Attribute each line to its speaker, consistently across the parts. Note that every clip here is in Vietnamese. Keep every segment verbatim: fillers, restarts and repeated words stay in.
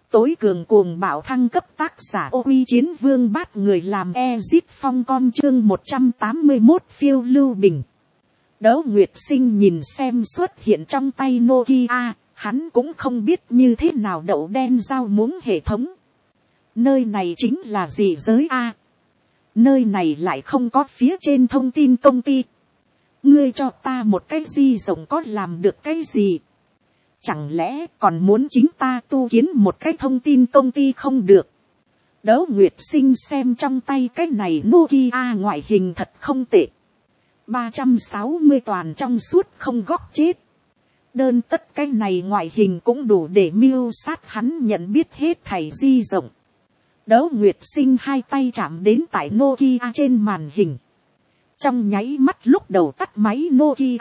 Speaker 1: tối cường cuồng bạo thăng cấp, tác giả Ô Uy Chiến Vương Bát Người làm Ezit Phong con, chương một trăm tám mươi một phiêu lưu bình. Đỗ Nguyệt Sinh nhìn xem xuất hiện trong tay Nokia, hắn cũng không biết như thế nào đậu đen rau muống hệ thống. Nơi này chính là gì giới a? Nơi này lại không có phía trên thông tin công ty. Ngươi cho ta một cái di rộng có làm được cái gì? Chẳng lẽ còn muốn chính ta tu kiến một cái thông tin công ty không được? Đỗ Nguyệt Sinh xem trong tay cái này Nokia ngoại hình thật không tệ. ba trăm sáu mươi toàn trong suốt không góc chết. Đơn tất cái này ngoại hình cũng đủ để mưu sát hắn nhận biết hết thảy di rộng. Đỗ Nguyệt Sinh hai tay chạm đến tại Nokia trên màn hình. Trong nháy mắt lúc đầu tắt máy Nokia.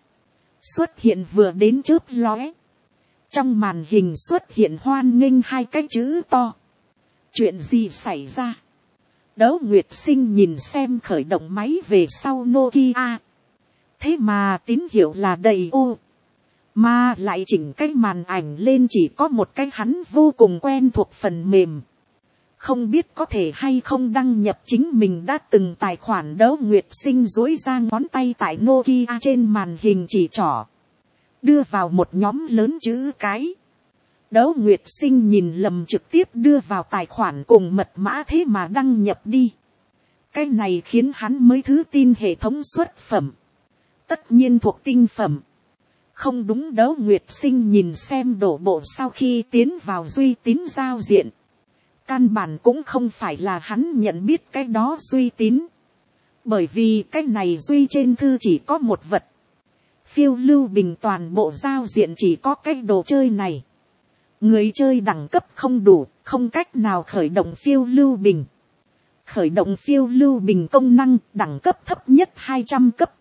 Speaker 1: Xuất hiện vừa đến chớp lóe. Trong màn hình xuất hiện hoan nghênh hai cái chữ to. Chuyện gì xảy ra? Đỗ Nguyệt Sinh nhìn xem khởi động máy về sau Nokia. Thế mà tín hiệu là đầy ô. Mà lại chỉnh cái màn ảnh lên chỉ có một cái hắn vô cùng quen thuộc phần mềm. Không biết có thể hay không đăng nhập chính mình đã từng tài khoản. Đỗ Nguyệt Sinh duỗi ra ngón tay tại Nokia trên màn hình chỉ trỏ. Đưa vào một nhóm lớn chữ cái. Đỗ Nguyệt Sinh nhìn lầm trực tiếp đưa vào tài khoản cùng mật mã thế mà đăng nhập đi. Cái này khiến hắn mới thứ tin hệ thống xuất phẩm. Tất nhiên thuộc tinh phẩm. Không đúng, Đỗ Nguyệt Sinh nhìn xem đổ bộ sau khi tiến vào Duy Tín giao diện. Căn bản cũng không phải là hắn nhận biết cái đó Duy Tín. Bởi vì cái này Duy trên thư chỉ có một vật. Phiêu lưu bình toàn bộ giao diện chỉ có cái đồ chơi này. Người chơi đẳng cấp không đủ, không cách nào khởi động phiêu lưu bình. Khởi động phiêu lưu bình công năng đẳng cấp thấp nhất hai trăm cấp.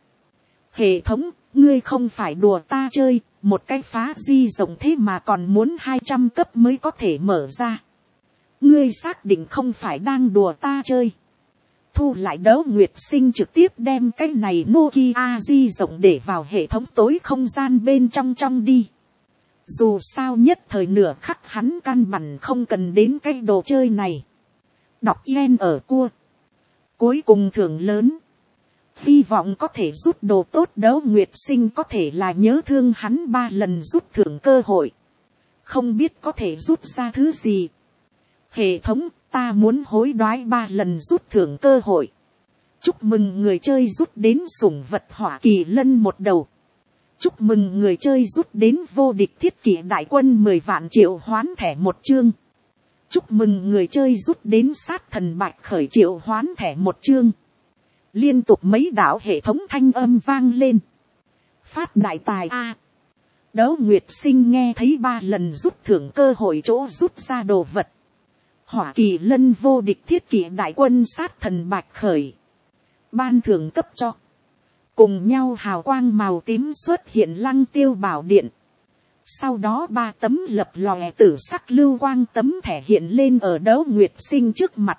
Speaker 1: Hệ thống, ngươi không phải đùa ta chơi, một cái phá di rộng thế mà còn muốn hai trăm cấp mới có thể mở ra. Ngươi xác định không phải đang đùa ta chơi. Thu lại. Đỗ Nguyệt Sinh trực tiếp đem cái này Nokia di rộng để vào hệ thống tối không gian bên trong trong đi. Dù sao nhất thời nửa khắc hắn căn bản không cần đến cái đồ chơi này. Đọc yen ở cua. Cuối cùng thưởng lớn. Hy vọng có thể rút đồ tốt. Đỗ Nguyệt Sinh có thể là nhớ thương hắn ba lần rút thưởng cơ hội. Không biết có thể rút ra thứ gì. Hệ thống, ta muốn hối đoái ba lần rút thưởng cơ hội. Chúc mừng người chơi rút đến sủng vật hỏa kỳ lân một đầu. Chúc mừng người chơi rút đến vô địch thiết kỷ đại quân mười vạn triệu hoán thẻ một chương. Chúc mừng người chơi rút đến sát thần bạch khởi triệu hoán thẻ một chương. Liên tục mấy đạo hệ thống thanh âm vang lên. Phát đại tài a. À, Đỗ Nguyệt Sinh nghe thấy ba lần rút thưởng cơ hội chỗ rút ra đồ vật. Hỏa kỳ lân vô địch thiết kỷ đại quân sát thần bạch khởi. Ban thưởng cấp cho. Cùng nhau hào quang màu tím xuất hiện lăng tiêu bảo điện. Sau đó ba tấm lập lòe tử sắc lưu quang tấm thẻ hiện lên ở Đỗ Nguyệt Sinh trước mặt.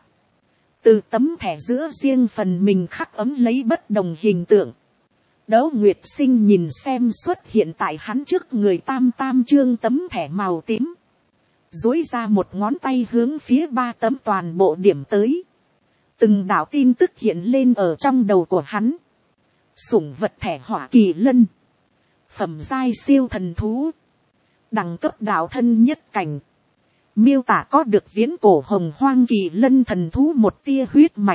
Speaker 1: Từ tấm thẻ giữa riêng phần mình khắc ấm lấy bất đồng hình tượng. Đỗ Nguyệt Sinh nhìn xem xuất hiện tại hắn trước người tam tam chương tấm thẻ màu tím. Duỗi ra một ngón tay hướng phía ba tấm toàn bộ điểm tới. Từng đạo tin tức hiện lên ở trong đầu của hắn. Sủng vật thẻ hỏa kỳ lân. Phẩm giai siêu thần thú. Đẳng cấp đạo thân nhất cảnh. Miêu tả có được viễn cổ hồng hoang kỳ lân thần thú một tia huyết mạch.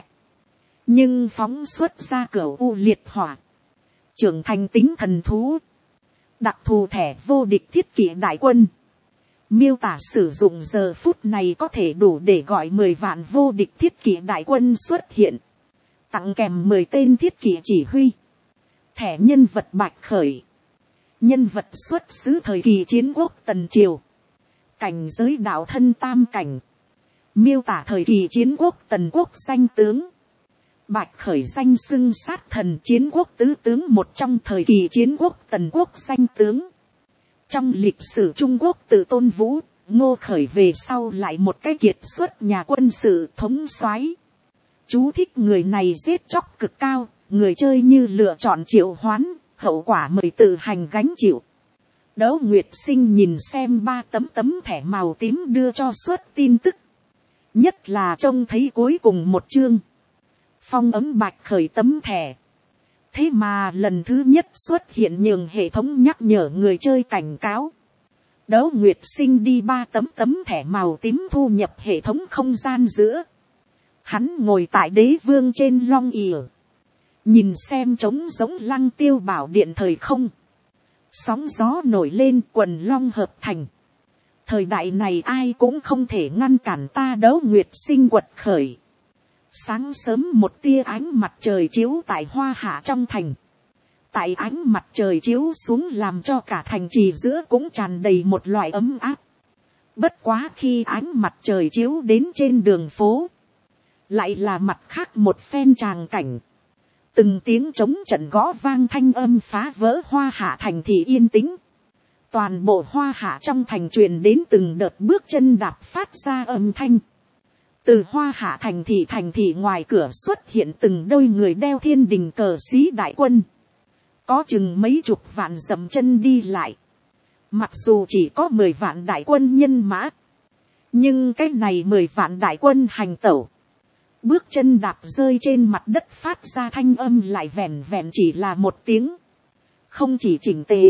Speaker 1: Nhưng phóng xuất ra cửu u liệt hỏa. Trưởng thành tính thần thú. Đặc thù thẻ vô địch thiết kỷ đại quân. Miêu tả sử dụng giờ phút này có thể đủ để gọi mười vạn vô địch thiết kỷ đại quân xuất hiện. Tặng kèm mười tên thiết kỷ chỉ huy. Thẻ nhân vật bạch khởi. Nhân vật xuất xứ thời kỳ chiến quốc tần triều. Cảnh giới đạo thân tam cảnh. Miêu tả thời kỳ chiến quốc tần quốc danh tướng. Bạch khởi danh xưng sát thần chiến quốc tứ tướng một trong thời kỳ chiến quốc tần quốc danh tướng. Trong lịch sử Trung Quốc tự tôn vũ, Ngô Khởi về sau lại một cái kiệt xuất nhà quân sự thống soái. Chú thích người này giết chóc cực cao, người chơi như lựa chọn triệu hoán, hậu quả mời tự hành gánh chịu. Đỗ Nguyệt Sinh nhìn xem ba tấm tấm thẻ màu tím đưa cho suất tin tức. Nhất là trông thấy cuối cùng một chương. Phong ấm bạch khởi tấm thẻ. Thế mà lần thứ nhất xuất hiện nhường hệ thống nhắc nhở người chơi cảnh cáo. Đỗ Nguyệt Sinh đi ba tấm tấm thẻ màu tím thu nhập hệ thống không gian giữa. Hắn ngồi tại đế vương trên long ỉa. Nhìn xem trống giống Lăng Tiêu Bảo Điện thời không. Sóng gió nổi lên, quần long hợp thành. Thời đại này ai cũng không thể ngăn cản ta. Đỗ Nguyệt Sinh quật khởi. Sáng sớm một tia ánh mặt trời chiếu tại Hoa Hạ trong thành. Tại ánh mặt trời chiếu xuống làm cho cả thành trì giữa cũng tràn đầy một loại ấm áp. Bất quá khi ánh mặt trời chiếu đến trên đường phố. Lại là mặt khác một phen tràng cảnh. Từng tiếng trống trận gõ vang thanh âm phá vỡ Hoa Hạ thành thị yên tĩnh. Toàn bộ Hoa Hạ trong thành truyền đến từng đợt bước chân đạp phát ra âm thanh. Từ Hoa Hạ thành thị thành thị ngoài cửa xuất hiện từng đôi người đeo thiên đình cờ xí đại quân. Có chừng mấy chục vạn dậm chân đi lại. Mặc dù chỉ có mười vạn đại quân nhân mã. Nhưng cái này mười vạn đại quân hành tẩu. Bước chân đạp rơi trên mặt đất phát ra thanh âm lại vẹn vẹn chỉ là một tiếng. Không chỉ chỉnh tề.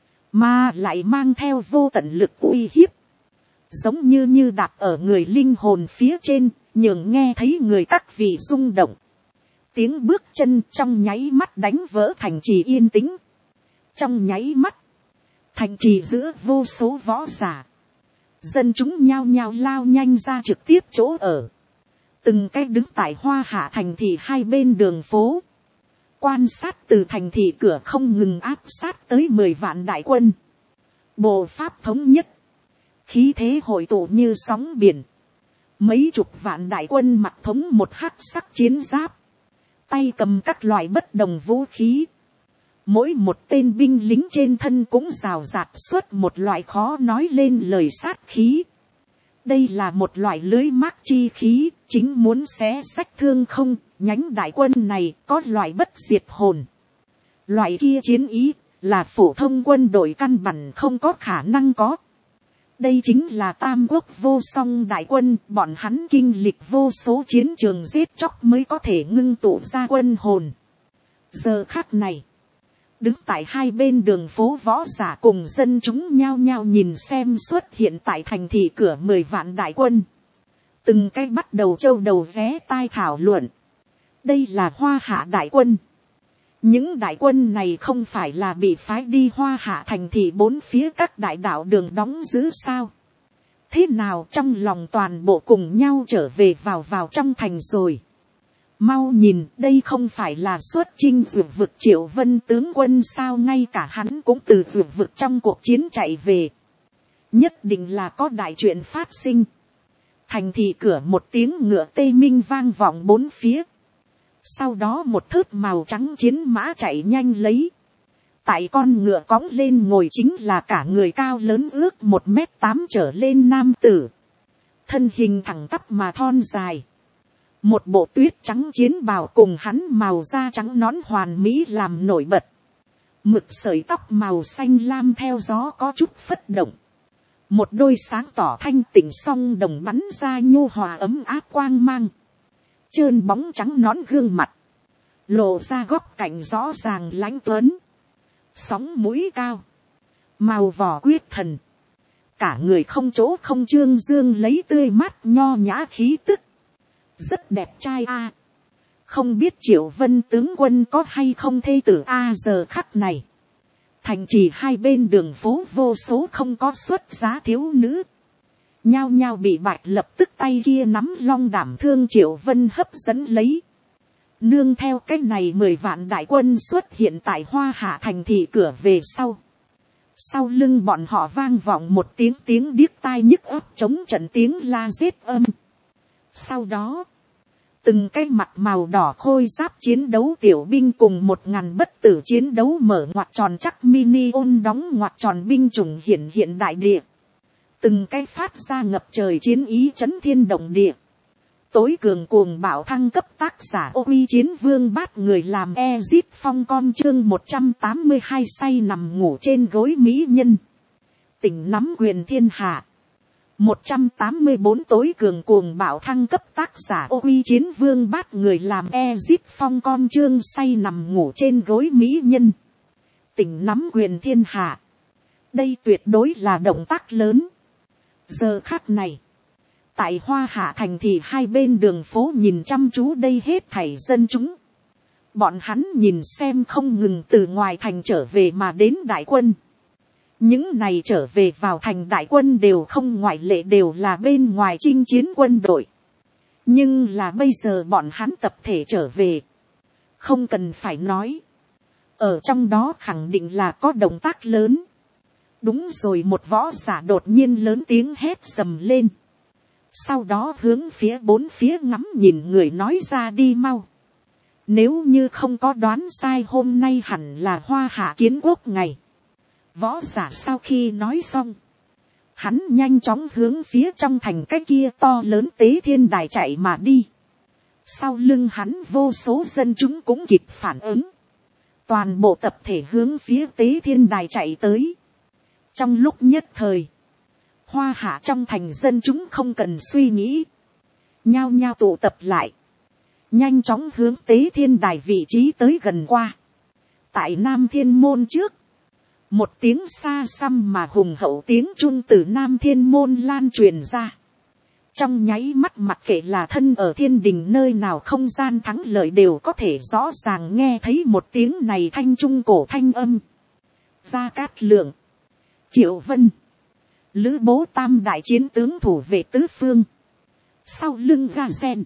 Speaker 1: Mà lại mang theo vô tận lực uy hiếp. Giống như như đạp ở người linh hồn phía trên. Nhường nghe thấy người các vị rung động. Tiếng bước chân trong nháy mắt đánh vỡ thành trì yên tĩnh. Trong nháy mắt. Thành trì giữa vô số võ giả. Dân chúng nhao nhao lao nhanh ra trực tiếp chỗ ở. Từng cái đứng tại Hoa Hạ thành thị hai bên đường phố. Quan sát từ thành thị cửa không ngừng áp sát tới mười vạn đại quân. Bộ pháp thống nhất. Khí thế hội tụ như sóng biển. Mấy chục vạn đại quân mặc thống một hắc sắc chiến giáp. Tay cầm các loại bất đồng vũ khí. Mỗi một tên binh lính trên thân cũng rào rạt xuất một loại khó nói lên lời sát khí. Đây là một loại lưới mác chi khí, chính muốn xé sách thương không, nhánh đại quân này có loại bất diệt hồn. Loại kia chiến ý, là phổ thông quân đội căn bản không có khả năng có. Đây chính là tam quốc vô song đại quân, bọn hắn kinh lịch vô số chiến trường giết chóc mới có thể ngưng tụ ra quân hồn. Giờ khắc này, đứng tại hai bên đường phố võ giả cùng dân chúng nhao nhao nhìn xem xuất hiện tại thành thị cửa mười vạn đại quân. Từng cái bắt đầu châu đầu vé tai thảo luận. Đây là Hoa Hạ đại quân. Những đại quân này không phải là bị phái đi Hoa Hạ thành thị bốn phía các đại đạo đường đóng giữ sao? Thế nào trong lòng toàn bộ cùng nhau trở về vào vào trong thành rồi? Mau nhìn, đây không phải là xuất chinh vượt vực Triệu Vân tướng quân sao, ngay cả hắn cũng từ vượt vực trong cuộc chiến chạy về. Nhất định là có đại chuyện phát sinh. Thành thị cửa một tiếng ngựa tê minh vang vọng bốn phía. Sau đó một thớt màu trắng chiến mã chạy nhanh lấy. Tại con ngựa cõng lên ngồi chính là cả người cao lớn ước một mét tám trở lên nam tử. Thân hình thẳng tắp mà thon dài. Một bộ tuyết trắng chiến bào cùng hắn màu da trắng nón hoàn mỹ làm nổi bật. Mực sợi tóc màu xanh lam theo gió có chút phất động. Một đôi sáng tỏ thanh tịnh song đồng bắn ra nhu hòa ấm áp quang mang. Trơn bóng trắng nón gương mặt. Lộ ra góc cạnh rõ ràng lãnh tuấn. Sóng mũi cao. Màu vỏ quyết thần. Cả người không chỗ không trương dương lấy tươi mát nho nhã khí tức. Rất đẹp trai a. Không biết Triệu Vân tướng quân có hay không thê tử a. Giờ khắc này. Thành trì hai bên đường phố vô số không có xuất giá thiếu nữ. Nhao nhao bị Bạch lập tức tay kia nắm long đảm thương Triệu Vân hấp dẫn lấy. Nương theo cách này mười vạn đại quân xuất hiện tại Hoa Hạ thành thị cửa về sau. Sau lưng bọn họ vang vọng một tiếng tiếng điếc tai nhức óc chống trận tiếng la giết âm. Sau đó, từng cái mặt màu đỏ khôi giáp chiến đấu tiểu binh cùng một ngàn bất tử chiến đấu mở ngoặt tròn chắc mini ôn đóng ngoặt tròn binh chủng hiện hiện đại địa. Từng cái phát ra ngập trời chiến ý chấn thiên động địa. tối cường cuồng bạo thăng cấp, tác giả Ô Uy Chiến Vương Bát người làm Ezip Phong con, chương một trăm tám mươi hai say nằm ngủ trên gối mỹ nhân. Tỉnh nắm quyền thiên hạ. một trăm tám mươi bốn tối cường cuồng bạo thăng cấp, tác giả Ô Uy Chiến Vương Bát người làm Ezip Phong con, chương say nằm ngủ trên gối mỹ nhân. Tỉnh nắm quyền thiên hạ. Đây tuyệt đối là động tác lớn. Giờ khắc này, tại Hoa Hạ thành thì hai bên đường phố nhìn chăm chú đây hết thảy dân chúng. Bọn hắn nhìn xem không ngừng từ ngoài thành trở về mà đến đại quân. Những này trở về vào thành đại quân đều không ngoại lệ, đều là bên ngoài chinh chiến quân đội. Nhưng là bây giờ bọn hắn tập thể trở về. Không cần phải nói. Ở trong đó khẳng định là có động tác lớn. Đúng rồi, một võ giả đột nhiên lớn tiếng hét sầm lên. Sau đó hướng phía bốn phía ngắm nhìn người nói ra, đi mau. Nếu như không có đoán sai, hôm nay hẳn là Hoa Hạ kiến quốc ngày. Võ giả sau khi nói xong, hắn nhanh chóng hướng phía trong thành cái kia to lớn tế thiên đài chạy mà đi. Sau lưng hắn vô số dân chúng cũng kịp phản ứng. Toàn bộ tập thể hướng phía tế thiên đài chạy tới. Trong lúc nhất thời, Hoa Hạ trong thành dân chúng không cần suy nghĩ, nhao nhao tụ tập lại, nhanh chóng hướng tế thiên đài vị trí tới gần qua. Tại Nam Thiên Môn trước, một tiếng xa xăm mà hùng hậu tiếng trung từ Nam Thiên Môn lan truyền ra. Trong nháy mắt, mặc kệ là thân ở thiên đình nơi nào không gian thắng lợi đều có thể rõ ràng nghe thấy một tiếng này thanh trung cổ thanh âm. Gia Cát Lượng, Triệu Vân, Lữ Bố tam đại chiến tướng thủ vệ tứ phương. Sau lưng Ga Sen,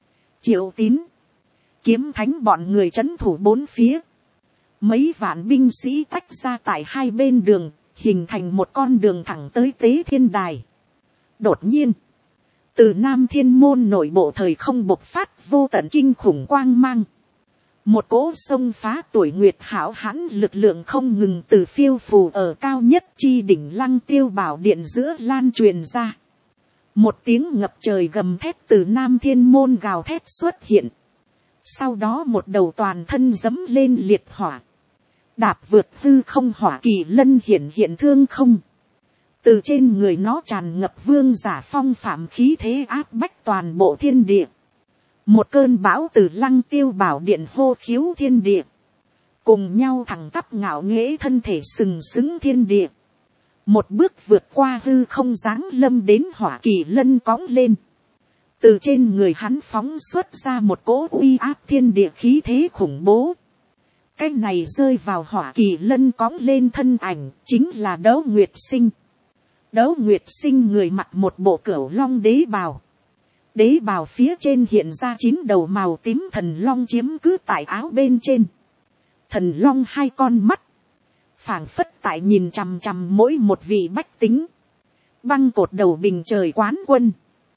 Speaker 1: Triệu Tín, Kiếm Thánh bọn người trấn thủ bốn phía. Mấy vạn binh sĩ tách ra tại hai bên đường, hình thành một con đường thẳng tới tế thiên đài. Đột nhiên, từ Nam Thiên Môn nội bộ thời không bộc phát vô tận kinh khủng quang mang. Một cỗ sông phá tuổi nguyệt hảo hãn lực lượng không ngừng từ phiêu phù ở cao nhất chi đỉnh Lăng Tiêu Bảo Điện giữa lan truyền ra. Một tiếng ngập trời gầm thét từ Nam Thiên Môn gào thét xuất hiện. Sau đó một đầu toàn thân dẫm lên liệt hỏa, đạp vượt hư không hỏa kỳ lân hiển hiện thương không. Từ trên người nó tràn ngập vương giả phong phạm khí thế áp bách toàn bộ thiên địa. Một cơn bão từ Lăng Tiêu Bảo Điện hô khiếu thiên địa. Cùng nhau thẳng tắp ngạo nghễ thân thể sừng sững thiên địa. Một bước vượt qua hư không giáng lâm đến hỏa kỳ lân cõng lên. Từ trên người hắn phóng xuất ra một cỗ uy áp thiên địa khí thế khủng bố. Cái này rơi vào hỏa kỳ lân cõng lên thân ảnh chính là Đấu Nguyệt Sinh. Đấu Nguyệt Sinh người mặc một bộ cửu long đế bào. Đế bào phía trên hiện ra chín đầu màu tím thần long chiếm cứ tại áo bên trên. Thần long hai con mắt, phảng phất tại nhìn chằm chằm mỗi một vị bách tính. Băng cột đầu bình trời quán quân,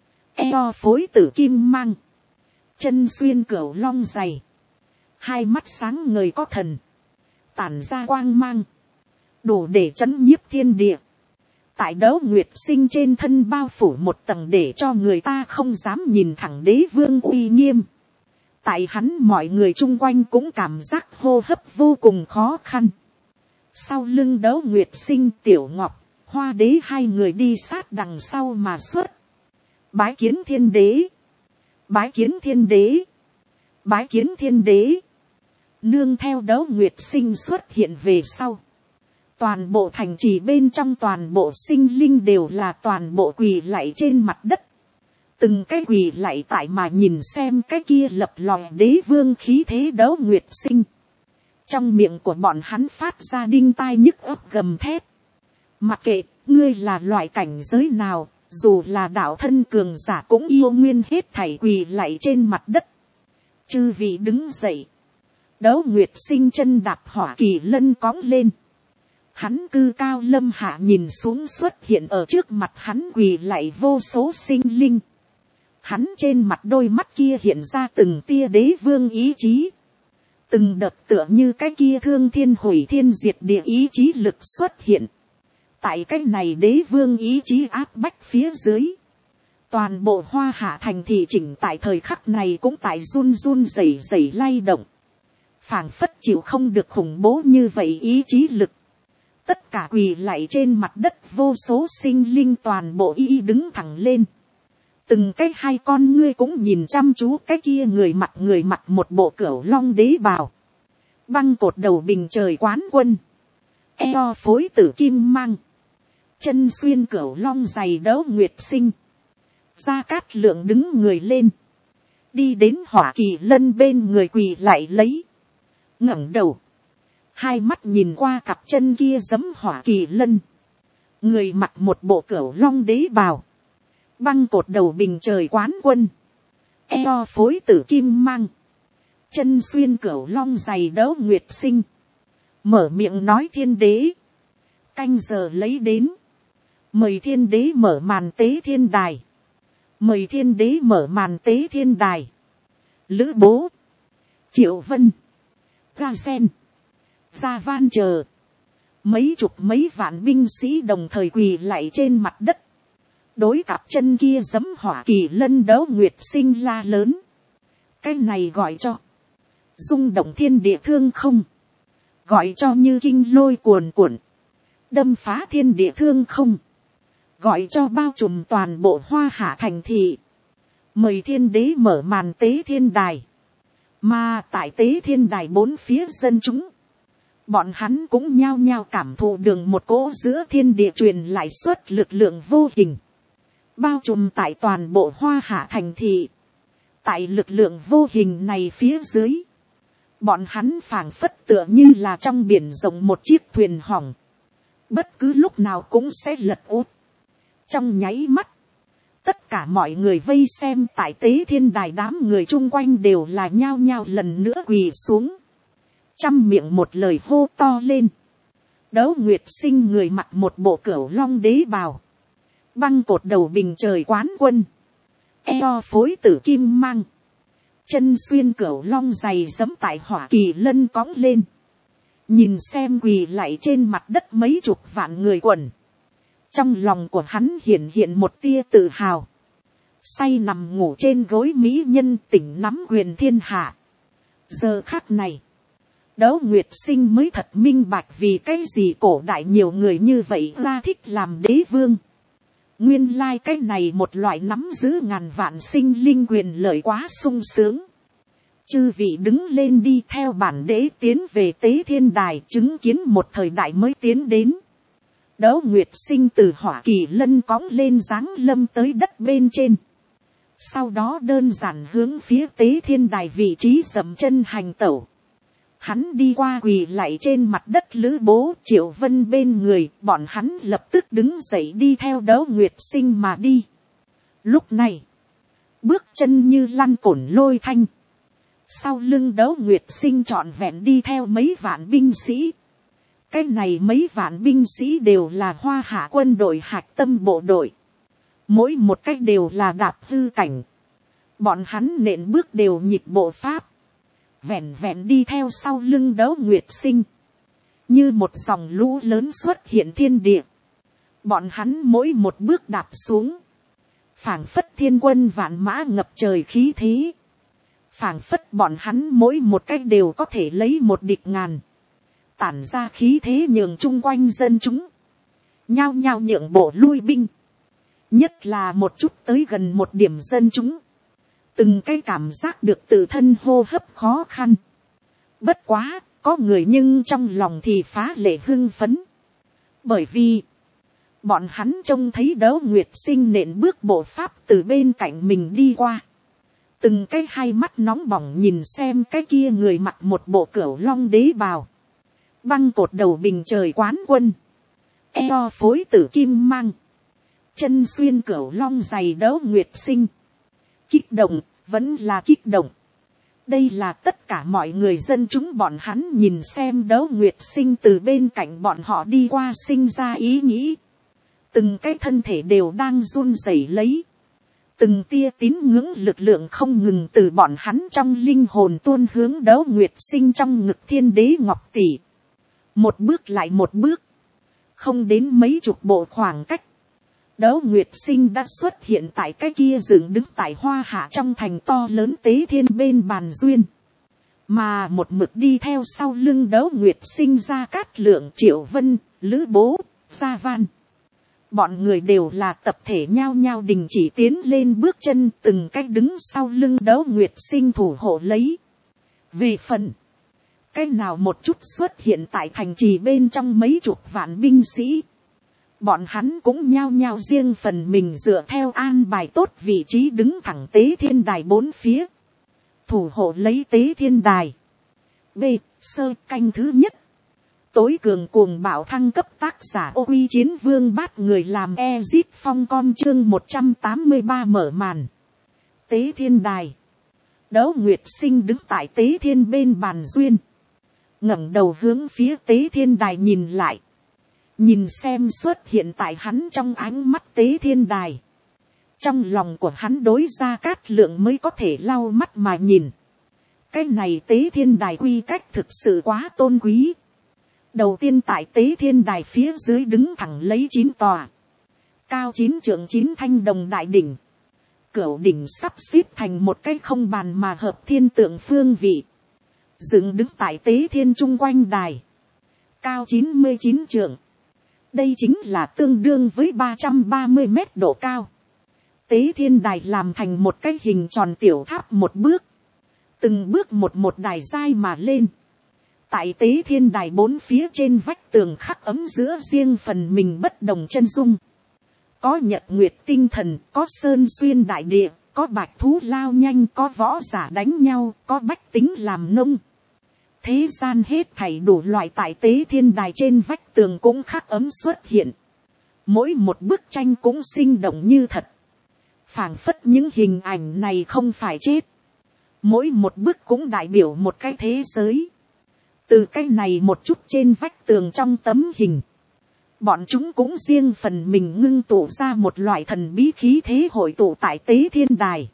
Speaker 1: eo phối tử kim mang, chân xuyên cửu long dày, hai mắt sáng ngời có thần, tản ra quang mang, đủ để chấn nhiếp thiên địa. Tại Đấu Nguyệt Sinh trên thân bao phủ một tầng để cho người ta không dám nhìn thẳng đế vương uy nghiêm. Tại hắn mọi người chung quanh cũng cảm giác hô hấp vô cùng khó khăn. Sau lưng Đấu Nguyệt Sinh, Tiểu Ngọc, Hoa Đế hai người đi sát đằng sau mà xuất. Bái kiến thiên đế, bái kiến thiên đế, bái kiến thiên đế. Nương theo Đấu Nguyệt Sinh xuất hiện về sau, toàn bộ thành trì bên trong toàn bộ sinh linh đều là toàn bộ quỳ lạy trên mặt đất. Từng cái quỳ lạy tại mà nhìn xem cái kia lập lòi đế vương khí thế Đấu Nguyệt Sinh. Trong miệng của bọn hắn phát ra đinh tai nhức óc gầm thét. Mặc kệ ngươi là loại cảnh giới nào, dù là đạo thân cường giả cũng yêu nguyên hết thảy quỳ lạy trên mặt đất. Chư vị đứng dậy. Đấu Nguyệt Sinh chân đạp hỏa kỳ lân cõng lên. Hắn cư cao lâm hạ nhìn xuống xuất hiện ở trước mặt hắn quỳ lạy vô số sinh linh. Hắn trên mặt đôi mắt kia hiện ra từng tia đế vương ý chí. Từng đợt tựa như cái kia thương thiên hủy thiên diệt địa ý chí lực xuất hiện. Tại cái này đế vương ý chí áp bách phía dưới. Toàn bộ Hoa Hạ thành thị chỉnh tại thời khắc này cũng tại run run rẩy rẩy lay động. Phảng phất chịu không được khủng bố như vậy ý chí lực. Tất cả quỳ lạy trên mặt đất, vô số sinh linh toàn bộ y đứng thẳng lên. Từng cái hai con ngươi cũng nhìn chăm chú cái kia người mặc người mặc một bộ cửu long đế bào. Băng cột đầu bình trời quán quân. Eo phối tử kim mang. Chân xuyên cửu long giày đấu nguyệt sinh. Gia Cát Lượng đứng người lên. Đi đến Hỏa Kỳ Lân bên người quỳ lại lấy. Ngẩng đầu. Hai mắt nhìn qua cặp chân kia giẫm Hỏa Kỳ Lân. Người mặc một bộ cửu long đế bào. Băng cột đầu bình trời quán quân. Eo phối tử kim mang. Chân xuyên cửu long giày đấu nguyệt sinh. Mở miệng nói thiên đế. Canh giờ lấy đến. Mời thiên đế mở màn tế thiên đài. Mời thiên đế mở màn tế thiên đài. Lữ Bố. Triệu Vân. Ga Sen. Gia Van chờ. Mấy chục mấy vạn binh sĩ đồng thời quỳ lạy trên mặt đất. Đối cặp chân kia giẫm Hỏa Kỳ Lân đấu nguyệt sinh la lớn. Cái này gọi cho. Rung động thiên địa thương không. Gọi cho như kinh lôi cuồn cuộn. Đâm phá thiên địa thương không. Gọi cho bao trùm toàn bộ Hoa Hạ thành thị. Mời thiên đế mở màn tế thiên đài. Mà tại tế thiên đài bốn phía dân chúng. Bọn hắn cũng nhao nhao cảm thụ đường một cỗ giữa thiên địa truyền lại suất lực lượng vô hình. Bao trùm tại toàn bộ Hoa Hạ thành thị. Tại lực lượng vô hình này phía dưới. Bọn hắn phảng phất tựa như là trong biển rộng một chiếc thuyền hỏng. Bất cứ lúc nào cũng sẽ lật úp. Trong nháy mắt. Tất cả mọi người vây xem tại tế thiên đài, đám người chung quanh đều là nhao nhao lần nữa quỳ xuống. Trăm miệng một lời hô to lên. Đấu nguyệt sinh người mặc một bộ cửu long đế bào. Băng cột đầu bình trời quán quân. Eo phối tử kim mang. Chân xuyên cửu long giày giẫm tại Hỏa Kỳ Lân cõng lên. Nhìn xem quỳ lạy trên mặt đất mấy chục vạn người quần. Trong lòng của hắn hiện hiện một tia tự hào. Say nằm ngủ trên gối mỹ nhân tỉnh nắm quyền thiên hạ. Giờ khắc này. Đấu nguyệt sinh mới thật minh bạch vì cái gì cổ đại nhiều người như vậy ra thích làm đế vương. Nguyên lai like cái này một loại nắm giữ ngàn vạn sinh linh quyền lợi quá sung sướng. Chư vị đứng lên đi theo bản đế tiến về tế thiên đài, chứng kiến một thời đại mới tiến đến. Đấu nguyệt sinh từ Hỏa Kỳ Lân cõng lên giáng lâm tới đất bên trên. Sau đó đơn giản hướng phía tế thiên đài vị trí dậm chân hành tẩu. Hắn đi qua quỳ lạy trên mặt đất Lữ Bố, Triệu Vân bên người, bọn hắn lập tức đứng dậy đi theo Đấu nguyệt sinh mà đi. Lúc này, bước chân như lăn cổn lôi thanh. Sau lưng Đấu nguyệt sinh trọn vẹn đi theo mấy vạn binh sĩ. Cái này mấy vạn binh sĩ đều là Hoa Hạ quân đội hạch tâm bộ đội. Mỗi một cách đều là đạp hư cảnh. Bọn hắn nện bước đều nhịp bộ pháp. Vẹn vẹn đi theo sau lưng Đấu nguyệt sinh. Như một dòng lũ lớn xuất hiện thiên địa. Bọn hắn mỗi một bước đạp xuống. Phảng phất thiên quân vạn mã ngập trời khí thế. Phảng phất bọn hắn mỗi một cách đều có thể lấy một địch ngàn. Tản ra khí thế nhường chung quanh dân chúng. Nhao nhao nhượng bộ lui binh. Nhất là một chút tới gần một điểm dân chúng. Từng cái cảm giác được tự thân hô hấp khó khăn. Bất quá, có người nhưng trong lòng thì phá lệ hưng phấn. Bởi vì, bọn hắn trông thấy Đấu nguyệt sinh nện bước bộ pháp từ bên cạnh mình đi qua. Từng cái hai mắt nóng bỏng nhìn xem cái kia người mặc một bộ cửu long đế bào. Băng cột đầu bình trời quán quân. Eo phối tử kim mang. Chân xuyên cửu long giày Đấu nguyệt sinh. Kích động, vẫn là kích động. Đây là tất cả mọi người dân chúng bọn hắn nhìn xem Đấu nguyệt sinh từ bên cạnh bọn họ đi qua sinh ra ý nghĩ. Từng cái thân thể đều đang run rẩy lấy. Từng tia tín ngưỡng lực lượng không ngừng từ bọn hắn trong linh hồn tuôn hướng Đấu nguyệt sinh trong ngực thiên đế ngọc tỷ. Một bước lại một bước. Không đến mấy chục bộ khoảng cách. Đỗ Nguyệt Sinh đã xuất hiện tại cái kia dựng đứng tại Hoa Hạ trong thành to lớn tế thiên bên bàn duyên. Mà một mực đi theo sau lưng Đỗ Nguyệt Sinh Gia Cát Lượng, Triệu Vân, Lữ Bố, Gia Văn. Bọn người đều là tập thể nhao nhao đình chỉ tiến lên bước chân, từng cách đứng sau lưng Đỗ Nguyệt Sinh thủ hộ lấy. Về phần, cái nào một chút xuất hiện tại thành trì bên trong mấy chục vạn binh sĩ. Bọn hắn cũng nhao nhao riêng phần mình dựa theo an bài tốt vị trí đứng thẳng tế thiên đài bốn phía. Thủ hộ lấy tế thiên đài. B. Sơ canh thứ nhất. Tối cường cuồng bạo thăng cấp tác giả Ô Uy Chiến Vương Bát người làm Ezip Phong con chương một trăm tám mươi ba mở màn. Tế thiên đài. Đỗ Nguyệt Sinh đứng tại tế thiên bên bàn duyên. Ngẩng đầu hướng phía tế thiên đài nhìn lại. Nhìn xem xuất hiện tại hắn trong ánh mắt tế thiên đài. Trong lòng của hắn đối Gia Cát Lượng mới có thể lau mắt mà nhìn. Cái này tế thiên đài quy cách thực sự quá tôn quý. Đầu tiên tại tế thiên đài phía dưới đứng thẳng lấy chín tòa. Cao chín trượng chín thanh đồng đại đỉnh. Cửu đỉnh sắp xếp thành một cái không bàn mà hợp thiên tượng phương vị. Dựng đứng tại tế thiên chung quanh đài. Cao chín mươi chín trượng. Đây chính là tương đương với ba trăm ba mươi mét độ cao. Tế thiên đài làm thành một cái hình tròn tiểu tháp một bước. Từng bước một một đài dai mà lên. Tại tế thiên đài bốn phía trên vách tường khắc ấm giữa riêng phần mình bất đồng chân dung. Có nhật nguyệt tinh thần, có sơn xuyên đại địa, có bạch thú lao nhanh, có võ giả đánh nhau, có bách tính làm nông. Thế gian hết thảy đủ loại tại tế thiên đài trên vách tường cũng khắc ấm xuất hiện. Mỗi một bức tranh cũng sinh động như thật. Phảng phất những hình ảnh này không phải chết. Mỗi một bức cũng đại biểu một cái thế giới. Từ cái này một chút trên vách tường trong tấm hình. Bọn chúng cũng riêng phần mình ngưng tụ ra một loại thần bí khí thế hội tụ tại tế thiên đài.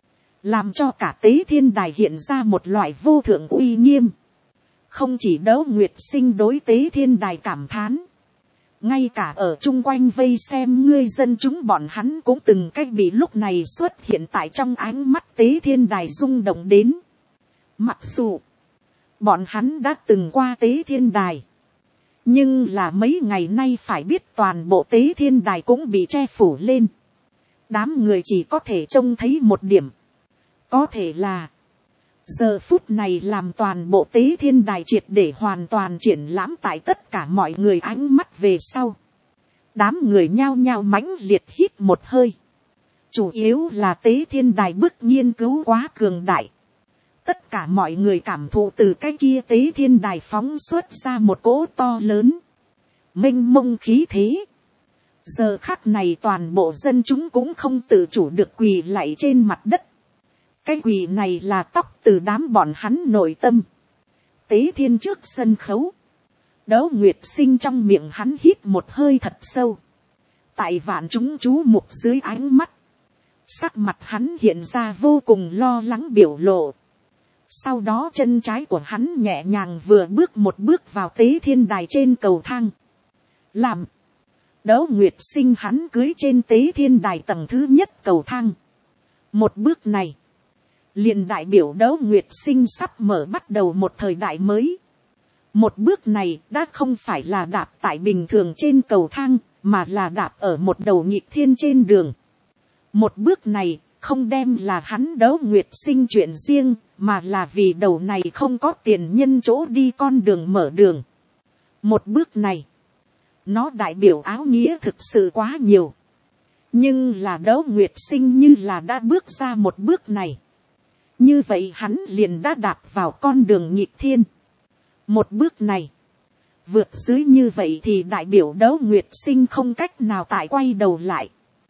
Speaker 1: Làm cho cả tế thiên đài hiện ra một loại vô thượng uy nghiêm. Không chỉ Đỗ Nguyệt Sinh đối tế thiên đài cảm thán. Ngay cả ở chung quanh vây xem ngươi dân chúng bọn hắn cũng từng cách bị lúc này xuất hiện tại trong ánh mắt tế thiên đài rung động đến. Mặc dù bọn hắn đã từng qua tế thiên đài. Nhưng là mấy ngày nay phải biết toàn bộ tế thiên đài cũng bị che phủ lên. Đám người chỉ có thể trông thấy một điểm. Có thể là giờ phút này làm toàn bộ tế thiên đài triệt để hoàn toàn triển lãm tại tất cả mọi người ánh mắt về sau. Đám người nhao nhao mãnh liệt hít một hơi. Chủ yếu là tế thiên đài bức nghiên cứu quá cường đại. Tất cả mọi người cảm thụ từ cái kia tế thiên đài phóng xuất ra một cỗ to lớn. Mênh mông khí thế. Giờ khắc này toàn bộ dân chúng cũng không tự chủ được quỳ lạy trên mặt đất. Cái quỳ này là tóc từ đám bọn hắn nội tâm. Tế thiên trước sân khấu. Đỗ Nguyệt Sinh trong miệng hắn hít một hơi thật sâu. Tại vạn chúng chú mục dưới ánh mắt. Sắc mặt hắn hiện ra vô cùng lo lắng biểu lộ. Sau đó chân trái của hắn nhẹ nhàng vừa bước một bước vào tế thiên đài trên cầu thang. Làm. Đỗ Nguyệt Sinh hắn cưới trên tế thiên đài tầng thứ nhất cầu thang. Một bước này. Liền đại biểu Đỗ Nguyệt Sinh sắp mở bắt đầu một thời đại mới. Một bước này đã không phải là đạp tại bình thường trên cầu thang, mà là đạp ở một đầu nhịp thiên trên đường. Một bước này không đem là hắn Đỗ Nguyệt Sinh chuyện riêng, mà là vì đầu này không có tiền nhân chỗ đi con đường mở đường. Một bước này, nó đại biểu áo nghĩa thực sự quá nhiều. Nhưng là Đỗ Nguyệt Sinh như là đã bước ra một bước này. Như vậy hắn liền đã đạp vào con đường nhịp thiên. Một bước này, vượt dưới như vậy thì đại biểu Đỗ Nguyệt Sinh không cách nào tại quay đầu lại.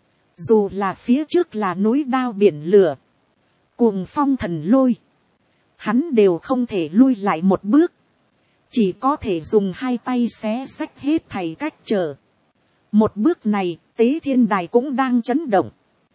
Speaker 1: Dù là phía trước là núi đao biển lửa, cuồng phong thần lôi, hắn đều không thể lui lại một bước. Chỉ có thể dùng hai tay xé xách hết thảy cách trở. Một bước này, tế thiên đài cũng đang chấn động.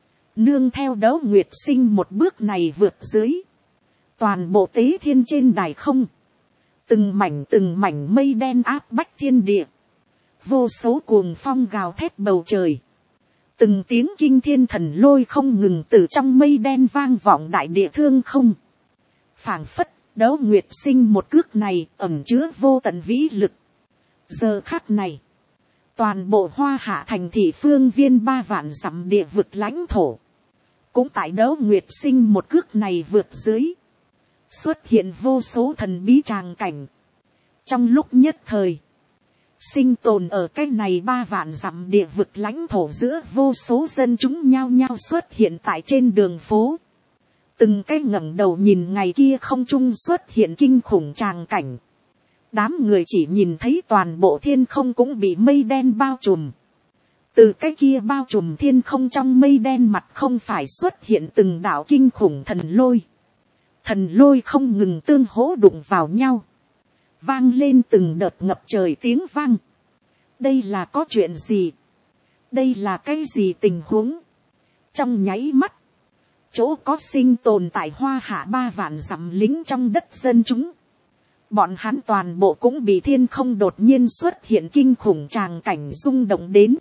Speaker 1: Nương theo Đỗ Nguyệt Sinh một bước này vượt dưới. Toàn bộ tế thiên trên đài không. Từng mảnh từng mảnh mây đen áp bách thiên địa. Vô số cuồng phong gào thét bầu trời. Từng tiếng kinh thiên thần lôi không ngừng từ trong mây đen vang vọng đại địa thương không. Phảng phất, Đấu Nguyệt Sinh một cước này ẩn chứa vô tận vĩ lực. Giờ khắc này, toàn bộ Hoa Hạ thành thị phương viên ba vạn dặm địa vực lãnh thổ, cũng tại Đấu Nguyệt Sinh một cước này vượt dưới, xuất hiện vô số thần bí tràng cảnh. Trong lúc nhất thời, sinh tồn ở cái này ba vạn dặm địa vực lãnh thổ giữa vô số dân chúng nhao nhao xuất hiện tại trên đường phố. Từng cái ngẩng đầu nhìn ngày kia không trung xuất hiện kinh khủng tràng cảnh. Đám người chỉ nhìn thấy toàn bộ thiên không cũng bị mây đen bao trùm. Từ cái kia bao trùm thiên không trong mây đen mặt không phải xuất hiện từng đạo kinh khủng thần lôi. Thần lôi không ngừng tương hỗ đụng vào nhau. Vang lên từng đợt ngập trời tiếng vang. Đây là có chuyện gì? Đây là cái gì tình huống? Trong nháy mắt, chỗ có sinh tồn tại Hoa Hạ ba vạn dặm lính trong đất dân chúng, bọn hắn toàn bộ cũng bị thiên không đột nhiên xuất hiện kinh khủng tràng cảnh rung động đến.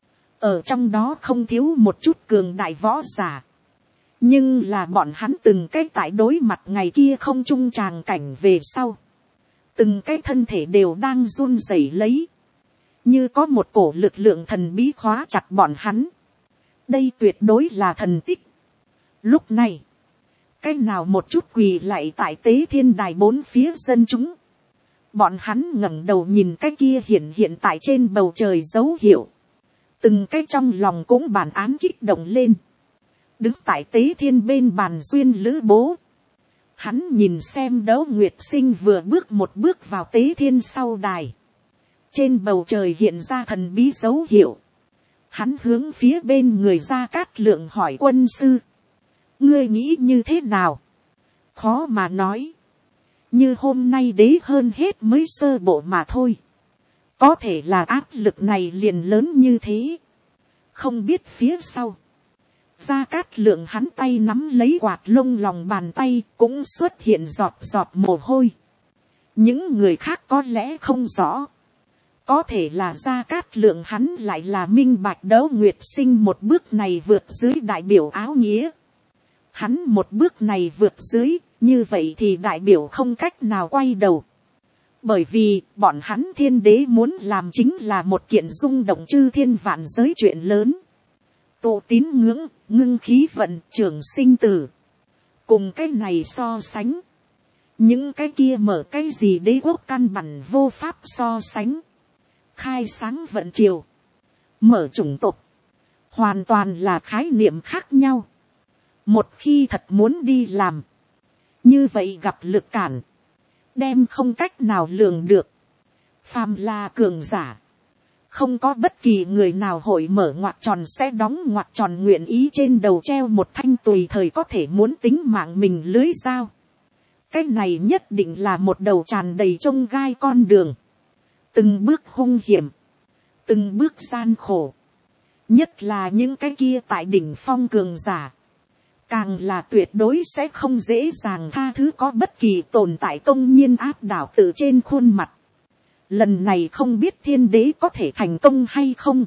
Speaker 1: Ở trong đó không thiếu một chút cường đại võ giả. Nhưng là bọn hắn từng cái tại đối mặt ngày kia không trung tràng cảnh về sau. Từng cái thân thể đều đang run rẩy lấy. Như có một cổ lực lượng thần bí khóa chặt bọn hắn. Đây tuyệt đối là thần tích. Lúc này, cái nào một chút quỳ lại tại tế thiên đài bốn phía dân chúng. Bọn hắn ngẩng đầu nhìn cái kia hiện hiện tại trên bầu trời dấu hiệu. Từng cái trong lòng cũng bản án kích động lên. Đứng tại tế thiên bên bàn duyên lữ bố. Hắn nhìn xem Đấu Nguyệt Sinh vừa bước một bước vào tế thiên sau đài. Trên bầu trời hiện ra thần bí dấu hiệu. Hắn hướng phía bên người Gia Cát Lượng hỏi quân sư. Ngươi nghĩ như thế nào? Khó mà nói. Như hôm nay đế hơn hết mới sơ bộ mà thôi. Có thể là áp lực này liền lớn như thế. Không biết phía sau. Gia Cát Lượng hắn tay nắm lấy quạt lông lòng bàn tay cũng xuất hiện giọt giọt mồ hôi. Những người khác có lẽ không rõ. Có thể là Gia Cát Lượng hắn lại là minh bạch Đấu Nguyệt Sinh một bước này vượt dưới đại biểu áo nghĩa. Hắn một bước này vượt dưới, như vậy thì đại biểu không cách nào quay đầu. Bởi vì, bọn hắn thiên đế muốn làm chính là một kiện rung động chư thiên vạn giới chuyện lớn. Tụ tín ngưỡng, ngưng khí vận, trường sinh tử. Cùng cái này so sánh. Những cái kia mở cái gì đế quốc căn bản vô pháp so sánh. Khai sáng vận triều. Mở chủng tộc. Hoàn toàn là khái niệm khác nhau. Một khi thật muốn đi làm. Như vậy gặp lực cản. Đem không cách nào lường được. Phàm là cường giả. Không có bất kỳ người nào hội mở ngoặc tròn sẽ đóng ngoặc tròn nguyện ý trên đầu treo một thanh tùy thời có thể muốn tính mạng mình lưới dao. Cái này nhất định là một đầu tràn đầy trông gai con đường. Từng bước hung hiểm. Từng bước gian khổ. Nhất là những cái kia tại đỉnh phong cường giả. Càng là tuyệt đối sẽ không dễ dàng tha thứ có bất kỳ tồn tại công nhiên áp đảo tự trên khuôn mặt. Lần này không biết thiên đế có thể thành công hay không.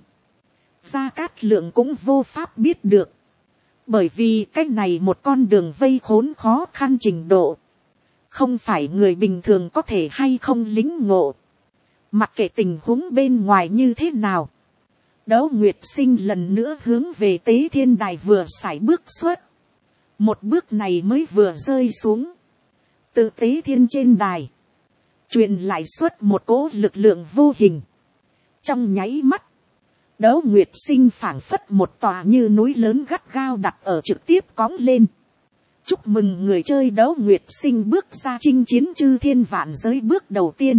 Speaker 1: Gia Cát Lượng cũng vô pháp biết được. Bởi vì cái này một con đường vây khốn khó khăn trình độ. Không phải người bình thường có thể hay không lính ngộ. Mặc kệ tình huống bên ngoài như thế nào. Đấu Nguyệt Sinh lần nữa hướng về tế thiên đài vừa sải bước xuất. Một bước này mới vừa rơi xuống. Từ tế thiên trên đài. Truyền lại xuất một cỗ lực lượng vô hình. Trong nháy mắt. Đấu Nguyệt Sinh phảng phất một tòa như núi lớn gắt gao đặt ở trực tiếp cõng lên. Chúc mừng người chơi Đấu Nguyệt Sinh bước ra chinh chiến chư thiên vạn giới bước đầu tiên.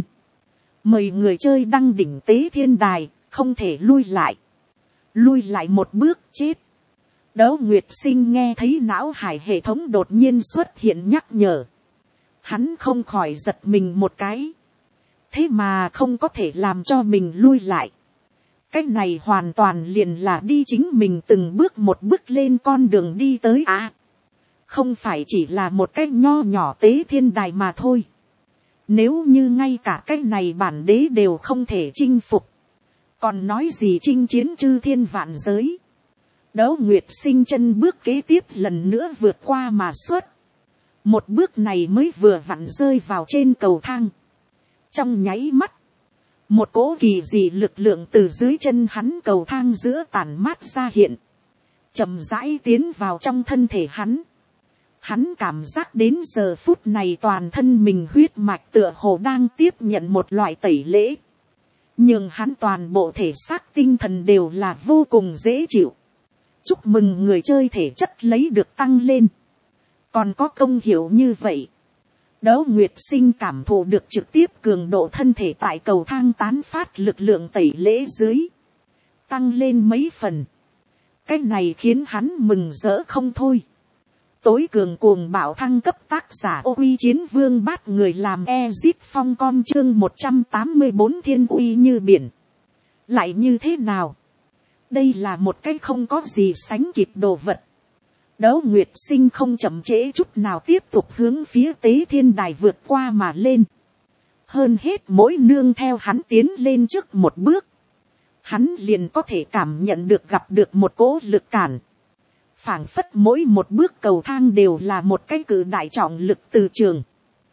Speaker 1: Mời người chơi đăng đỉnh tế thiên đài, không thể lui lại. Lui lại một bước chết. Đấu Nguyệt Sinh nghe thấy não hải hệ thống đột nhiên xuất hiện nhắc nhở. Hắn không khỏi giật mình một cái. Thế mà không có thể làm cho mình lui lại. Cái này hoàn toàn liền là đi chính mình từng bước một bước lên con đường đi tới à. Không phải chỉ là một cái nho nhỏ tế thiên đài mà thôi. Nếu như ngay cả cái này bản đế đều không thể chinh phục. Còn nói gì chinh chiến chư thiên vạn giới. Đấu Nguyệt Sinh chân bước kế tiếp lần nữa vượt qua mà xuất. Một bước này mới vừa vặn rơi vào trên cầu thang. Trong nháy mắt, một cỗ kỳ dị lực lượng từ dưới chân hắn cầu thang giữa tản mát ra hiện. Chậm rãi tiến vào trong thân thể hắn. Hắn cảm giác đến giờ phút này toàn thân mình huyết mạch tựa hồ đang tiếp nhận một loại tẩy lễ. Nhưng hắn toàn bộ thể xác tinh thần đều là vô cùng dễ chịu. Chúc mừng người chơi thể chất lấy được tăng lên. Còn có công hiệu như vậy. Đấu Nguyệt Sinh cảm thụ được trực tiếp cường độ thân thể tại cầu thang tán phát lực lượng tẩy lễ dưới. Tăng lên mấy phần. Cái này khiến hắn mừng rỡ không thôi. Tối cường cuồng bạo thăng cấp tác giả Ô Uy Chiến Vương bát người làm Exit Phong con chương một trăm tám mươi bốn thiên uy như biển. Lại như thế nào? Đây là một cái không có gì sánh kịp đồ vật. Đấu Nguyệt Sinh không chậm trễ chút nào tiếp tục hướng phía Tế Thiên Đài vượt qua mà lên. Hơn hết mỗi nương theo hắn tiến lên trước một bước. Hắn liền có thể cảm nhận được gặp được một cỗ lực cản. Phảng phất mỗi một bước cầu thang đều là một cái cự đại trọng lực từ trường.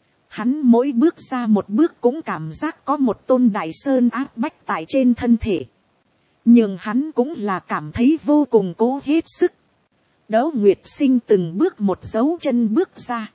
Speaker 1: Hắn mỗi bước ra một bước cũng cảm giác có một tôn đại sơn áp bách tại trên thân thể. Nhưng hắn cũng là cảm thấy vô cùng cố hết sức. Đấu Nguyệt Sinh từng bước một dấu chân bước ra.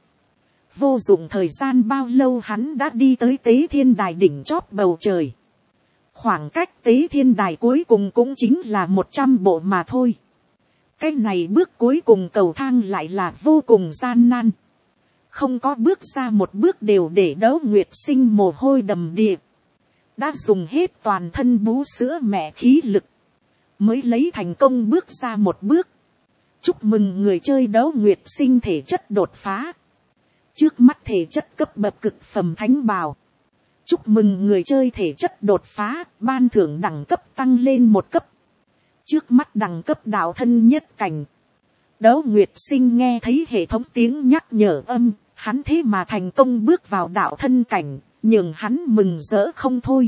Speaker 1: Vô dụng thời gian bao lâu hắn đã đi tới Tế Thiên Đài đỉnh chót bầu trời. Khoảng cách Tế Thiên Đài cuối cùng cũng chính là một trăm bộ mà thôi. Cái này bước cuối cùng cầu thang lại là vô cùng gian nan. Không có bước ra một bước đều để Đấu Nguyệt Sinh mồ hôi đầm đìa. Đã dùng hết toàn thân bú sữa mẹ khí lực. Mới lấy thành công bước ra một bước. Chúc mừng người chơi Đấu Nguyệt Sinh thể chất đột phá. Trước mắt thể chất cấp bậc cực phẩm thánh bào. Chúc mừng người chơi thể chất đột phá, ban thưởng đẳng cấp tăng lên một cấp. Trước mắt đẳng cấp đạo thân nhất cảnh. Đấu Nguyệt Sinh nghe thấy hệ thống tiếng nhắc nhở âm, hắn thế mà thành công bước vào đạo thân cảnh, nhưng hắn mừng rỡ không thôi.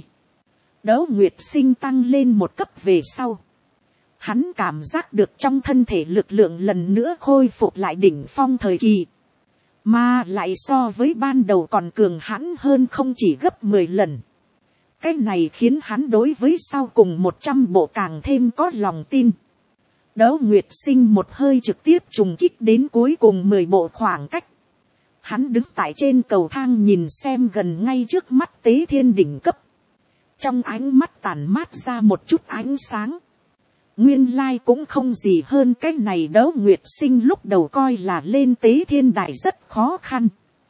Speaker 1: Đấu Nguyệt Sinh tăng lên một cấp về sau. Hắn cảm giác được trong thân thể lực lượng lần nữa khôi phục lại đỉnh phong thời kỳ. Mà lại so với ban đầu còn cường hãn hơn không chỉ gấp mười lần. Cái này khiến hắn đối với sau cùng một trăm bộ càng thêm có lòng tin. Đấu Nguyệt Sinh một hơi trực tiếp trùng kích đến cuối cùng mười bộ khoảng cách. Hắn đứng tại trên cầu thang nhìn xem gần ngay trước mắt Tế Thiên đỉnh cấp. Trong ánh mắt tản mát ra một chút ánh sáng. Nguyên lai cũng không gì hơn cái này. Đấu Nguyệt Sinh lúc đầu coi là lên Tế Thiên Đài rất khó khăn.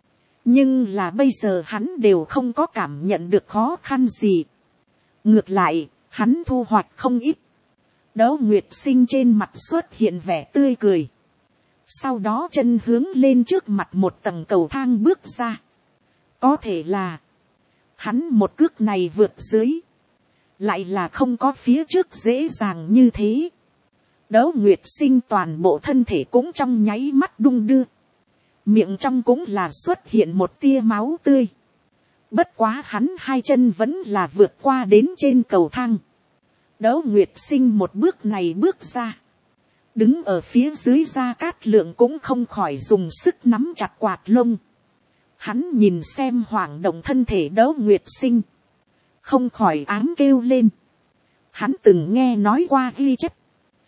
Speaker 1: Nhưng là bây giờ hắn đều không có cảm nhận được khó khăn gì. Ngược lại, hắn thu hoạch không ít. Đấu Nguyệt Sinh trên mặt xuất hiện vẻ tươi cười. Sau đó chân hướng lên trước mặt một tầng cầu thang bước ra. Có thể là, hắn một cước này vượt dưới. Lại là không có phía trước dễ dàng như thế. Đấu Nguyệt Sinh toàn bộ thân thể cũng trong nháy mắt đung đưa. Miệng trong cũng là xuất hiện một tia máu tươi. Bất quá hắn hai chân vẫn là vượt qua đến trên cầu thang. Đấu Nguyệt Sinh một bước này bước ra. Đứng ở phía dưới Gia Cát Lượng cũng không khỏi dùng sức nắm chặt quạt lông. Hắn nhìn xem hoảng động thân thể Đấu Nguyệt Sinh. Không khỏi ám kêu lên. Hắn từng nghe nói qua ghi chép.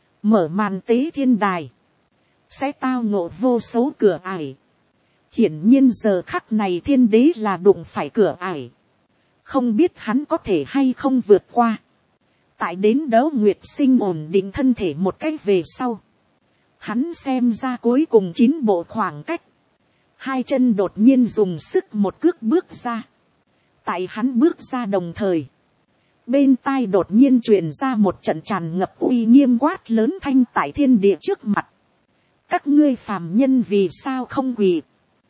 Speaker 1: Mở màn Tế Thiên Đài. Sẽ tao ngộ vô số cửa ải. Hiển nhiên giờ khắc này thiên đế là đụng phải cửa ải. Không biết hắn có thể hay không vượt qua. Tại đến Đấu Nguyệt Sinh ổn định thân thể một cách về sau. Hắn xem ra cuối cùng chín bộ khoảng cách. Hai chân đột nhiên dùng sức một cước bước ra. Tại hắn bước ra đồng thời. Bên tai đột nhiên truyền ra một trận tràn ngập uy nghiêm quát lớn thanh tại thiên địa trước mặt. Các ngươi phàm nhân vì sao không quỳ?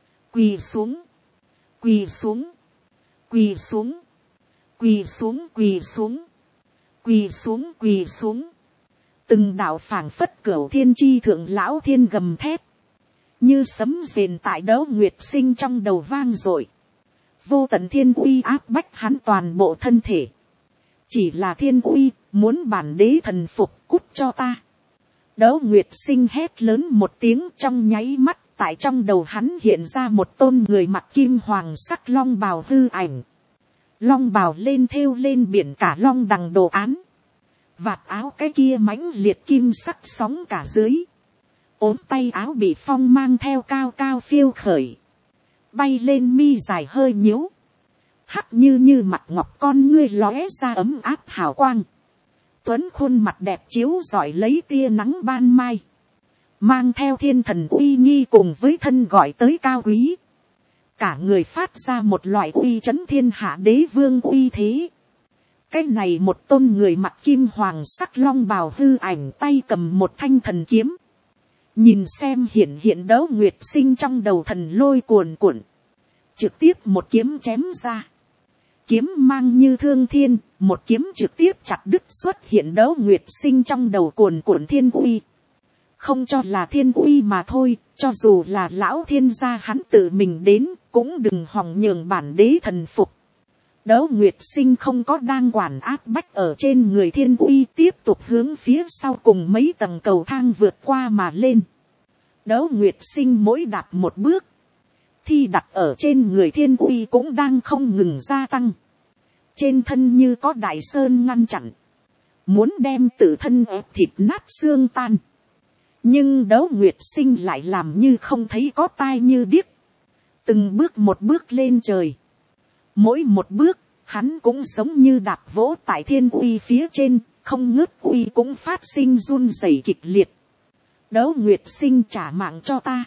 Speaker 1: Quỳ xuống. Quỳ xuống. Quỳ xuống. Quỳ xuống. Quỳ xuống. Quỳ xuống. Quỳ xuống. Từng đạo phảng phất cửu thiên chi thượng lão thiên gầm thét. Như sấm rền tại Đấu Nguyệt Sinh trong đầu vang dội. Vô tận thiên uy áp bách hắn toàn bộ thân thể. Chỉ là thiên uy, muốn bản đế thần phục cút cho ta. Đỗ Nguyệt Sinh hét lớn một tiếng, trong nháy mắt, tại trong đầu hắn hiện ra một tôn người mặc kim hoàng sắc long bào hư ảnh. Long bào lên thêu lên biển cả long đằng đồ án. Vạt áo cái kia mãnh liệt kim sắc sóng cả dưới. Ốm tay áo bị phong mang theo cao cao phiêu khởi. Bay lên mi dài hơi nhíu. Hắc như như mặt ngọc con ngươi lóe ra ấm áp hào quang. Tuấn khuôn mặt đẹp chiếu rọi lấy tia nắng ban mai. Mang theo thiên thần uy nghi cùng với thân gọi tới cao quý. Cả người phát ra một loại uy chấn thiên hạ đế vương uy thế. Cái này một tôn người mặc kim hoàng sắc long bào hư ảnh tay cầm một thanh thần kiếm. Nhìn xem hiện hiện Đỗ Nguyệt Sinh trong đầu thần lôi cuồn cuộn. Trực tiếp một kiếm chém ra. Kiếm mang như thương thiên, một kiếm trực tiếp chặt đứt xuất hiện Đỗ Nguyệt Sinh trong đầu cuồn cuộn thiên uy. Không cho là thiên uy mà thôi, cho dù là lão thiên gia hắn tự mình đến, cũng đừng hòng nhường bản đế thần phục. Đỗ Nguyệt Sinh không có đang quản áp bách ở trên người thiên uy, tiếp tục hướng phía sau cùng mấy tầng cầu thang vượt qua mà lên. Đỗ Nguyệt Sinh mỗi đạp một bước, thi đặt ở trên người thiên uy cũng đang không ngừng gia tăng. Trên thân như có đại sơn ngăn chặn, muốn đem tự thân ép thịt nát xương tan. Nhưng Đỗ Nguyệt Sinh lại làm như không thấy có tai như điếc. Từng bước một bước lên trời. Mỗi một bước, hắn cũng giống như đạp vỗ tại thiên uy phía trên, không ngớt uy cũng phát sinh run rẩy kịch liệt. Đỗ Nguyệt Sinh trả mạng cho ta.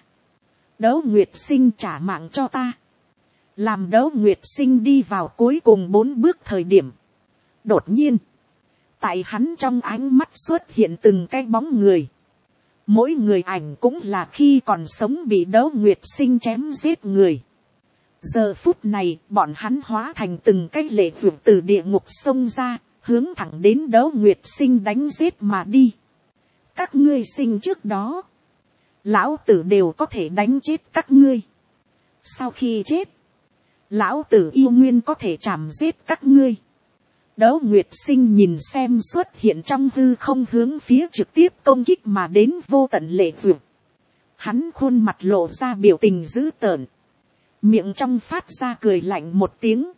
Speaker 1: Đỗ Nguyệt Sinh trả mạng cho ta. Làm Đỗ Nguyệt Sinh đi vào cuối cùng bốn bước thời điểm. Đột nhiên, tại hắn trong ánh mắt xuất hiện từng cái bóng người. Mỗi người ảnh cũng là khi còn sống bị Đỗ Nguyệt Sinh chém giết người. Giờ phút này, bọn hắn hóa thành từng cái lệ vượt từ địa ngục xông ra, hướng thẳng đến Đỗ Nguyệt Sinh đánh giết mà đi. Các ngươi sinh trước đó, lão tử đều có thể đánh chết các ngươi. Sau khi chết, lão tử yêu nguyên có thể chảm giết các ngươi. Đỗ Nguyệt Sinh nhìn xem xuất hiện trong hư không hướng phía trực tiếp công kích mà đến vô tận lệ vượt. Hắn khuôn mặt lộ ra biểu tình dữ tợn. Miệng trong phát ra cười lạnh một tiếng.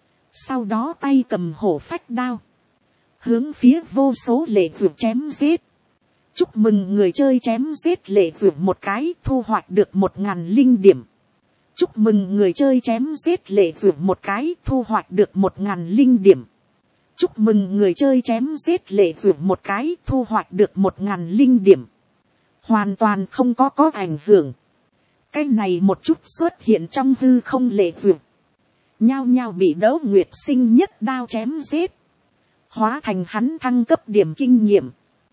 Speaker 1: Sau đó tay cầm hổ phách đao. Hướng phía vô số lệ vượt chém giết. Chúc mừng người chơi chém giết lệ vượt một cái thu hoạch được một ngàn linh điểm. Chúc mừng người chơi chém giết lệ vượt một cái thu hoạch được một ngàn linh điểm. Chúc mừng người chơi chém giết lệ vượt một cái thu hoạch được một ngàn linh điểm. Hoàn toàn không có có ảnh hưởng. Cái này một chút xuất hiện trong hư không lệ vượt. Nhao nhao bị Đỗ Nguyệt Sinh nhất đao chém giết. Hóa thành hắn thăng cấp điểm kinh nghiệm.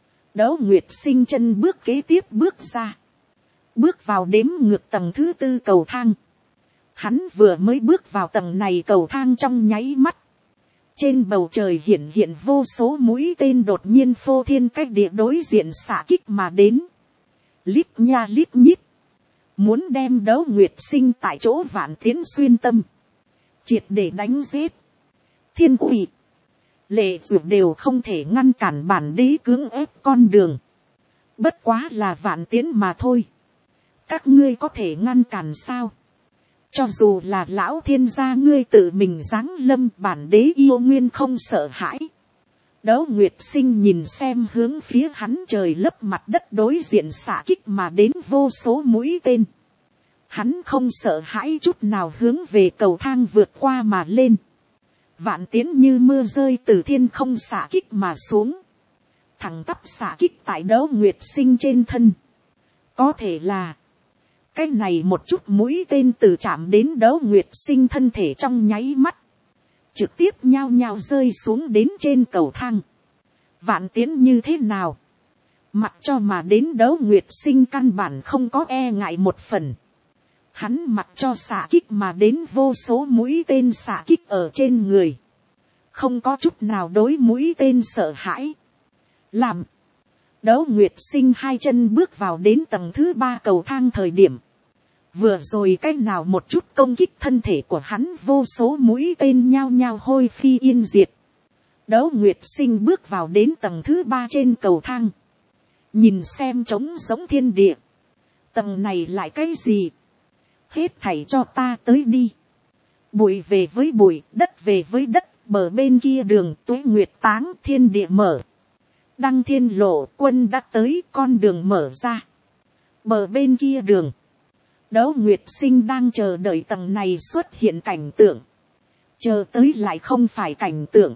Speaker 1: Đỗ Nguyệt Sinh chân bước kế tiếp bước ra. Bước vào đếm ngược tầng thứ tư cầu thang. Hắn vừa mới bước vào tầng này cầu thang trong nháy mắt. Trên bầu trời hiện hiện vô số mũi tên đột nhiên phô thiên cách địa đối diện xạ kích mà đến. Lít nha lít nhít. Muốn đem Đỗ Nguyệt Sinh tại chỗ vạn tiến xuyên tâm. Triệt để đánh giết. Thiên uy. Lệ dược đều không thể ngăn cản bản đế cưỡng ép con đường. Bất quá là vạn tiến mà thôi. Các ngươi có thể ngăn cản sao? Cho dù là lão thiên gia ngươi tự mình giáng lâm, bản đế yêu nguyên không sợ hãi. Đỗ Nguyệt Sinh nhìn xem hướng phía hắn trời lấp mặt đất đối diện xạ kích mà đến vô số mũi tên. Hắn không sợ hãi chút nào hướng về cầu thang vượt qua mà lên. Vạn tiến như mưa rơi từ thiên không xạ kích mà xuống. Thẳng tắp xạ kích tại Đỗ Nguyệt Sinh trên thân. Có thể là cái này một chút mũi tên từ chạm đến Đỗ Nguyệt Sinh thân thể trong nháy mắt. Trực tiếp nhao nhao rơi xuống đến trên cầu thang. Vạn tiến như thế nào? Mặc cho mà đến Đỗ Nguyệt Sinh căn bản không có e ngại một phần. Hắn mặc cho xạ kích mà đến vô số mũi tên xạ kích ở trên người. Không có chút nào đối mũi tên sợ hãi. Làm. Đỗ Nguyệt Sinh hai chân bước vào đến tầng thứ ba cầu thang thời điểm. Vừa rồi cách nào một chút công kích thân thể của hắn vô số mũi tên nhao nhao hôi phi yên diệt. Đỗ Nguyệt Sinh bước vào đến tầng thứ ba trên cầu thang. nhìn xem trống giống thiên địa, tầng này lại cái gì, hết thảy cho ta tới đi, bụi về với bụi, đất về với đất, bờ bên kia đường tuế nguyệt táng, thiên địa mở, đăng thiên lộ, quân đã tới, con đường mở ra, bờ bên kia đường, Đỗ Nguyệt Sinh đang chờ đợi tầng này xuất hiện cảnh tượng, chờ tới lại không phải cảnh tượng,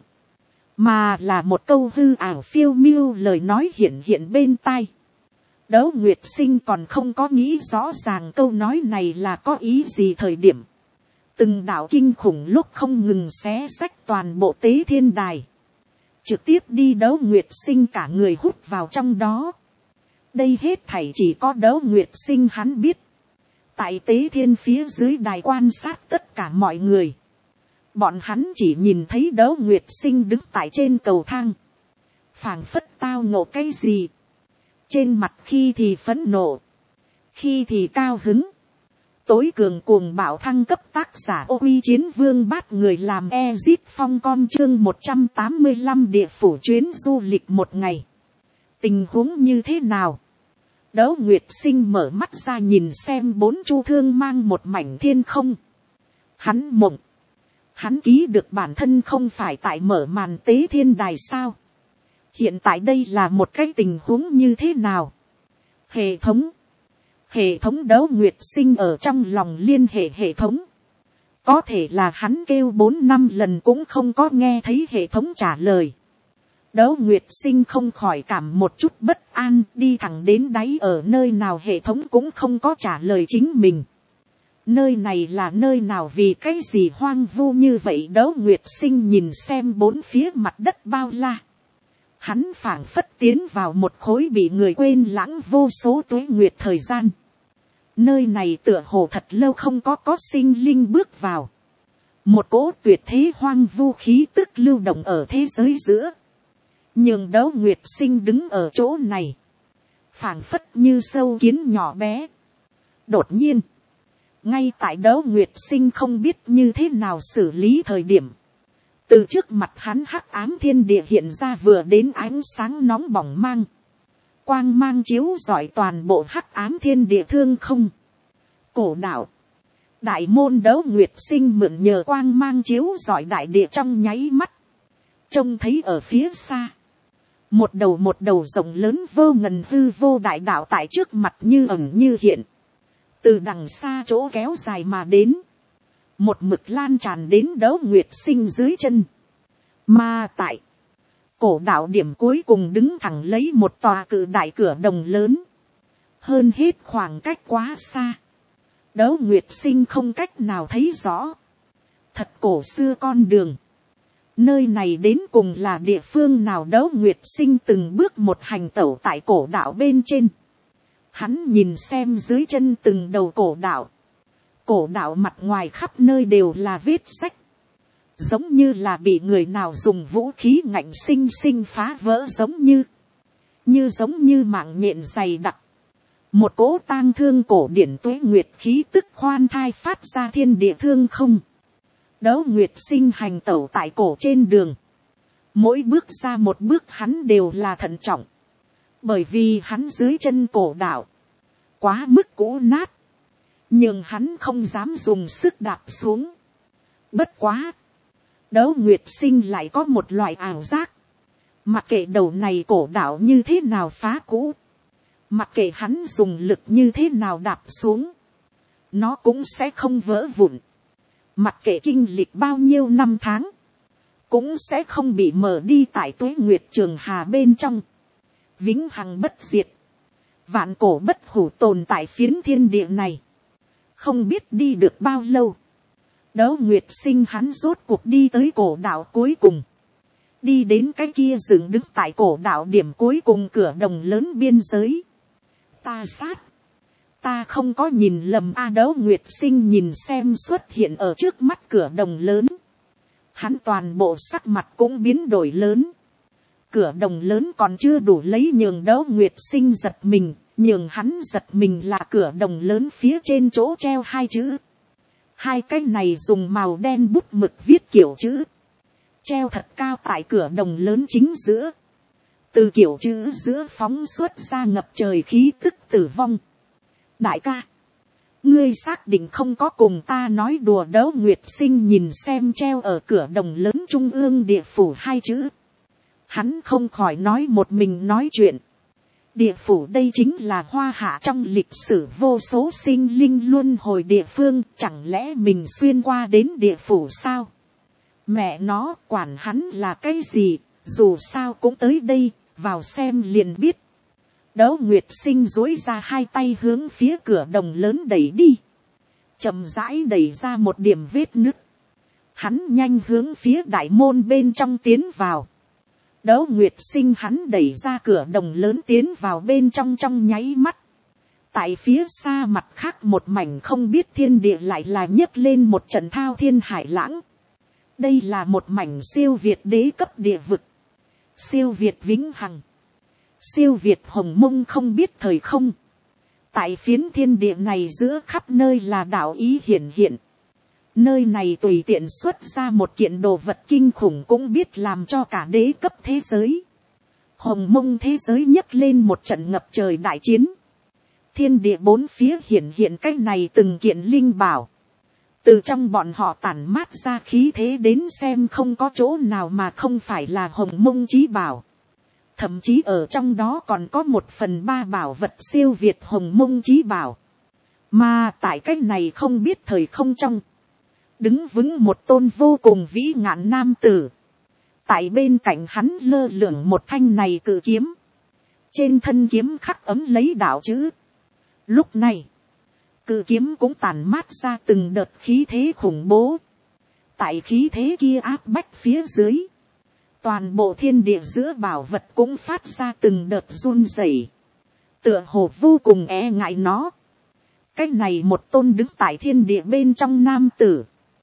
Speaker 1: mà là một câu hư ảo phiêu miêu lời nói hiện hiện bên tai. Đỗ Nguyệt Sinh còn không có nghĩ rõ ràng câu nói này là có ý gì thời điểm, từng đạo kinh khủng lúc không ngừng xé xách toàn bộ tế thiên đài, trực tiếp đi Đỗ Nguyệt Sinh cả người hút vào trong đó. Đây hết thảy chỉ có Đỗ Nguyệt Sinh hắn biết. Tại tế thiên phía dưới đài quan sát tất cả mọi người, bọn hắn chỉ nhìn thấy Đỗ Nguyệt Sinh đứng tại trên cầu thang, phảng phất tao ngộ cái gì, trên mặt khi thì phẫn nộ, khi thì cao hứng. Tối cường cuồng bạo thăng cấp tác giả Ô Uy Chiến Vương Bát người làm Ezit Phong con chương một trăm tám mươi lăm địa phủ chuyến du lịch một ngày. Tình huống như thế nào? Đỗ Nguyệt Sinh mở mắt ra nhìn xem bốn chu thương mang một mảnh thiên không. Hắn mộng. Hắn ký được bản thân không phải tại mở màn tế thiên đài sao. Hiện tại đây là một cái tình huống như thế nào? Hệ thống. Hệ thống Đỗ Nguyệt Sinh ở trong lòng liên hệ hệ thống. Có thể là hắn kêu bốn năm lần cũng không có nghe thấy hệ thống trả lời. Đỗ Nguyệt Sinh không khỏi cảm một chút bất an, đi thẳng đến đáy ở nơi nào hệ thống cũng không có trả lời chính mình. Nơi này là nơi nào, vì cái gì hoang vu như vậy? Đỗ Nguyệt Sinh nhìn xem bốn phía mặt đất bao la. Hắn phảng phất tiến vào một khối bị người quên lãng vô số tuế nguyệt thời gian. Nơi này tựa hồ thật lâu không có có sinh linh bước vào. Một cỗ tuyệt thế hoang vu khí tức lưu động ở thế giới giữa. Nhưng Đỗ Nguyệt Sinh đứng ở chỗ này, phảng phất như sâu kiến nhỏ bé. Đột nhiên, ngay tại Đỗ Nguyệt Sinh không biết như thế nào xử lý thời điểm, từ trước mặt hắn hắc ám thiên địa hiện ra vừa đến ánh sáng nóng bỏng mang. Quang mang chiếu rọi toàn bộ hắc ám thiên địa thương không. Cổ đạo. Đại môn Đỗ Nguyệt Sinh mượn nhờ quang mang chiếu rọi đại địa trong nháy mắt. Trông thấy ở phía xa. Một đầu một đầu rộng lớn vô ngần hư vô đại đạo tại trước mặt như ẩn như hiện. Từ đằng xa chỗ kéo dài mà đến. Một mực lan tràn đến Đỗ Nguyệt Sinh dưới chân. Mà tại cổ đạo điểm cuối cùng đứng thẳng lấy một tòa cự đại cửa đồng lớn. Hơn hết khoảng cách quá xa. Đỗ Nguyệt Sinh không cách nào thấy rõ. Thật cổ xưa con đường. Nơi này đến cùng là địa phương nào? Đỗ Nguyệt Sinh từng bước một hành tẩu tại cổ đạo bên trên. Hắn nhìn xem dưới chân từng đầu cổ đạo. Cổ đạo mặt ngoài khắp nơi đều là vết rách. Giống như là bị người nào dùng vũ khí ngạnh sinh sinh phá vỡ, giống như. Như giống như mạng nhện dày đặc. Một cỗ tang thương cổ điển tuế nguyệt khí tức khoan thai phát ra thiên địa thương không. Đỗ Nguyệt Sinh hành tẩu tại cổ trên đường. Mỗi bước ra một bước hắn đều là thận trọng. Bởi vì hắn dưới chân cổ đạo quá mức cũ nát. Nhưng hắn không dám dùng sức đạp xuống. Bất quá. Đỗ Nguyệt Sinh lại có một loại ảo giác. Mặc kệ đầu này cổ đạo như thế nào phá cũ. Mặc kệ hắn dùng lực như thế nào đạp xuống. Nó cũng sẽ không vỡ vụn. Mặc kệ kinh lịch bao nhiêu năm tháng. Cũng sẽ không bị mở đi tại tuế nguyệt trường hà bên trong. Vĩnh hằng bất diệt. Vạn cổ bất hủ tồn tại phiến thiên địa này. Không biết đi được bao lâu. Đỗ Nguyệt Sinh hắn rốt cuộc đi tới cổ đạo cuối cùng. Đi đến cái kia dựng đứng tại cổ đạo điểm cuối cùng cửa đồng lớn biên giới. Ta sát. Ta không có nhìn lầm a. Đỗ Nguyệt Sinh nhìn xem xuất hiện ở trước mắt cửa đồng lớn. Hắn toàn bộ sắc mặt cũng biến đổi lớn. Cửa đồng lớn còn chưa đủ lấy nhường Đỗ Nguyệt Sinh giật mình. Nhường hắn giật mình là cửa đồng lớn phía trên chỗ treo hai chữ. Hai cái này dùng màu đen bút mực viết kiểu chữ. Treo thật cao tại cửa đồng lớn chính giữa. từ kiểu chữ giữa phóng xuất ra ngập trời khí tức tử vong. Đại ca, ngươi xác định không có cùng ta nói đùa. Đấu Nguyệt Sinh nhìn xem treo ở cửa đồng lớn trung ương địa phủ hai chữ. Hắn không khỏi nói một mình nói chuyện. Địa phủ đây chính là hoa hạ trong lịch sử vô số sinh linh luân hồi địa phương. Chẳng lẽ mình xuyên qua đến địa phủ sao? Mẹ nó quản hắn là cái gì, dù sao cũng tới đây, vào xem liền biết. Đấu Nguyệt Sinh duỗi ra hai tay hướng phía cửa đồng lớn đẩy đi. Chậm rãi đẩy ra một điểm vết nứt. Hắn nhanh hướng phía đại môn bên trong tiến vào. Đấu Nguyệt Sinh hắn đẩy ra cửa đồng lớn tiến vào bên trong trong nháy mắt. Tại phía xa mặt khác một mảnh không biết thiên địa lại là nhấc lên một trận thao thiên hải lãng. Đây là một mảnh siêu việt đế cấp địa vực. Siêu việt vĩnh hằng. Siêu việt hồng mông không biết thời không. Tại phiến thiên địa này giữa khắp nơi là đạo ý hiển hiện. Nơi này tùy tiện xuất ra một kiện đồ vật kinh khủng cũng biết làm cho cả đế cấp thế giới. Hồng mông thế giới nhấc lên một trận ngập trời đại chiến. Thiên địa bốn phía hiển hiện cái này từng kiện linh bảo. Từ trong bọn họ tản mát ra khí thế đến xem không có chỗ nào mà không phải là hồng mông chí bảo. Thậm chí ở trong đó còn có một phần ba bảo vật siêu việt hồng mông chí bảo. Mà tại cái này không biết thời không trong. Đứng vững một tôn vô cùng vĩ ngạn nam tử. Tại bên cạnh hắn lơ lửng một thanh này cự kiếm. Trên thân kiếm khắc ấm lấy đạo chữ. Lúc này, cự kiếm cũng tàn mát ra từng đợt khí thế khủng bố. Tại khí thế kia áp bách phía dưới. Toàn bộ thiên địa giữa bảo vật cũng phát ra từng đợt run rẩy. Tựa hồ vô cùng e ngại nó. Cái này một tôn đứng tại thiên địa bên trong nam tử.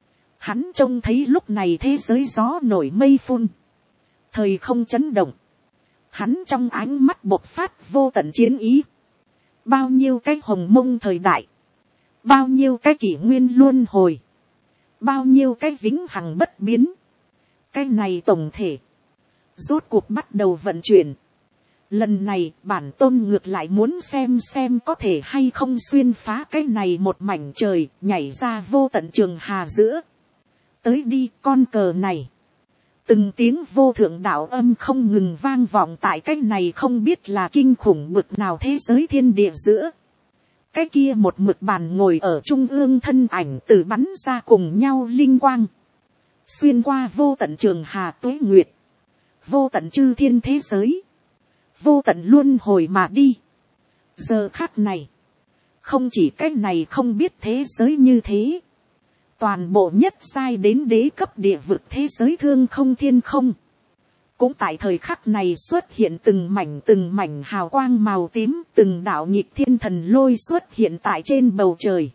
Speaker 1: Hắn trông thấy lúc này thế giới gió nổi mây phun. Thời không chấn động. Hắn trong ánh mắt bộc phát vô tận chiến ý. Bao nhiêu cái hồng mông thời đại. Bao nhiêu cái kỷ nguyên luân hồi. Bao nhiêu cái vĩnh hằng bất biến. Cái này tổng thể. Rốt cuộc bắt đầu vận chuyển. Lần này bản tôn ngược lại muốn xem xem có thể hay không xuyên phá cái này một mảnh trời. Nhảy ra vô tận trường hà giữa. Tới đi con cờ này. Từng tiếng vô thượng đạo âm không ngừng vang vọng tại cái này không biết là kinh khủng bực nào thế giới thiên địa giữa. Cái kia một mực bàn ngồi ở trung ương thân ảnh từ bắn ra cùng nhau linh quang. Xuyên qua vô tận trường hà tuế nguyệt. Vô tận chư thiên thế giới. Vô tận luân hồi mà đi. Giờ khắc này. Không chỉ cái này không biết thế giới như thế. Toàn bộ nhất sai đến đế cấp địa vực thế giới thương không thiên không. Cũng tại thời khắc này xuất hiện từng mảnh từng mảnh hào quang màu tím. Từng đạo nhịp thiên thần lôi xuất hiện tại trên bầu trời.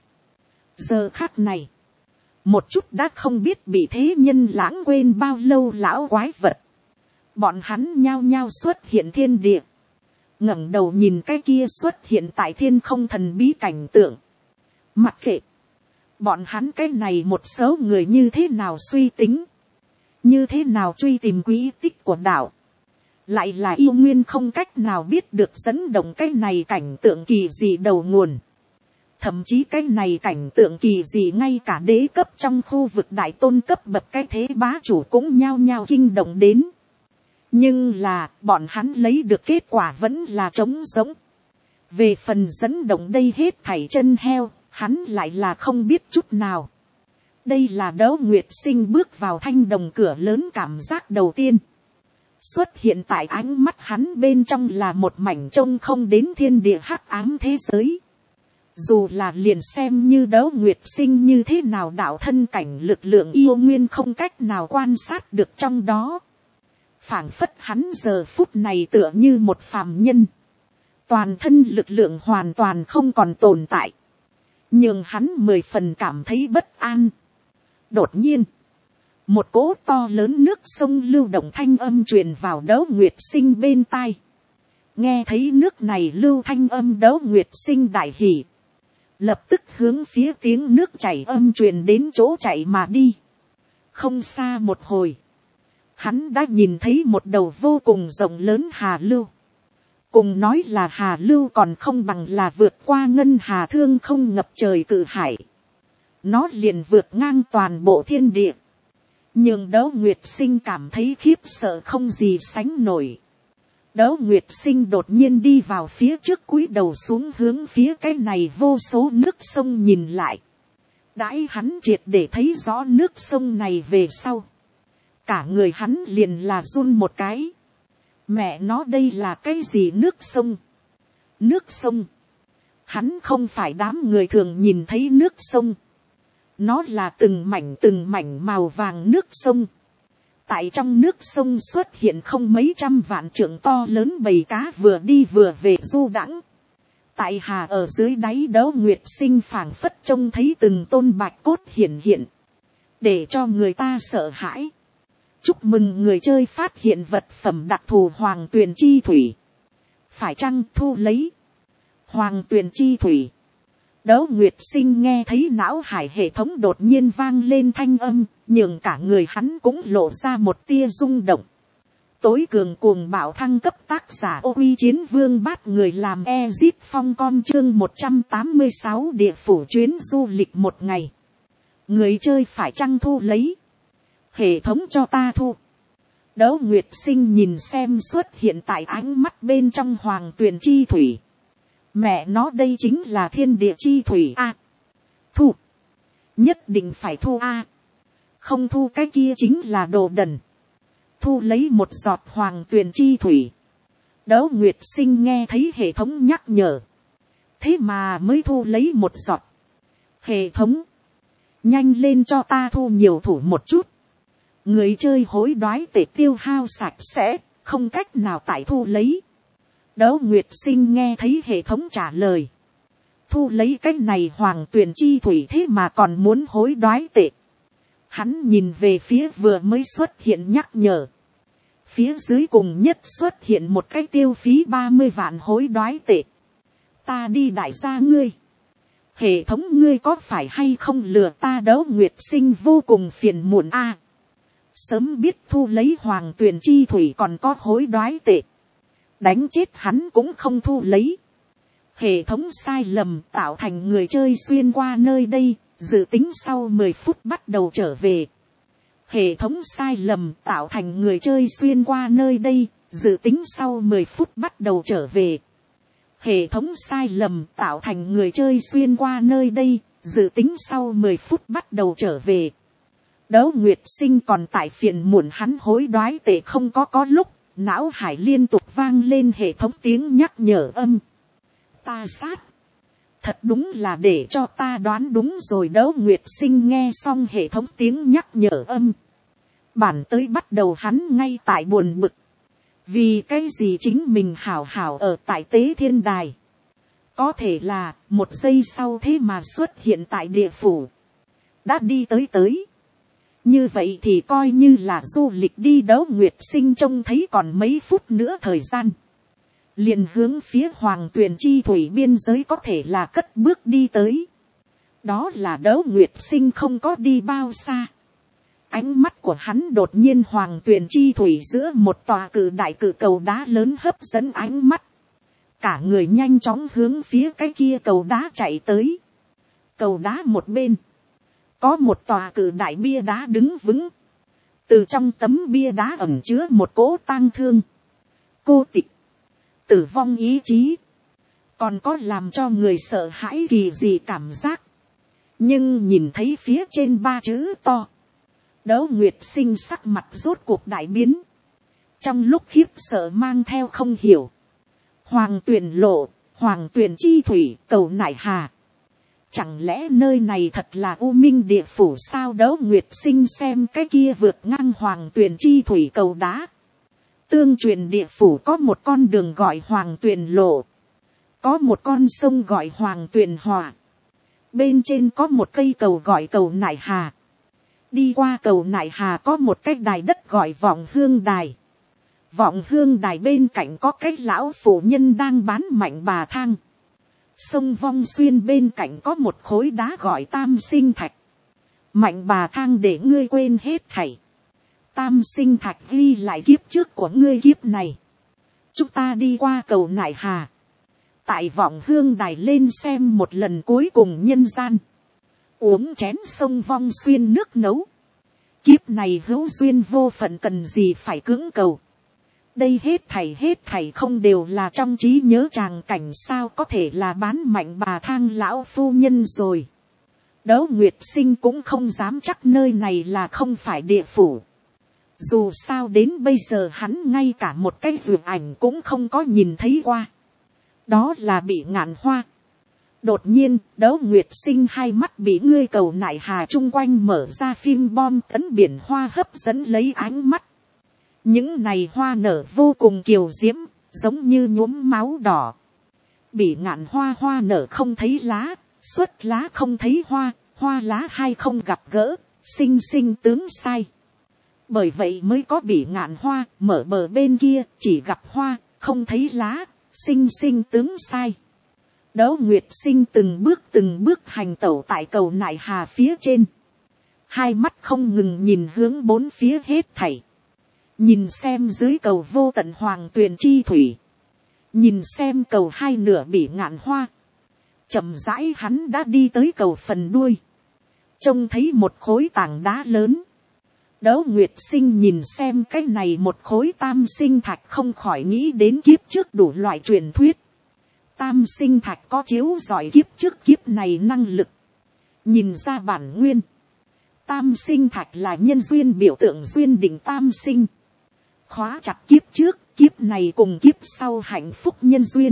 Speaker 1: Giờ khắc này. Một chút đã không biết bị thế nhân lãng quên bao lâu lão quái vật. Bọn hắn nhao nhao xuất hiện thiên địa. Ngẩng đầu nhìn cái kia xuất hiện tại thiên không thần bí cảnh tượng. Mặc kệ. Bọn hắn cái này một số người như thế nào suy tính. Như thế nào truy tìm quý tích của đạo. Lại là yêu nguyên không cách nào biết được dẫn động cái này cảnh tượng kỳ dị đầu nguồn. Thậm chí cái này cảnh tượng kỳ dị ngay cả đế cấp trong khu vực đại tôn cấp bậc cái thế bá chủ cũng nhao nhao kinh động đến. Nhưng là bọn hắn lấy được kết quả vẫn là trống rỗng. Về phần dẫn động đây hết thảy chân heo, hắn lại là không biết chút nào. Đây là Đấu Nguyệt Sinh bước vào thanh đồng cửa lớn cảm giác đầu tiên. Xuất hiện tại ánh mắt hắn bên trong là một mảnh trông không đến thiên địa hắc ám thế giới. Dù là liền xem như Đấu Nguyệt Sinh như thế nào đạo thân cảnh lực lượng yêu nguyên không cách nào quan sát được trong đó. Phảng phất hắn giờ phút này tựa như một phàm nhân. Toàn thân lực lượng hoàn toàn không còn tồn tại. Nhưng hắn mười phần cảm thấy bất an. Đột nhiên. Một cỗ to lớn nước sông lưu động thanh âm truyền vào Đấu Nguyệt Sinh bên tai. Nghe thấy nước này lưu thanh âm Đấu Nguyệt Sinh đại hỉ. Lập tức hướng phía tiếng nước chảy âm truyền đến chỗ chạy mà đi. Không xa một hồi. hắn đã nhìn thấy một đầu vô cùng rộng lớn hà lưu. Cùng nói là hà lưu còn không bằng là vượt qua ngân hà thương không ngập trời cự hải. Nó liền vượt ngang toàn bộ thiên địa. Nhưng Đỗ Nguyệt Sinh cảm thấy khiếp sợ không gì sánh nổi. Đỗ Nguyệt Sinh đột nhiên đi vào phía trước, cúi đầu xuống hướng phía cái này vô số nước sông nhìn lại. Đãi hắn triệt để thấy rõ nước sông này về sau. Cả người hắn liền là run một cái. Mẹ nó, đây là cái gì nước sông? Nước sông. Hắn không phải đám người thường nhìn thấy nước sông. Nó là từng mảnh từng mảnh màu vàng nước sông. Tại trong nước sông xuất hiện không mấy trăm vạn trượng to lớn bầy cá vừa đi vừa về du đãng. Tại hà ở dưới đáy Đỗ Nguyệt Sinh phảng phất trông thấy từng tôn bạch cốt hiển hiện. Để cho người ta sợ hãi. Chúc mừng người chơi phát hiện vật phẩm đặc thù Hoàng Tuyền Chi Thủy. Phải chăng thu lấy Hoàng Tuyền Chi Thủy? Đỗ Nguyệt Sinh nghe thấy não hải hệ thống đột nhiên vang lên thanh âm, nhường cả người hắn cũng lộ ra một tia rung động. Tối cường cuồng bạo thăng cấp, tác giả Ô Uy Chiến Vương, bát người làm Ezip Phong con, chương một trăm tám mươi sáu địa phủ chuyến du lịch một ngày. Người chơi phải chăng thu lấy? Hệ thống cho ta thu. Đỗ Nguyệt Sinh nhìn xem xuất hiện tại ánh mắt bên trong Hoàng Tuyền Chi Thủy. Mẹ nó, đây chính là thiên địa chi thủy a. À, thu. Nhất định phải thu a. À, không thu cái kia chính là đồ đần. Thu lấy một giọt Hoàng Tuyền Chi Thủy. Đỗ Nguyệt Sinh nghe thấy hệ thống nhắc nhở. Thế mà mới thu lấy một giọt. Hệ thống, nhanh lên cho ta thu nhiều thủ một chút. Người chơi hối đoái tệ tiêu hao sạch sẽ, không cách nào tại thu lấy. Đỗ Nguyệt Sinh nghe thấy hệ thống trả lời. Thu lấy cái này Hoàng Tuyền Chi Thủy thế mà còn muốn hối đoái tệ. Hắn nhìn về phía vừa mới xuất hiện nhắc nhở. Phía dưới cùng nhất xuất hiện một cái tiêu phí ba mươi vạn hối đoái tệ. Ta đi đại gia ngươi. Hệ thống ngươi có phải hay không lừa ta? Đỗ Nguyệt Sinh vô cùng phiền muộn a. À, sớm biết thu lấy Hoàng Tuyền Chi Thủy còn có hối đoái tệ. Đánh chết hắn cũng không thu lấy. Hệ thống sai lầm tạo thành người chơi xuyên qua nơi đây, dự tính sau mười phút bắt đầu trở về. Hệ thống sai lầm tạo thành người chơi xuyên qua nơi đây, dự tính sau mười phút bắt đầu trở về. Hệ thống sai lầm tạo thành người chơi xuyên qua nơi đây, dự tính sau mười phút bắt đầu trở về. Đỗ Nguyệt Sinh còn tại phiền muộn hắn hối đoái tệ không có có lúc, não hải liên tục vang lên hệ thống tiếng nhắc nhở âm. Ta sát. Thật đúng là để cho ta đoán đúng rồi. Đỗ Nguyệt Sinh nghe xong hệ thống tiếng nhắc nhở âm. Bản tới bắt đầu hắn ngay tại buồn bực. Vì cái gì chính mình hảo hảo ở tại Tế Thiên Đài. Có thể là một giây sau thế mà xuất hiện tại địa phủ. Đã đi tới tới. Như vậy thì coi như là du lịch đi. Đỗ Nguyệt Sinh trông thấy còn mấy phút nữa thời gian. Liền hướng phía Hoàng Tuyền Chi Thủy biên giới có thể là cất bước đi tới. Đó là Đỗ Nguyệt Sinh không có đi bao xa. Ánh mắt của hắn đột nhiên Hoàng Tuyền Chi Thủy giữa một tòa cự đại cự cầu đá lớn hấp dẫn ánh mắt. Cả người nhanh chóng hướng phía cái kia cầu đá chạy tới. Cầu đá một bên. Có một tòa cự đại bia đá đứng vững. Từ trong tấm bia đá ẩn chứa một cỗ tang thương. Cô tịch. Tử vong ý chí. Còn có làm cho người sợ hãi kỳ dị cảm giác. Nhưng nhìn thấy phía trên ba chữ to. Đỗ Nguyệt Sinh sắc mặt rốt cuộc đại biến. Trong lúc khiếp sợ mang theo không hiểu. Hoàng Tuyền lộ, Hoàng Tuyền Chi Thủy, cầu nại hà. Chẳng lẽ nơi này thật là U Minh địa phủ sao? Đỗ Nguyệt Sinh xem cái kia vượt ngang Hoàng Tuyền Chi Thủy cầu đá. Tương truyền địa phủ có một con đường gọi Hoàng Tuyền lộ. Có một con sông gọi Hoàng Tuyền Hòa. Bên trên có một cây cầu gọi cầu nại hà. Đi qua cầu nại hà có một cái đài đất gọi Vọng Hương Đài. Vọng Hương Đài bên cạnh có cái lão phụ nhân đang bán mạnh bà thang. Sông Vong Xuyên bên cạnh có một khối đá gọi Tam Sinh Thạch. Mạnh bà thang để ngươi quên hết thảy. tam sinh thạch ghi lại kiếp trước của ngươi kiếp này. Chúng ta đi qua cầu nại hà. Tại vọng hương đài lên xem một lần cuối cùng nhân gian. Uống chén sông vong xuyên nước nấu. Kiếp này hữu duyên vô phận cần gì phải cưỡng cầu. Đây hết thảy hết thảy không đều là trong trí nhớ tràng cảnh, sao có thể là bán mạnh bà thang lão phu nhân rồi. Đấu Nguyệt Sinh cũng không dám chắc nơi này là không phải địa phủ. Dù sao đến bây giờ hắn ngay cả một cái dược ảnh cũng không có nhìn thấy qua. Đó là bị ngạn hoa. Đột nhiên, Đấu Nguyệt Sinh hai mắt bị ngươi cầu nại hà chung quanh mở ra phim bom tấn biển hoa hấp dẫn lấy ánh mắt. Những này hoa nở vô cùng kiều diễm, giống như nhuốm máu đỏ. Bị ngạn hoa hoa nở không thấy lá, xuất lá không thấy hoa, hoa lá hai không gặp gỡ, sinh sinh tướng sai. Bởi vậy mới có bị ngạn hoa, mở bờ bên kia, chỉ gặp hoa, không thấy lá, sinh sinh tướng sai. Đấu Nguyệt Sinh từng bước từng bước hành tẩu tại cầu nại hà phía trên. Hai mắt không ngừng nhìn hướng bốn phía hết thảy. Nhìn xem dưới cầu vô tận hoàng tuyền chi thủy. Nhìn xem cầu hai nửa bị ngạn hoa. Chậm rãi hắn đã đi tới cầu phần đuôi. Trông thấy một khối tảng đá lớn. Đấu Nguyệt Sinh nhìn xem cái này một khối tam sinh thạch không khỏi nghĩ đến kiếp trước đủ loại truyền thuyết. Tam sinh thạch có chiếu giỏi kiếp trước kiếp này năng lực. Nhìn ra bản nguyên. Tam sinh thạch là nhân duyên biểu tượng duyên định tam sinh. Khóa chặt kiếp trước, kiếp này cùng kiếp sau hạnh phúc nhân duyên.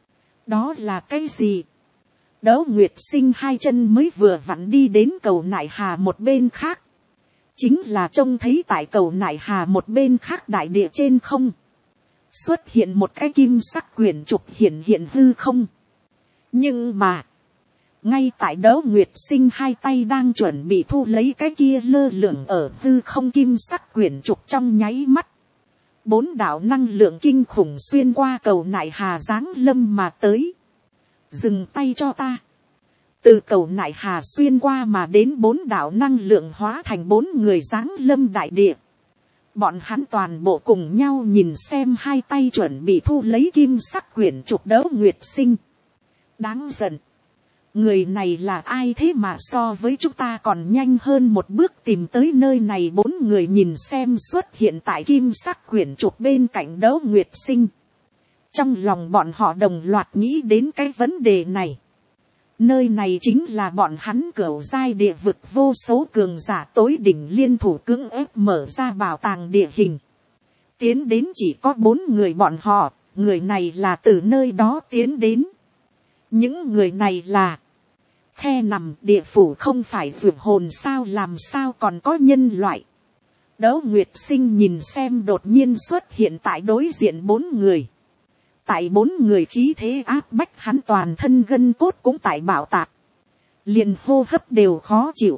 Speaker 1: Đó là cái gì? Đấu Nguyệt Sinh hai chân mới vừa vặn đi đến cầu nại hà một bên khác. Chính là trông thấy tại cầu nại hà một bên khác đại địa trên không. Xuất hiện một cái kim sắc quyển trục hiện hiện hư không. Nhưng mà, ngay tại Đấu Nguyệt Sinh hai tay đang chuẩn bị thu lấy cái kia lơ lửng ở hư không kim sắc quyển trục trong nháy mắt. Bốn đạo năng lượng kinh khủng xuyên qua cầu nại hà giáng lâm mà tới. Dừng tay cho ta. Từ cầu nại hà xuyên qua mà đến bốn đạo năng lượng hóa thành bốn người giáng lâm đại địa. Bọn hắn toàn bộ cùng nhau nhìn xem hai tay chuẩn bị thu lấy kim sắc quyển trục Đấu Nguyệt Sinh. Đáng giận. Người này là ai thế mà so với chúng ta còn nhanh hơn một bước tìm tới nơi này. Bốn người nhìn xem xuất hiện tại kim sắc quyển trục bên cạnh Đấu Nguyệt Sinh. Trong lòng bọn họ đồng loạt nghĩ đến cái vấn đề này. Nơi này chính là bọn hắn cửu giai địa vực vô số cường giả tối đỉnh liên thủ cưỡng ép mở ra bảo tàng địa hình. Tiến đến chỉ có bốn người bọn họ, người này là từ nơi đó tiến đến. Những người này là khe nằm địa phủ không phải vượt hồn sao, làm sao còn có nhân loại. Đấu Nguyệt Sinh nhìn xem đột nhiên xuất hiện tại đối diện bốn người. Tại bốn người khí thế áp bách hắn toàn thân gân cốt cũng tại bạo tạc. Liền hô hấp đều khó chịu.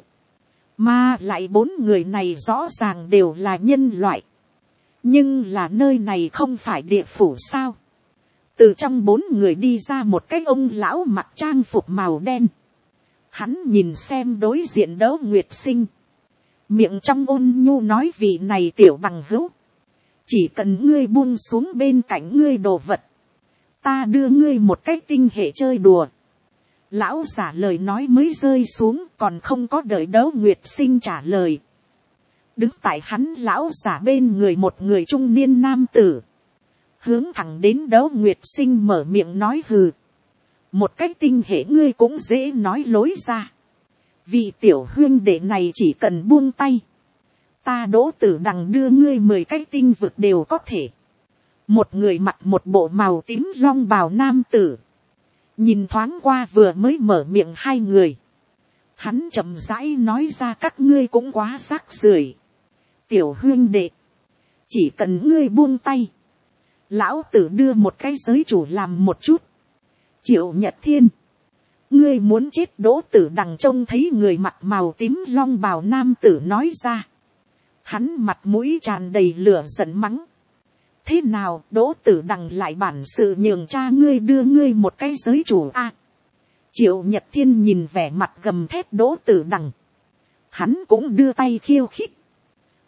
Speaker 1: Mà lại bốn người này rõ ràng đều là nhân loại. Nhưng là nơi này không phải địa phủ sao. Từ trong bốn người đi ra một cái ông lão mặc trang phục màu đen. Hắn nhìn xem đối diện Đấu Nguyệt Sinh. Miệng trong ôn nhu nói vị này tiểu bằng hữu. Chỉ cần ngươi buông xuống bên cạnh ngươi đồ vật. Ta đưa ngươi một cái tinh hệ chơi đùa. Lão giả lời nói mới rơi xuống còn không có đợi Đấu Nguyệt Sinh trả lời. Đứng tại hắn lão giả bên người một người trung niên nam tử. Hướng thẳng đến Đấu Nguyệt Sinh mở miệng nói hừ. Một cái tinh hệ ngươi cũng dễ nói lối ra. Vị tiểu huyên đệ này chỉ cần buông tay. Ta Đỗ Tử Đằng đưa ngươi mười cái tinh vực đều có thể. Một người mặc một bộ màu tím long bào nam tử. Nhìn thoáng qua vừa mới mở miệng hai người. Hắn chậm rãi nói ra các ngươi cũng quá rác rưởi. Tiểu huyên đệ. Chỉ cần ngươi buông tay. Lão tử đưa một cái giới chủ làm một chút. Triệu Nhật Thiên. Ngươi muốn chết. Đỗ Tử Đằng trông thấy người mặc màu tím long bào nam tử nói ra. Hắn mặt mũi tràn đầy lửa giận mắng. Thế nào Đỗ Tử Đằng lại bản sự nhường cha ngươi đưa ngươi một cái giới chủ a? À, Triệu Nhật Thiên nhìn vẻ mặt gầm thét Đỗ Tử Đằng. Hắn cũng đưa tay khiêu khích.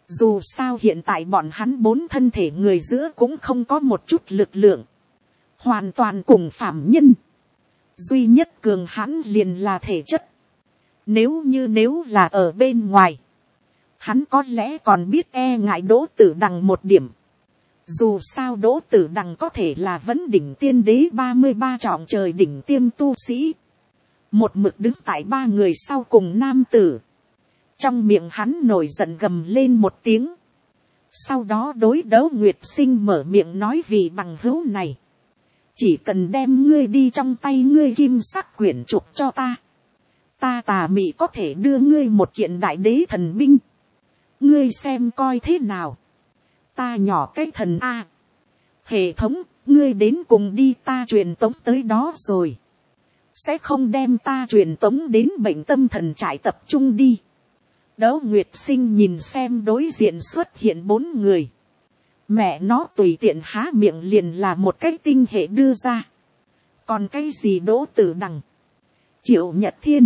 Speaker 1: Dù sao hiện tại bọn hắn bốn thân thể người giữa cũng không có một chút lực lượng. Hoàn toàn cùng phàm nhân. Duy nhất cường hãn liền là thể chất. Nếu như nếu là ở bên ngoài. Hắn có lẽ còn biết e ngại Đỗ Tử Đằng một điểm. Dù sao Đỗ Tử Đằng có thể là vấn đỉnh tiên đế ba mươi ba trọng trời đỉnh tiêm tu sĩ. Một mực đứng tại ba người sau cùng nam tử. Trong miệng hắn nổi giận gầm lên một tiếng. Sau đó đối Đấu Nguyệt Sinh mở miệng nói vì bằng hữu này. Chỉ cần đem ngươi đi trong tay ngươi kim sắc quyển trục cho ta. Ta Tà Mị có thể đưa ngươi một kiện đại đế thần binh. Ngươi xem coi thế nào. Ta nhỏ cái thần A. Hệ thống, ngươi đến cùng đi ta truyền tống tới đó rồi. Sẽ không đem ta truyền tống đến bệnh tâm thần trại tập trung đi. Đấu Nguyệt Sinh nhìn xem đối diện xuất hiện bốn người. Mẹ nó tùy tiện há miệng liền là một cái tinh hệ đưa ra. Còn cái gì Đỗ Tử Đằng? Triệu Nhật Thiên.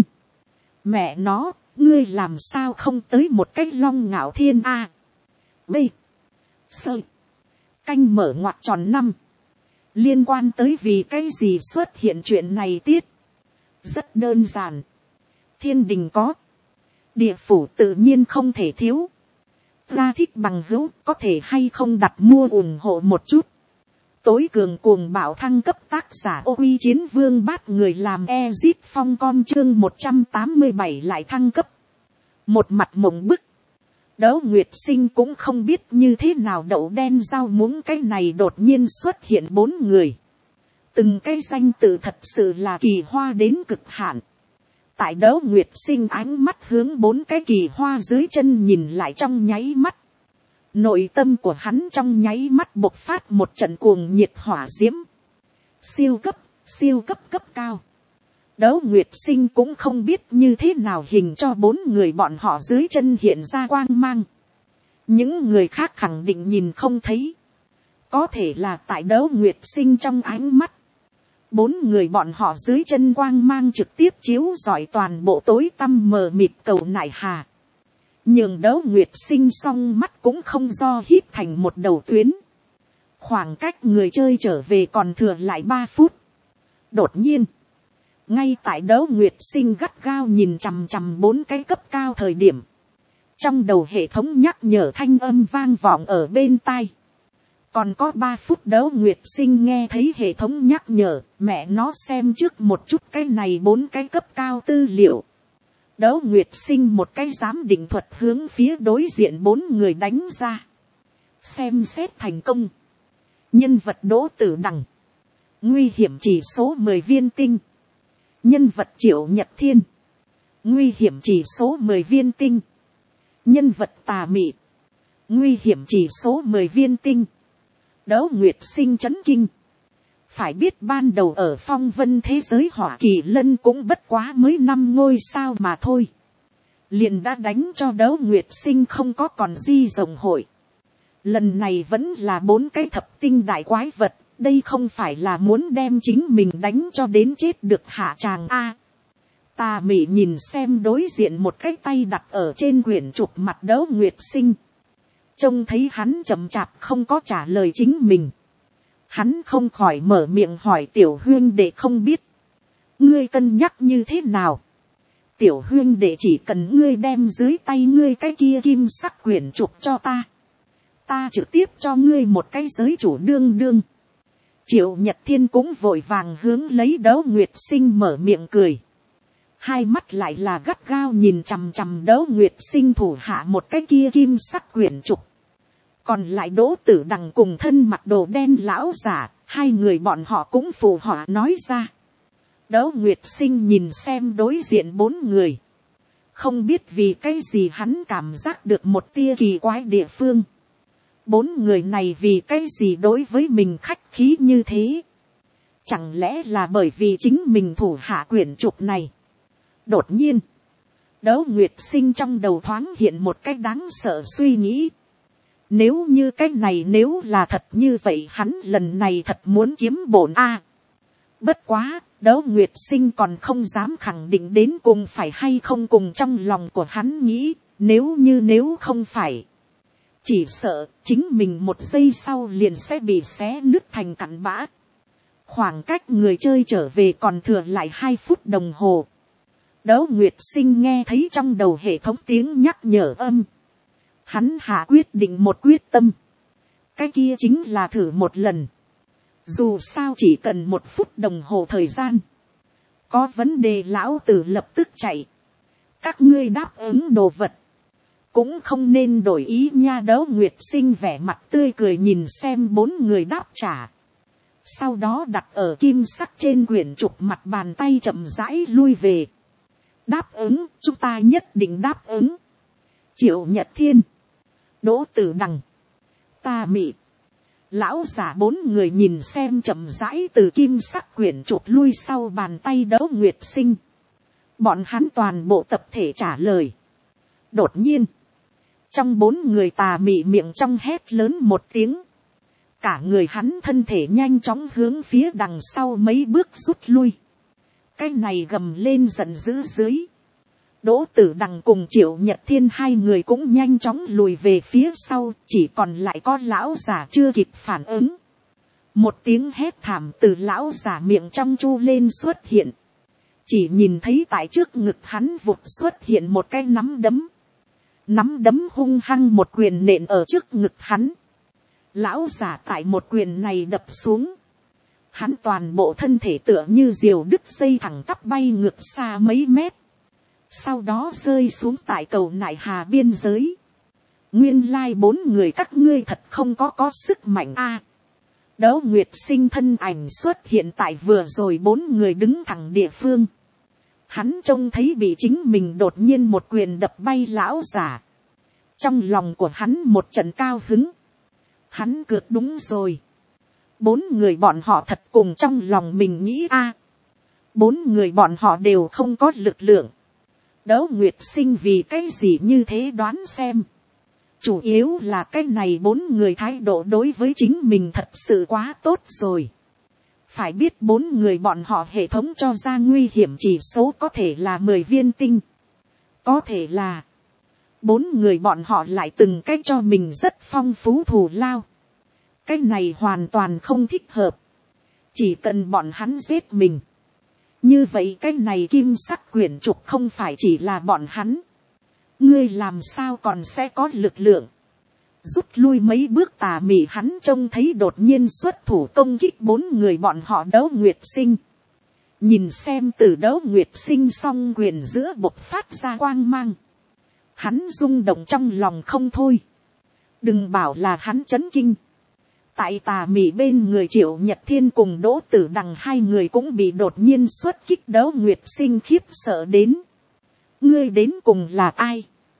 Speaker 1: Mẹ nó, ngươi làm sao không tới một cái Long Ngạo Thiên A. B. Sơ. Canh mở ngoặc tròn năm. Liên quan tới vì cái gì xuất hiện chuyện này tiết. Rất đơn giản. Thiên đình có. Địa phủ tự nhiên không thể thiếu. Ra thích bằng hữu có thể hay không đặt mua ủng hộ một chút. Tối cường cuồng bạo thăng cấp tác giả Ô Uy Chiến Vương Bát người làm Ezit Phong con chương một trăm tám mươi bảy lại thăng cấp. Một mặt mộng bức. Đấu Nguyệt Sinh cũng không biết như thế nào đậu đen rau muống cái này đột nhiên xuất hiện bốn người. Từng cái danh tự thật sự là kỳ hoa đến cực hạn. Tại Đấu Nguyệt Sinh ánh mắt hướng bốn cái kỳ hoa dưới chân nhìn lại trong nháy mắt. Nội tâm của hắn trong nháy mắt bộc phát một trận cuồng nhiệt hỏa diễm. Siêu cấp, siêu cấp cấp cao. Đấu Nguyệt Sinh cũng không biết như thế nào hình cho bốn người bọn họ dưới chân hiện ra quang mang. Những người khác khẳng định nhìn không thấy. Có thể là tại Đấu Nguyệt Sinh trong ánh mắt. Bốn người bọn họ dưới chân quang mang trực tiếp chiếu rọi toàn bộ tối tăm mờ mịt cầu nại hà. Nhường Đấu Nguyệt Sinh song mắt cũng không do hít thành một đầu tuyến. Khoảng cách người chơi trở về còn thừa lại ba phút. Đột nhiên. Ngay tại Đấu Nguyệt Sinh gắt gao nhìn chằm chằm bốn cái cấp cao thời điểm. Trong đầu hệ thống nhắc nhở thanh âm vang vọng ở bên tai. Còn có ba phút Đấu Nguyệt Sinh nghe thấy hệ thống nhắc nhở, mẹ nó xem trước một chút cái này bốn cái cấp cao tư liệu. Đấu Nguyệt Sinh một cái giám định thuật hướng phía đối diện bốn người đánh ra. Xem xét thành công. Nhân vật Đỗ Tử Đằng. Nguy hiểm chỉ số mười viên tinh. Nhân vật Triệu Nhật Thiên. Nguy hiểm chỉ số mười viên tinh. Nhân vật Tà Mị. Nguy hiểm chỉ số mười viên tinh. Đấu Nguyệt Sinh chấn kinh. Phải biết ban đầu ở phong vân thế giới Hỏa Kỳ Lân cũng bất quá mới năm ngôi sao mà thôi. Liền đã đánh cho Đấu Nguyệt Sinh không có còn di rồng hội. Lần này vẫn là bốn cái thập tinh đại quái vật. Đây không phải là muốn đem chính mình đánh cho đến chết được hạ tràng A. Tà Mị nhìn xem đối diện một cái tay đặt ở trên quyển trục mặt Đấu Nguyệt Sinh. Trông thấy hắn chậm chạp không có trả lời chính mình. Hắn không khỏi mở miệng hỏi tiểu huyên đệ không biết. Ngươi cân nhắc như thế nào? Tiểu huyên đệ chỉ cần ngươi đem dưới tay ngươi cái kia kim sắc quyển trục cho ta. Ta trực tiếp cho ngươi một cái giới chủ đương đương. Triệu Nhật Thiên cũng vội vàng hướng lấy Đấu Nguyệt Sinh mở miệng cười. Hai mắt lại là gắt gao nhìn chằm chằm Đấu Nguyệt Sinh thủ hạ một cái kia kim sắc quyển trục. Còn lại Đỗ Tử Đằng cùng thân mặc đồ đen lão giả, hai người bọn họ cũng phù họa nói ra. Đấu Nguyệt Sinh nhìn xem đối diện bốn người. Không biết vì cái gì hắn cảm giác được một tia kỳ quái địa phương. Bốn người này vì cái gì đối với mình khách khí như thế? Chẳng lẽ là bởi vì chính mình thủ hạ quyển trục này? Đột nhiên, Đấu Nguyệt Sinh trong đầu thoáng hiện một cái đáng sợ suy nghĩ. Nếu như cái này nếu là thật như vậy hắn lần này thật muốn kiếm bổn a. Bất quá, Đấu Nguyệt Sinh còn không dám khẳng định đến cùng phải hay không cùng trong lòng của hắn nghĩ, nếu như nếu không phải. chỉ sợ chính mình một giây sau liền sẽ bị xé nứt thành cặn bã. Khoảng cách người chơi trở về còn thừa lại hai phút đồng hồ. Đỗ Nguyệt Sinh nghe thấy trong đầu hệ thống tiếng nhắc nhở âm. Hắn hạ quyết định một quyết tâm. Cái kia chính là thử một lần. Dù sao chỉ cần một phút đồng hồ thời gian. Có vấn đề lão tử lập tức chạy. Các ngươi đáp ứng đồ vật. Cũng không nên đổi ý nha. Đỗ Nguyệt Sinh vẻ mặt tươi cười nhìn xem bốn người đáp trả. Sau đó đặt ở kim sắc trên quyển trục mặt bàn tay chậm rãi lui về. Đáp ứng, chúng ta nhất định đáp ứng. Triệu Nhật Thiên, Đỗ Tử Đằng, Ta Mị, lão giả bốn người nhìn xem chậm rãi từ kim sắc quyển trục lui sau bàn tay Đỗ Nguyệt Sinh. Bọn hắn toàn bộ tập thể trả lời. Đột nhiên, trong bốn người Tà Mị miệng trong hét lớn một tiếng. Cả người hắn thân thể nhanh chóng hướng phía đằng sau mấy bước rút lui. Cái này gầm lên giận dữ dưới. Đỗ Tử Đằng cùng Triệu Nhật Thiên hai người cũng nhanh chóng lùi về phía sau. Chỉ còn lại có lão giả chưa kịp phản ứng. Một tiếng hét thảm từ lão giả miệng trong chu lên xuất hiện. Chỉ nhìn thấy tại trước ngực hắn vụt xuất hiện một cái nắm đấm. Nắm đấm hung hăng một quyền nện ở trước ngực hắn. Lão giả tại một quyền này đập xuống. Hắn toàn bộ thân thể tựa như diều đứt dây thẳng tắp bay ngược xa mấy mét. Sau đó rơi xuống tại cầu nại hà biên giới. Nguyên lai bốn người các ngươi thật không có có sức mạnh a. À, Đỗ Nguyệt Sinh thân ảnh xuất hiện tại vừa rồi bốn người đứng thẳng địa phương. Hắn trông thấy bị chính mình đột nhiên một quyền đập bay lão giả. Trong lòng của hắn một trận cao hứng. Hắn cược đúng rồi. Bốn người bọn họ thật cùng trong lòng mình nghĩ a. À, bốn người bọn họ đều không có lực lượng. Đỗ Nguyệt Sinh vì cái gì như thế đoán xem. Chủ yếu là cái này bốn người thái độ đối với chính mình thật sự quá tốt rồi. Phải biết bốn người bọn họ hệ thống cho ra nguy hiểm chỉ số có thể là mười viên tinh. Có thể là bốn người bọn họ lại từng cách cho mình rất phong phú thù lao. Cái này hoàn toàn không thích hợp. Chỉ cần bọn hắn giết mình. Như vậy cái này kim sắc quyển trục không phải chỉ là bọn hắn. Ngươi làm sao còn sẽ có lực lượng. Rút lui mấy bước Tà Mị hắn trông thấy đột nhiên xuất thủ công kích bốn người bọn họ Đỗ Nguyệt Sinh. Nhìn xem từ Đỗ Nguyệt Sinh song quyền giữa bộc phát ra quang mang. Hắn rung động trong lòng không thôi. Đừng bảo là hắn chấn kinh. Tại Tà Mị bên người Triệu Nhật Thiên cùng Đỗ Tử Đằng hai người cũng bị đột nhiên xuất kích Đỗ Nguyệt Sinh khiếp sợ đến. Ngươi đến cùng là ai?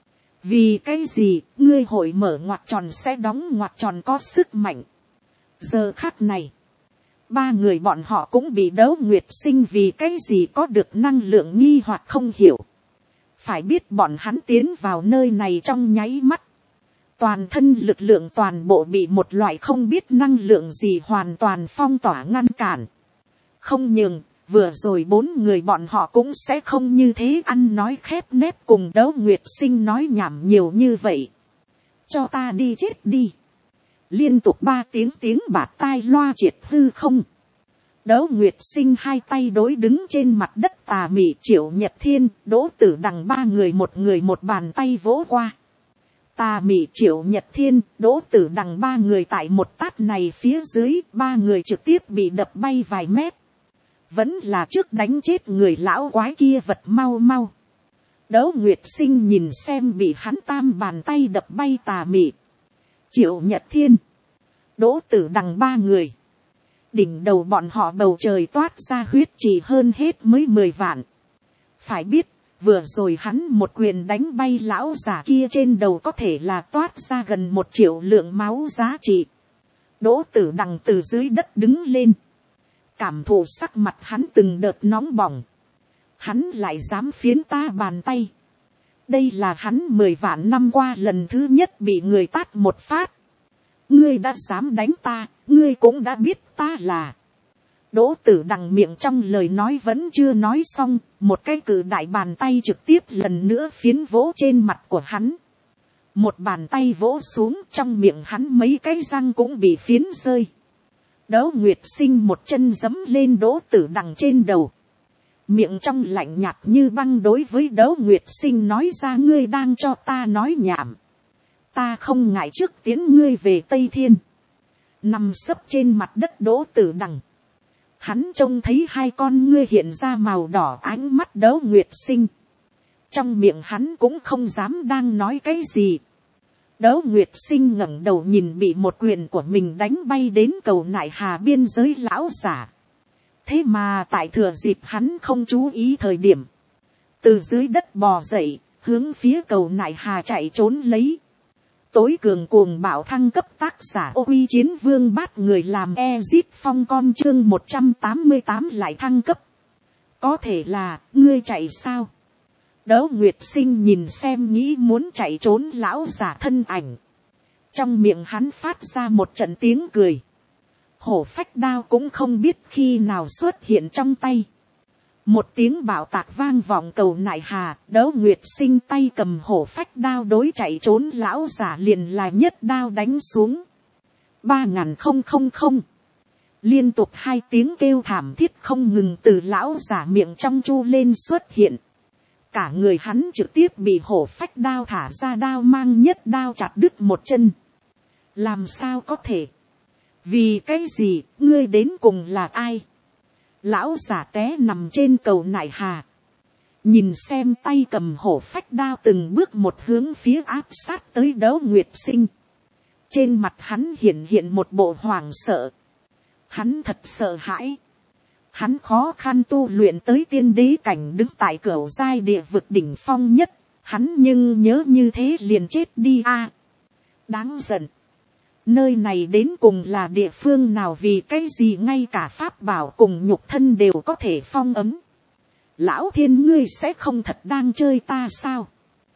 Speaker 1: Vì cái gì ngươi hội mở ngoặc tròn sẽ đóng ngoặc tròn có sức mạnh? Giờ khắc này, ba người bọn họ cũng bị Đỗ Nguyệt Sinh vì cái gì có được năng lượng nghi hoặc không hiểu. Phải biết bọn hắn tiến vào nơi này trong nháy mắt. Toàn thân lực lượng toàn bộ bị một loại không biết năng lượng gì hoàn toàn phong tỏa ngăn cản. Không nhường, vừa rồi bốn người bọn họ cũng sẽ không như thế ăn nói khép nép cùng Đỗ Nguyệt Sinh nói nhảm nhiều như vậy. Cho ta đi chết đi. Liên tục ba tiếng tiếng bạt tai loa triệt hư không. Đỗ Nguyệt Sinh hai tay đối đứng trên mặt đất Tà Mị Triệu Nhật Thiên, Đỗ Tử Đằng ba người một người một bàn tay vỗ qua. Tà Mị Triệu Nhật Thiên, Đỗ Tử Đằng ba người tại một tát này phía dưới, ba người trực tiếp bị đập bay vài mét. Vẫn là trước đánh chết người lão quái kia vật mau mau. Đỗ Nguyệt Sinh nhìn xem bị hắn tam bàn tay đập bay Tà Mị Triệu Nhật Thiên, Đỗ Tử Đằng ba người. Đỉnh đầu bọn họ bầu trời toát ra huyết trì hơn hết mới mười vạn. Phải biết, vừa rồi hắn một quyền đánh bay lão giả kia trên đầu có thể là toát ra gần một triệu lượng máu giá trị. Đỗ Tử Đằng từ dưới đất đứng lên. Cảm thụ sắc mặt hắn từng đợt nóng bỏng. Hắn lại dám phiến ta bàn tay. Đây là hắn mười vạn năm qua lần thứ nhất bị người tát một phát. Ngươi đã dám đánh ta, ngươi cũng đã biết ta là. Đỗ Tử Đằng miệng trong lời nói vẫn chưa nói xong, một cái cự đại bàn tay trực tiếp lần nữa phiến vỗ trên mặt của hắn. một bàn tay vỗ xuống, trong miệng hắn mấy cái răng cũng bị phiến rơi. Đỗ Nguyệt Sinh một chân giẫm lên Đỗ Tử Đằng trên đầu, miệng trong lạnh nhạt như băng đối với Đỗ Nguyệt Sinh nói ra, ngươi đang cho ta nói nhảm, ta không ngại trước tiến ngươi về Tây Thiên. Nằm sấp trên mặt đất Đỗ Tử Đằng, hắn trông thấy hai con ngươi hiện ra màu đỏ ánh mắt Đỗ Nguyệt Sinh, trong miệng hắn cũng không dám đang nói cái gì. Đỗ Nguyệt Sinh ngẩng đầu nhìn bị một quyền của mình đánh bay đến cầu nại hà biên giới lão giả. Thế mà tại thừa dịp hắn không chú ý thời điểm, từ dưới đất bò dậy, hướng phía cầu nại hà chạy trốn lấy. Tối cường cuồng bạo thăng cấp, tác giả Ô Uy Chiến Vương Bát Người làm Ezip Phong con, chương một trăm tám mươi tám lại thăng cấp. Có thể là, ngươi chạy sao? Đỗ Nguyệt Sinh nhìn xem nghĩ muốn chạy trốn lão giả thân ảnh. Trong miệng hắn phát ra một trận tiếng cười. Hổ phách đao cũng không biết khi nào xuất hiện trong tay. Một tiếng bạo tạc vang vọng cầu nại hà, Đỗ Nguyệt Sinh tay cầm hổ phách đao đối chạy trốn lão giả liền là nhất đao đánh xuống. Ba ngàn không không không. Liên tục hai tiếng kêu thảm thiết không ngừng từ lão giả miệng trong chu lên xuất hiện. Cả người hắn trực tiếp bị hổ phách đao thả ra đao mang nhất đao chặt đứt một chân. Làm sao có thể? Vì cái gì, ngươi đến cùng là ai? Lão giả té nằm trên cầu nại hà, nhìn xem tay cầm hổ phách đao từng bước một hướng phía áp sát tới Đỗ Nguyệt Sinh. Trên mặt hắn hiện hiện một bộ hoảng sợ. Hắn thật sợ hãi. Hắn khó khăn tu luyện tới tiên đế cảnh, đứng tại cửu giai địa vực đỉnh phong nhất. Hắn nhưng nhớ như thế liền chết đi a. À, đáng giận. Nơi này đến cùng là địa phương nào, vì cái gì ngay cả pháp bảo cùng nhục thân đều có thể phong ấm. Lão thiên, ngươi sẽ không thật đang chơi ta sao?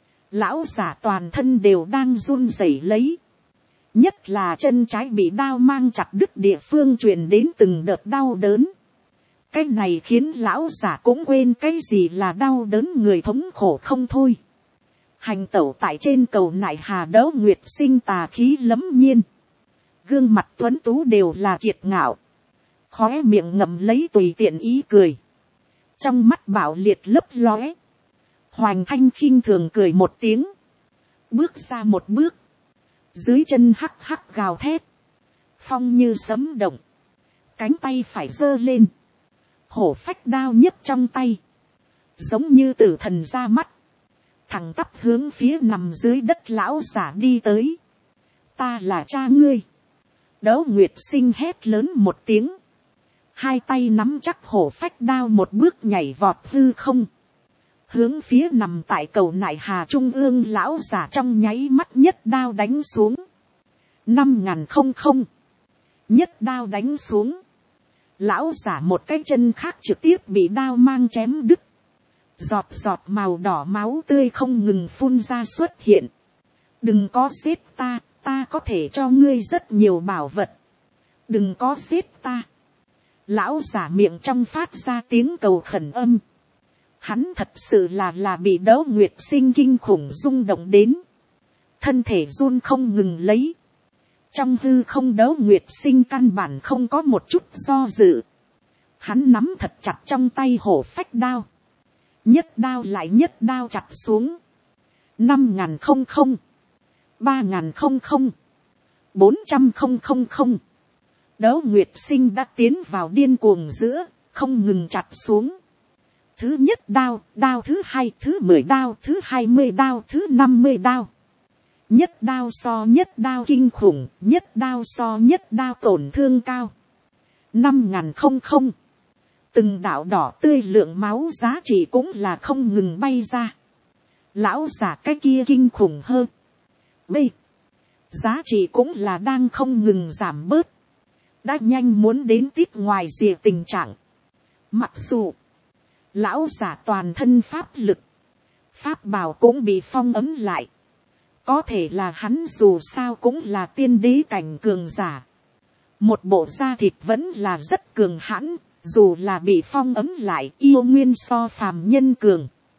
Speaker 1: Lão giả toàn thân đều đang run rẩy lấy. Nhất là chân trái bị đao mang chặt đứt địa phương truyền đến từng đợt đau đớn. Cái này khiến lão giả cũng quên cái gì là đau đớn, người thống khổ không thôi. Hành tẩu tại trên cầu nại hà, Đỗ Nguyệt Sinh tà khí lẫm nhiên. Gương mặt tuấn tú đều là kiệt ngạo. Khóe miệng ngậm lấy tùy tiện ý cười. Trong mắt bạo liệt lấp lóe. Hoành Thanh khinh thường cười một tiếng. Bước ra một bước. Dưới chân hắc hắc gào thét. Phong như sấm động. Cánh tay phải giơ lên. Hổ phách đao nhấc trong tay. Giống như tử thần ra mắt. Thẳng tắp hướng phía nằm dưới đất lão giả đi tới. Ta là cha ngươi. Đỗ Nguyệt Sinh hét lớn một tiếng. Hai tay nắm chắc hổ phách đao, một bước nhảy vọt hư không. Hướng phía nằm tại cầu nại hà trung ương lão giả trong nháy mắt nhất đao đánh xuống. Năm ngàn không không. Nhất đao đánh xuống. Lão giả một cái chân khác trực tiếp bị đao mang chém đứt. Giọt giọt màu đỏ máu tươi không ngừng phun ra xuất hiện. Đừng có giết ta, ta có thể cho ngươi rất nhiều bảo vật. Đừng có giết ta. Lão giả miệng trong phát ra tiếng cầu khẩn âm. Hắn thật sự là là bị Đỗ Nguyệt Sinh kinh khủng rung động đến. Thân thể run không ngừng lấy. Trong hư không, Đỗ Nguyệt Sinh căn bản không có một chút do dự. Hắn nắm thật chặt trong tay hổ phách đao. Nhất đao lại nhất đao chặt xuống. Năm ngàn không không. Ba ngàn không không. Bốn trăm không không không. Đỗ Nguyệt Sinh đã tiến vào điên cuồng giữa, không ngừng chặt xuống. Thứ nhất đao, đao thứ hai, thứ mười đao, thứ hai mươi đao, thứ năm mươi đao. Nhất đao so nhất đao kinh khủng, nhất đao so nhất đao tổn thương cao. Năm ngàn không không. Từng đạo đỏ tươi lượng máu giá trị cũng là không ngừng bay ra. Lão giả cái kia kinh khủng hơn. Đây. Giá trị cũng là đang không ngừng giảm bớt. Đã nhanh muốn đến tít ngoài rìa tình trạng. Mặc dù. Lão giả toàn thân pháp lực. Pháp bảo cũng bị phong ấm lại. Có thể là hắn dù sao cũng là tiên đế cảnh cường giả. Một bộ da thịt vẫn là rất cường hãn. Dù là bị phong ấm lại, yêu nguyên so phàm nhân cường.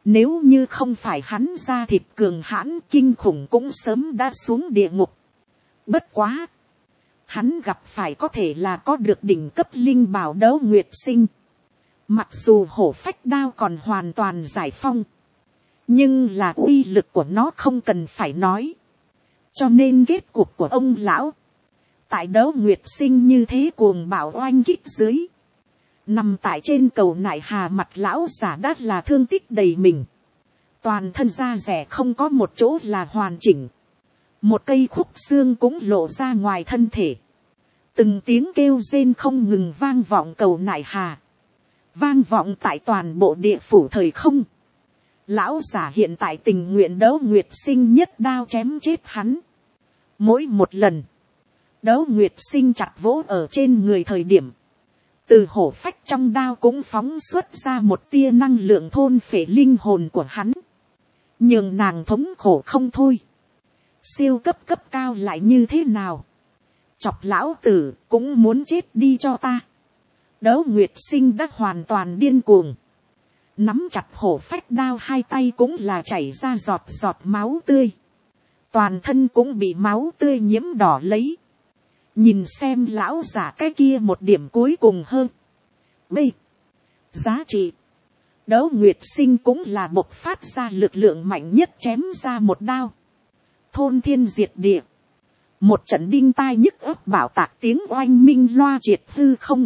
Speaker 1: Nếu như không phải hắn ra thịt cường hãn kinh khủng cũng sớm đã xuống địa ngục. Bất quá. Hắn gặp phải có thể là có được đỉnh cấp linh bảo Đấu Nguyệt Sinh. Mặc dù hổ phách đao còn hoàn toàn giải phong. Nhưng là uy lực của nó không cần phải nói. Cho nên kết cục của ông lão. Tại Đấu Nguyệt Sinh như thế cuồng bạo oanh kích dưới. Nằm tại trên cầu nại hà mặt lão giả đắt là thương tích đầy mình. Toàn thân da rẻ không có một chỗ là hoàn chỉnh. Một cây khúc xương cũng lộ ra ngoài thân thể. Từng tiếng kêu rên không ngừng vang vọng cầu nại hà. Vang vọng tại toàn bộ địa phủ thời không. Lão giả hiện tại tình nguyện Đấu Nguyệt Sinh nhất đao chém chết hắn. Mỗi một lần. Đấu Nguyệt Sinh chặt vỗ ở trên người thời điểm. Từ hổ phách trong đao cũng phóng xuất ra một tia năng lượng thôn phệ linh hồn của hắn. Nhưng nàng thống khổ không thôi. Siêu cấp cấp cao lại như thế nào? Chọc lão tử cũng muốn chết đi cho ta. Đấu Nguyệt Sinh đã hoàn toàn điên cuồng. Nắm chặt hổ phách đao hai tay cũng là chảy ra giọt giọt máu tươi. Toàn thân cũng bị máu tươi nhiễm đỏ lấy. Nhìn xem lão giả cái kia một điểm cuối cùng hơn. B. Giá trị. Đấu Nguyệt Sinh cũng là bộc phát ra lực lượng mạnh nhất chém ra một đao. Thôn thiên diệt địa. Một trận đinh tai nhức ấp bảo tạc tiếng oanh minh loa triệt hư không.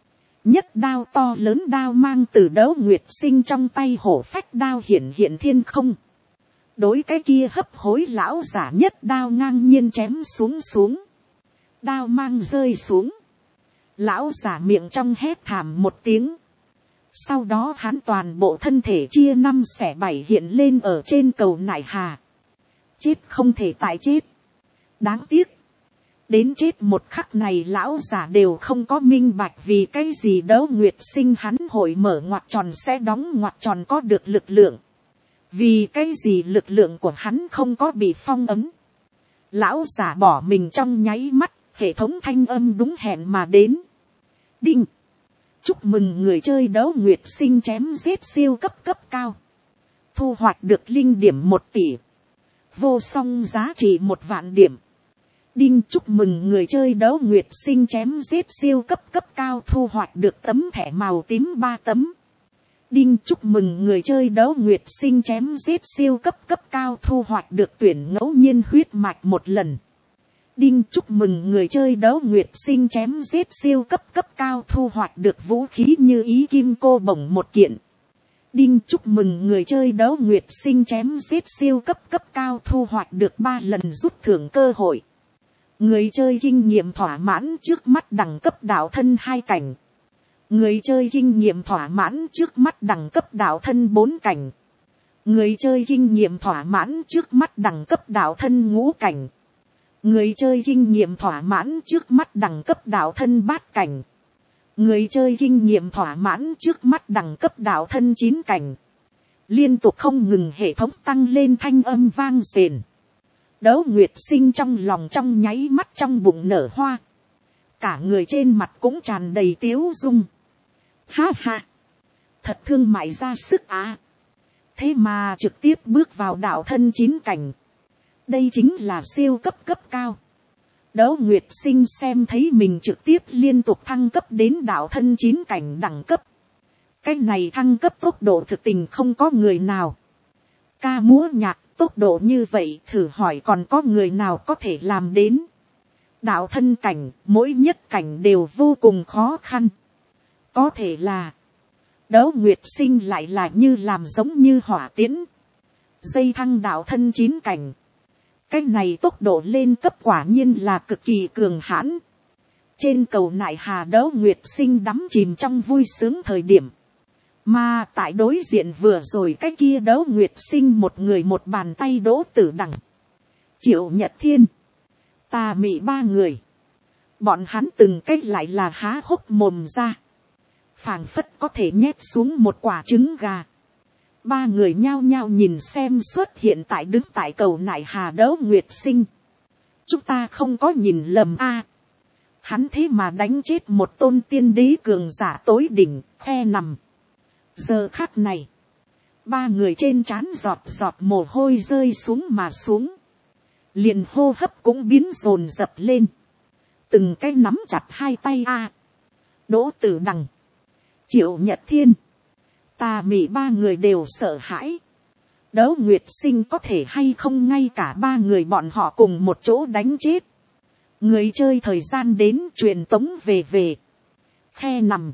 Speaker 1: Nhất đao to lớn đao mang từ Đấu Nguyệt Sinh trong tay hổ phách đao hiện hiện thiên không. Đối cái kia hấp hối lão giả nhất đao ngang nhiên chém xuống xuống. Đao mang rơi xuống. Lão giả miệng trong hét thảm một tiếng. Sau đó hắn toàn bộ thân thể chia năm xẻ bảy hiện lên ở trên cầu nại hà. Chết không thể tại chết. Đáng tiếc. Đến chết một khắc này lão giả đều không có minh bạch vì cái gì Đấu Nguyệt Sinh hắn hội mở ngoặc tròn sẽ đóng ngoặc tròn có được lực lượng. Vì cái gì lực lượng của hắn không có bị phong ấn. Lão giả bỏ mình trong nháy mắt, hệ thống thanh âm đúng hẹn mà đến. Đinh. Chúc mừng người chơi Đấu Nguyệt Sinh chém giết siêu cấp cấp cao. Thu hoạch được linh điểm một tỷ. Vô song giá trị một vạn điểm. Đinh, chúc mừng người chơi Đấu Nguyệt Sinh chém giết siêu cấp cấp cao thu hoạch được tấm thẻ màu tím ba tấm. Đinh, chúc mừng người chơi Đấu Nguyệt Sinh chém giết siêu cấp cấp cao thu hoạch được tuyển ngẫu nhiên huyết mạch một lần. Đinh, chúc mừng người chơi Đấu Nguyệt Sinh chém giết siêu cấp cấp cao thu hoạch được vũ khí như ý kim cô bổng một kiện. Đinh, chúc mừng người chơi Đấu Nguyệt Sinh chém giết siêu cấp cấp cao thu hoạch được ba lần rút thưởng cơ hội. Người chơi kinh nghiệm thỏa mãn trước mắt đẳng cấp đạo thân hai cảnh. Người chơi kinh nghiệm thỏa mãn trước mắt đẳng cấp đạo thân bốn cảnh. Người chơi kinh nghiệm thỏa mãn trước mắt đẳng cấp đạo thân ngũ cảnh. Người chơi kinh nghiệm thỏa mãn trước mắt đẳng cấp đạo thân bát cảnh. Người chơi kinh nghiệm thỏa mãn trước mắt đẳng cấp đạo thân chín cảnh. Liên tục không ngừng hệ thống tăng lên thanh âm vang sền. Đấu Nguyệt Sinh trong lòng trong nháy mắt trong bụng nở hoa. Cả người trên mặt cũng tràn đầy tiếu dung. Ha ha. Thật thương mại ra sức á. Thế mà trực tiếp bước vào đạo thân chín cảnh. Đây chính là siêu cấp cấp cao. Đấu Nguyệt Sinh xem thấy mình trực tiếp liên tục thăng cấp đến đạo thân chín cảnh đẳng cấp. Cái này thăng cấp tốc độ thực tình không có người nào. Ca múa nhạc tốc độ như vậy thử hỏi còn có người nào có thể làm đến. Đạo thân cảnh mỗi nhất cảnh đều vô cùng khó khăn. Có thể là Đấu Nguyệt Sinh lại là như làm giống như hỏa tiễn. Dây thăng đạo thân chín cảnh. Cái này tốc độ lên cấp quả nhiên là cực kỳ cường hãn. Trên cầu nại hà Đấu Nguyệt Sinh đắm chìm trong vui sướng thời điểm. Mà tại đối diện vừa rồi cái kia Đấu Nguyệt Sinh một người một bàn tay đỗ tử đẳng. Triệu Nhật Thiên. Tà Mị ba người. Bọn hắn từng cách lại là há hốc mồm ra. Phảng phất có thể nhét xuống một quả trứng gà. Ba người nhao nhao nhìn xem xuất hiện tại đứng tại cầu nại hà Đấu Nguyệt Sinh. Chúng ta không có nhìn lầm a. Hắn thế mà đánh chết một tôn tiên đế cường giả tối đỉnh, khe nằm. Giờ khắc này, Ba người trên trán giọt giọt mồ hôi rơi xuống mà xuống. Liền hô hấp cũng biến dồn dập lên. Từng cái nắm chặt hai tay a. Đỗ Tử Đằng, Triệu Nhật Thiên, Tà Mị ba người đều sợ hãi. Đỗ Nguyệt Sinh có thể hay không ngay cả ba người bọn họ cùng một chỗ đánh chết. Người chơi thời gian đến truyền tống về về. Khe nằm.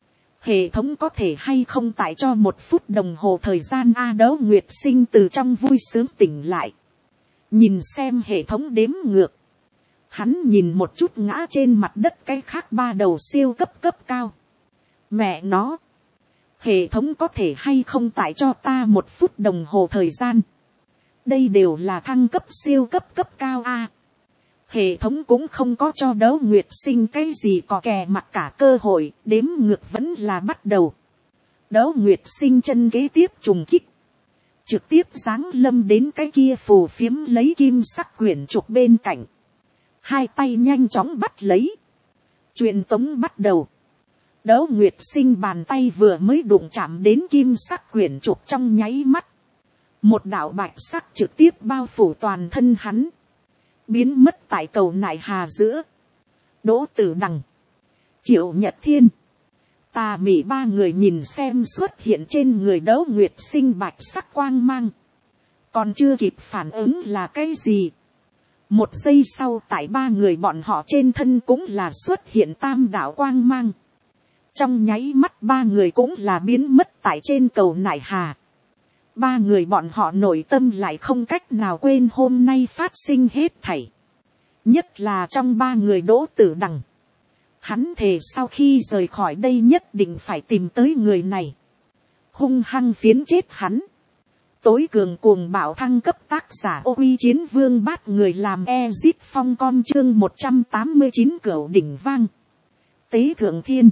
Speaker 1: Hệ thống có thể hay không tại cho một phút đồng hồ thời gian a. Đỗ Nguyệt Sinh từ trong vui sướng tỉnh lại. Nhìn xem hệ thống đếm ngược. Hắn nhìn một chút ngã trên mặt đất cái khác ba đầu siêu cấp cấp cao. Mẹ nó. Hệ thống có thể hay không tại cho ta một phút đồng hồ thời gian. Đây đều là thăng cấp siêu cấp cấp cao a. Hệ thống cũng không có cho Đỗ Nguyệt Sinh cái gì có kè mặt cả cơ hội. Đếm ngược vẫn là bắt đầu. Đỗ Nguyệt Sinh chân kế tiếp trùng kích. Trực tiếp giáng lâm đến cái kia phù phiếm lấy kim sắc quyển trục bên cạnh. Hai tay nhanh chóng bắt lấy. Truyền tống bắt đầu. Đỗ Nguyệt Sinh bàn tay vừa mới đụng chạm đến kim sắc quyển trục trong nháy mắt. Một đạo bạch sắc trực tiếp bao phủ toàn thân hắn. Biến mất tại cầu nại hà giữa. Đỗ Tử Đằng, Triệu Nhật Thiên, Tà Mị ba người nhìn xem xuất hiện trên người Đỗ Nguyệt Sinh bạch sắc quang mang. Còn chưa kịp phản ứng là cái gì. Một giây sau tại ba người bọn họ trên thân cũng là xuất hiện tam đạo quang mang. Trong nháy mắt ba người cũng là biến mất tại trên cầu nại hà. Ba người bọn họ nội tâm lại không cách nào quên hôm nay phát sinh hết thảy. Nhất là trong ba người Đỗ Tử Đằng. Hắn thề sau khi rời khỏi đây nhất định phải tìm tới người này. Hung hăng phiến chết hắn. Tối cường cuồng bạo thăng cấp tác giả Ô Uy Chiến Vương bát người làm Ezit Phong con chương một trăm tám mươi chín cửu đỉnh vang. Tế Thượng Thiên.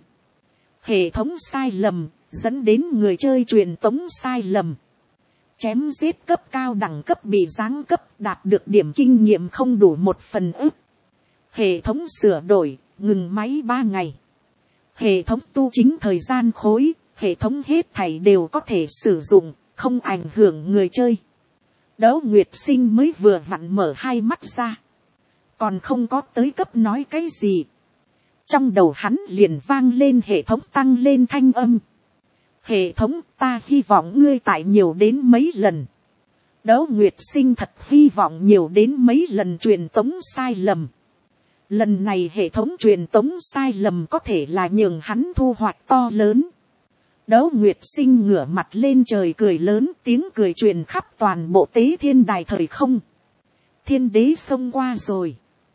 Speaker 1: Hệ thống sai lầm, dẫn đến người chơi truyền tống sai lầm. Chém giết cấp cao đẳng cấp bị giáng cấp đạt được điểm kinh nghiệm không đủ một phần ức. Hệ thống sửa đổi, ngừng máy ba ngày. Hệ thống tu chính thời gian khối, hệ thống hết thảy đều có thể sử dụng, không ảnh hưởng người chơi. Đỗ Nguyệt Sinh mới vừa vặn mở hai mắt ra. Còn không có tới cấp nói cái gì. Trong đầu hắn liền vang lên hệ thống tăng lên thanh âm. Hệ thống, ta hy vọng ngươi tại nhiều đến mấy lần. Đỗ Nguyệt Sinh thật hy vọng nhiều đến mấy lần truyền tống sai lầm. Lần này hệ thống truyền tống sai lầm có thể là nhường hắn thu hoạch to lớn. Đỗ Nguyệt Sinh ngửa mặt lên trời cười lớn, tiếng cười truyền khắp toàn bộ Tế Thiên Đài thời không. Thiên đế xông qua rồi.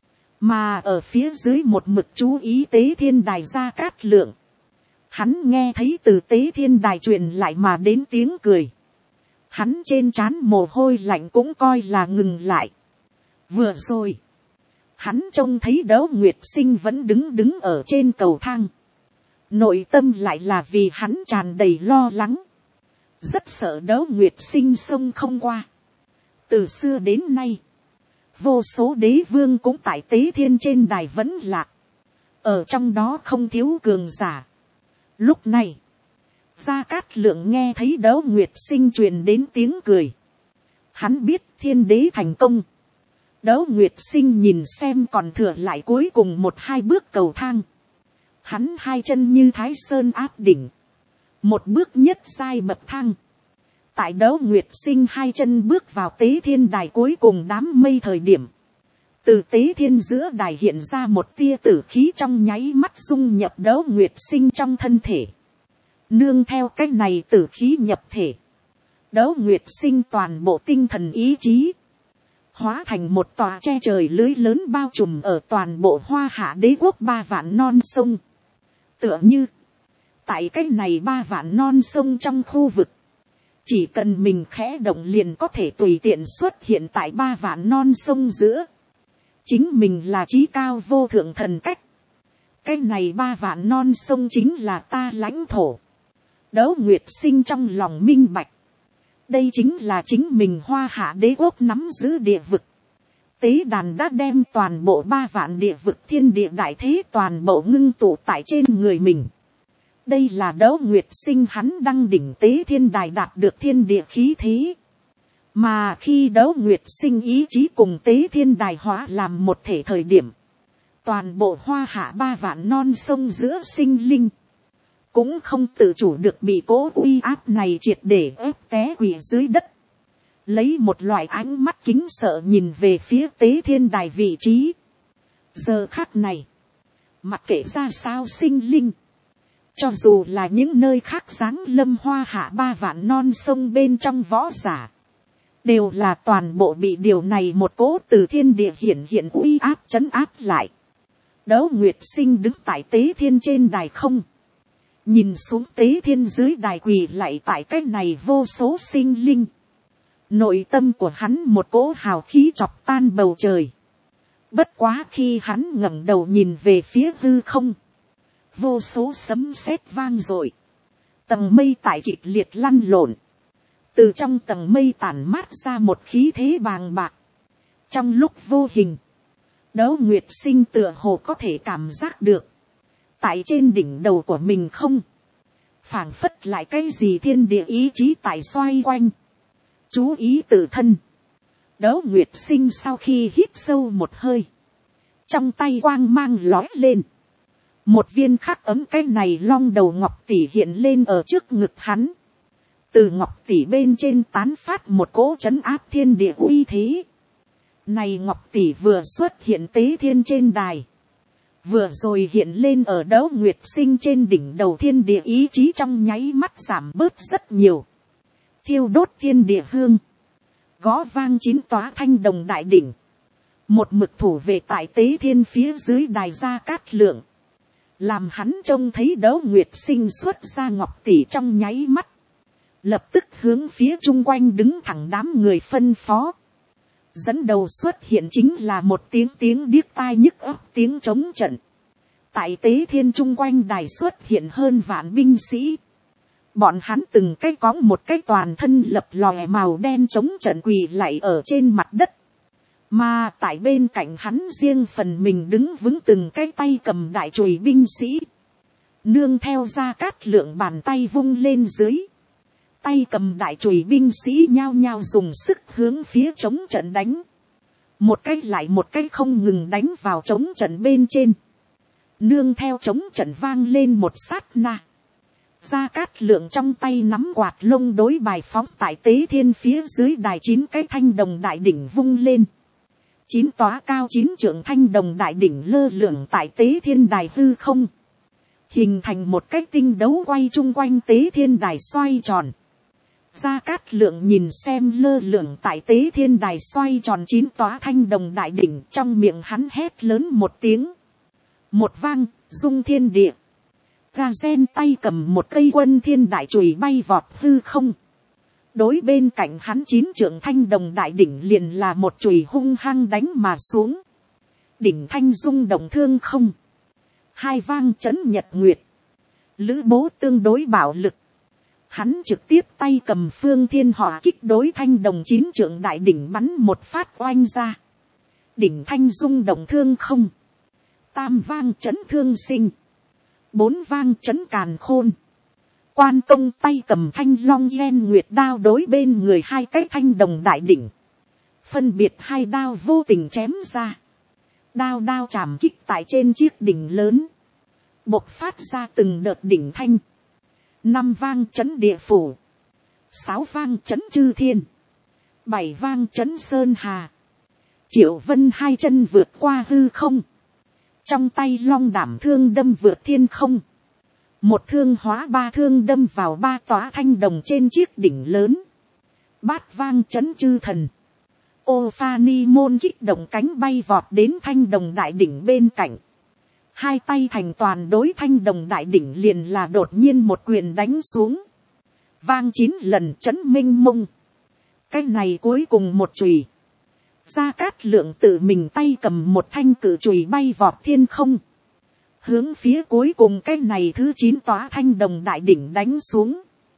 Speaker 1: Mà ở phía dưới một mực chú ý Tế Thiên Đài Gia Cát Lượng. Hắn nghe thấy từ Tế Thiên Đài truyền lại mà đến tiếng cười. Hắn trên trán mồ hôi lạnh cũng coi là ngừng lại. Vừa rồi. Hắn trông thấy Đỗ Nguyệt Sinh vẫn đứng đứng ở trên cầu thang. Nội tâm lại là vì hắn tràn đầy lo lắng. Rất sợ Đỗ Nguyệt Sinh xông không qua. Từ xưa đến nay. Vô số đế vương cũng tại Tế Thiên trên đài vẫn lạc. Ở trong đó không thiếu cường giả. Lúc này. Gia Cát Lượng nghe thấy Đỗ Nguyệt Sinh truyền đến tiếng cười. Hắn biết thiên đế thành công. Đỗ Nguyệt Sinh nhìn xem còn thừa lại cuối cùng một hai bước cầu thang. Hắn hai chân như Thái Sơn áp đỉnh. Một bước nhất giai bậc thang. Tại Đỗ Nguyệt Sinh hai chân bước vào Tế Thiên Đài cuối cùng đám mây thời điểm. Từ Tế Thiên giữa đài hiện ra một tia tử khí trong nháy mắt dung nhập Đỗ Nguyệt Sinh trong thân thể. Nương theo cách này tử khí nhập thể. Đỗ Nguyệt Sinh toàn bộ tinh thần ý chí. Hóa thành một tòa che trời lưới lớn bao trùm ở toàn bộ Hoa Hạ đế quốc ba vạn non sông. Tựa như. Tại cách này ba vạn non sông trong khu vực. Chỉ cần mình khẽ động liền có thể tùy tiện xuất hiện tại ba vạn non sông giữa. Chính mình là trí cao vô thượng thần cách. Cái này ba vạn non sông chính là ta lãnh thổ. Đỗ Nguyệt Sinh trong lòng minh bạch. Đây chính là chính mình Hoa Hạ đế quốc nắm giữ địa vực. Tế đàn đã đem toàn bộ ba vạn địa vực thiên địa đại thế toàn bộ ngưng tụ tại trên người mình. Đây là Đỗ Nguyệt Sinh hắn đăng đỉnh tế thiên đài đạt được thiên địa khí thế. Mà khi Đỗ Nguyệt Sinh ý chí cùng tế thiên đài hóa làm một thể thời điểm, toàn bộ hoa hạ ba vạn non sông giữa sinh linh cũng không tự chủ được bị cố uy áp này triệt để ép té quỵ dưới đất. Lấy một loại ánh mắt kính sợ nhìn về phía tế thiên đài vị trí. Giờ khắc này, mặc kệ ra sao sinh linh, cho dù là những nơi khác giáng lâm hoa hạ ba vạn non sông bên trong võ giả, đều là toàn bộ bị điều này một cố từ thiên địa hiển hiện uy áp trấn áp lại. Đỗ Nguyệt Sinh đứng tại tế thiên trên đài không, nhìn xuống tế thiên dưới đài quỳ lại tại cái này vô số sinh linh. Nội tâm của hắn một cỗ hào khí chọc tan bầu trời. Bất quá khi hắn ngẩng đầu nhìn về phía hư không, vô số sấm sét vang dội, tầng mây tại kịch liệt lăn lộn, từ trong tầng mây tản mát ra một khí thế bàng bạc. Trong lúc vô hình, Đỗ Nguyệt Sinh tựa hồ có thể cảm giác được, tại trên đỉnh đầu của mình không, phảng phất lại cái gì thiên địa ý chí tại xoay quanh. Chú ý tự thân. Đỗ Nguyệt Sinh sau khi hít sâu một hơi, trong tay quang mang lói lên, một viên khắc ấm cái này long đầu ngọc tỷ hiện lên ở trước ngực hắn. Từ ngọc tỷ bên trên tán phát một cỗ trấn áp thiên địa uy thế. Này ngọc tỷ vừa xuất hiện tế thiên trên đài, vừa rồi hiện lên ở Đỗ Nguyệt Sinh trên đỉnh đầu, thiên địa ý chí trong nháy mắt giảm bớt rất nhiều. Thiêu đốt thiên địa hương, gõ vang chín tóa thanh đồng đại đỉnh, một mực thủ vệ tại tế thiên phía dưới đài Gia Cát Lượng, làm hắn trông thấy Đỗ Nguyệt Sinh xuất ra ngọc tỷ trong nháy mắt, lập tức hướng phía chung quanh đứng thẳng đám người phân phó. Dẫn đầu xuất hiện chính là một tiếng tiếng điếc tai nhức óc tiếng trống trận. Tại tế thiên chung quanh đài xuất hiện hơn vạn binh sĩ. Bọn hắn từng cái có một cái toàn thân lập lòe màu đen chống trận quỳ lạy ở trên mặt đất. Mà tại bên cạnh hắn riêng phần mình đứng vững từng cái tay cầm đại chùy binh sĩ. Nương theo Gia Cát Lượng bàn tay vung lên dưới. Tay cầm đại chùy binh sĩ nhao nhao dùng sức hướng phía chống trận đánh. Một cái lại một cái không ngừng đánh vào chống trận bên trên. Nương theo chống trận vang lên một sát na. Gia Cát Lượng trong tay nắm quạt lông đối bài phóng tại tế thiên phía dưới đài chín cái thanh đồng đại đỉnh vung lên. Chín tóa cao chín trượng thanh đồng đại đỉnh lơ lửng tại tế thiên đài hư không. Hình thành một cái tinh đấu quay chung quanh tế thiên đài xoay tròn. Gia Cát Lượng nhìn xem lơ lửng tại tế thiên đài xoay tròn chín tóa thanh đồng đại đỉnh, trong miệng hắn hét lớn một tiếng. Một vang, rung thiên địa. Ga gen tay cầm một cây quân thiên đại chùy bay vọt hư không. Đối bên cạnh hắn chín trượng thanh đồng đại đỉnh liền là một chùy hung hăng đánh mà xuống. Đỉnh thanh rung động thương không. Hai vang chấn nhật nguyệt. Lữ bố tương đối bạo lực. Hắn trực tiếp tay cầm phương thiên hỏa kích đối thanh đồng chín trượng đại đỉnh bắn một phát oanh ra. Đỉnh thanh rung động thương không. Tam vang chấn thương sinh. Bốn vang chấn càn khôn. Quan công tay cầm thanh long gen nguyệt đao đối bên người hai cái thanh đồng đại đỉnh. Phân biệt hai đao vô tình chém ra. Đao đao chạm kích tại trên chiếc đỉnh lớn. Bộc phát ra từng đợt đỉnh thanh. Năm vang chấn địa phủ. Sáu vang chấn chư thiên. Bảy vang chấn sơn hà. Triệu Vân hai chân vượt qua hư không. Trong tay long đảm thương đâm vượt thiên không. Một thương hóa ba thương đâm vào ba tòa thanh đồng trên chiếc đỉnh lớn. Bát vang chấn chư thần. Ô Pha Ni Môn kích động cánh bay vọt đến thanh đồng đại đỉnh bên cạnh. Hai tay thành toàn đối thanh đồng đại đỉnh liền là đột nhiên một quyền đánh xuống. Vang chín lần chấn minh mông. Cái này cuối cùng một chùy. Gia Cát Lượng tự mình tay cầm một thanh cự chùy bay vọt thiên không. Hướng phía cuối cùng cái này thứ chín tòa thanh đồng đại đỉnh đánh xuống.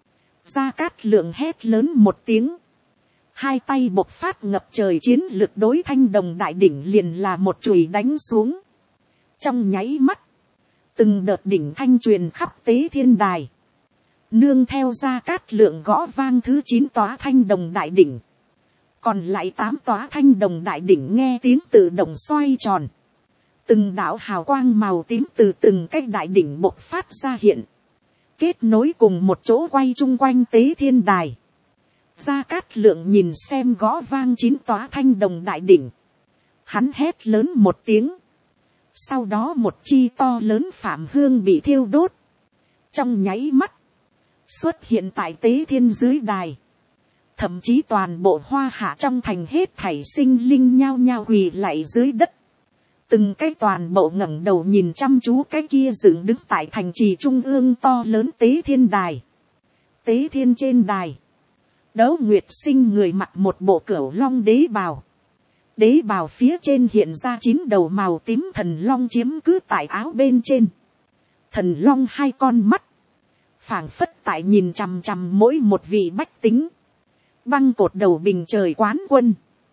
Speaker 1: Gia Cát Lượng hét lớn một tiếng. Hai tay bộc phát ngập trời chiến lực đối thanh đồng đại đỉnh liền là một chùy đánh xuống. Trong nháy mắt, từng đợt đỉnh thanh truyền khắp tế thiên đài, nương theo Gia Cát Lượng gõ vang thứ chín tòa thanh đồng đại đỉnh, còn lại tám tòa thanh đồng đại đỉnh nghe tiếng tự động xoay tròn, từng đạo hào quang màu tím từ từng cái đại đỉnh bộc phát ra hiện, kết nối cùng một chỗ quay chung quanh tế thiên đài. Gia Cát Lượng nhìn xem gõ vang chín tòa thanh đồng đại đỉnh, hắn hét lớn một tiếng, sau đó một chi to lớn phạm hương bị thiêu đốt, trong nháy mắt xuất hiện tại tế thiên dưới đài, thậm chí toàn bộ Hoa Hạ trong thành hết thảy sinh linh nhao nhao quỳ lạy dưới đất, từng cái toàn bộ ngẩng đầu nhìn chăm chú cái kia dựng đứng tại thành trì trung ương to lớn tế thiên đài. Tế thiên trên đài, Đấu Nguyệt Sinh người mặc một bộ cửu long đế bào, đế bào phía trên hiện ra chín đầu màu tím thần long chiếm cứ tại áo bên trên, thần long hai con mắt, phảng phất tại nhìn chằm chằm mỗi một vị bách tính, băng cột đầu bình trời quán quân,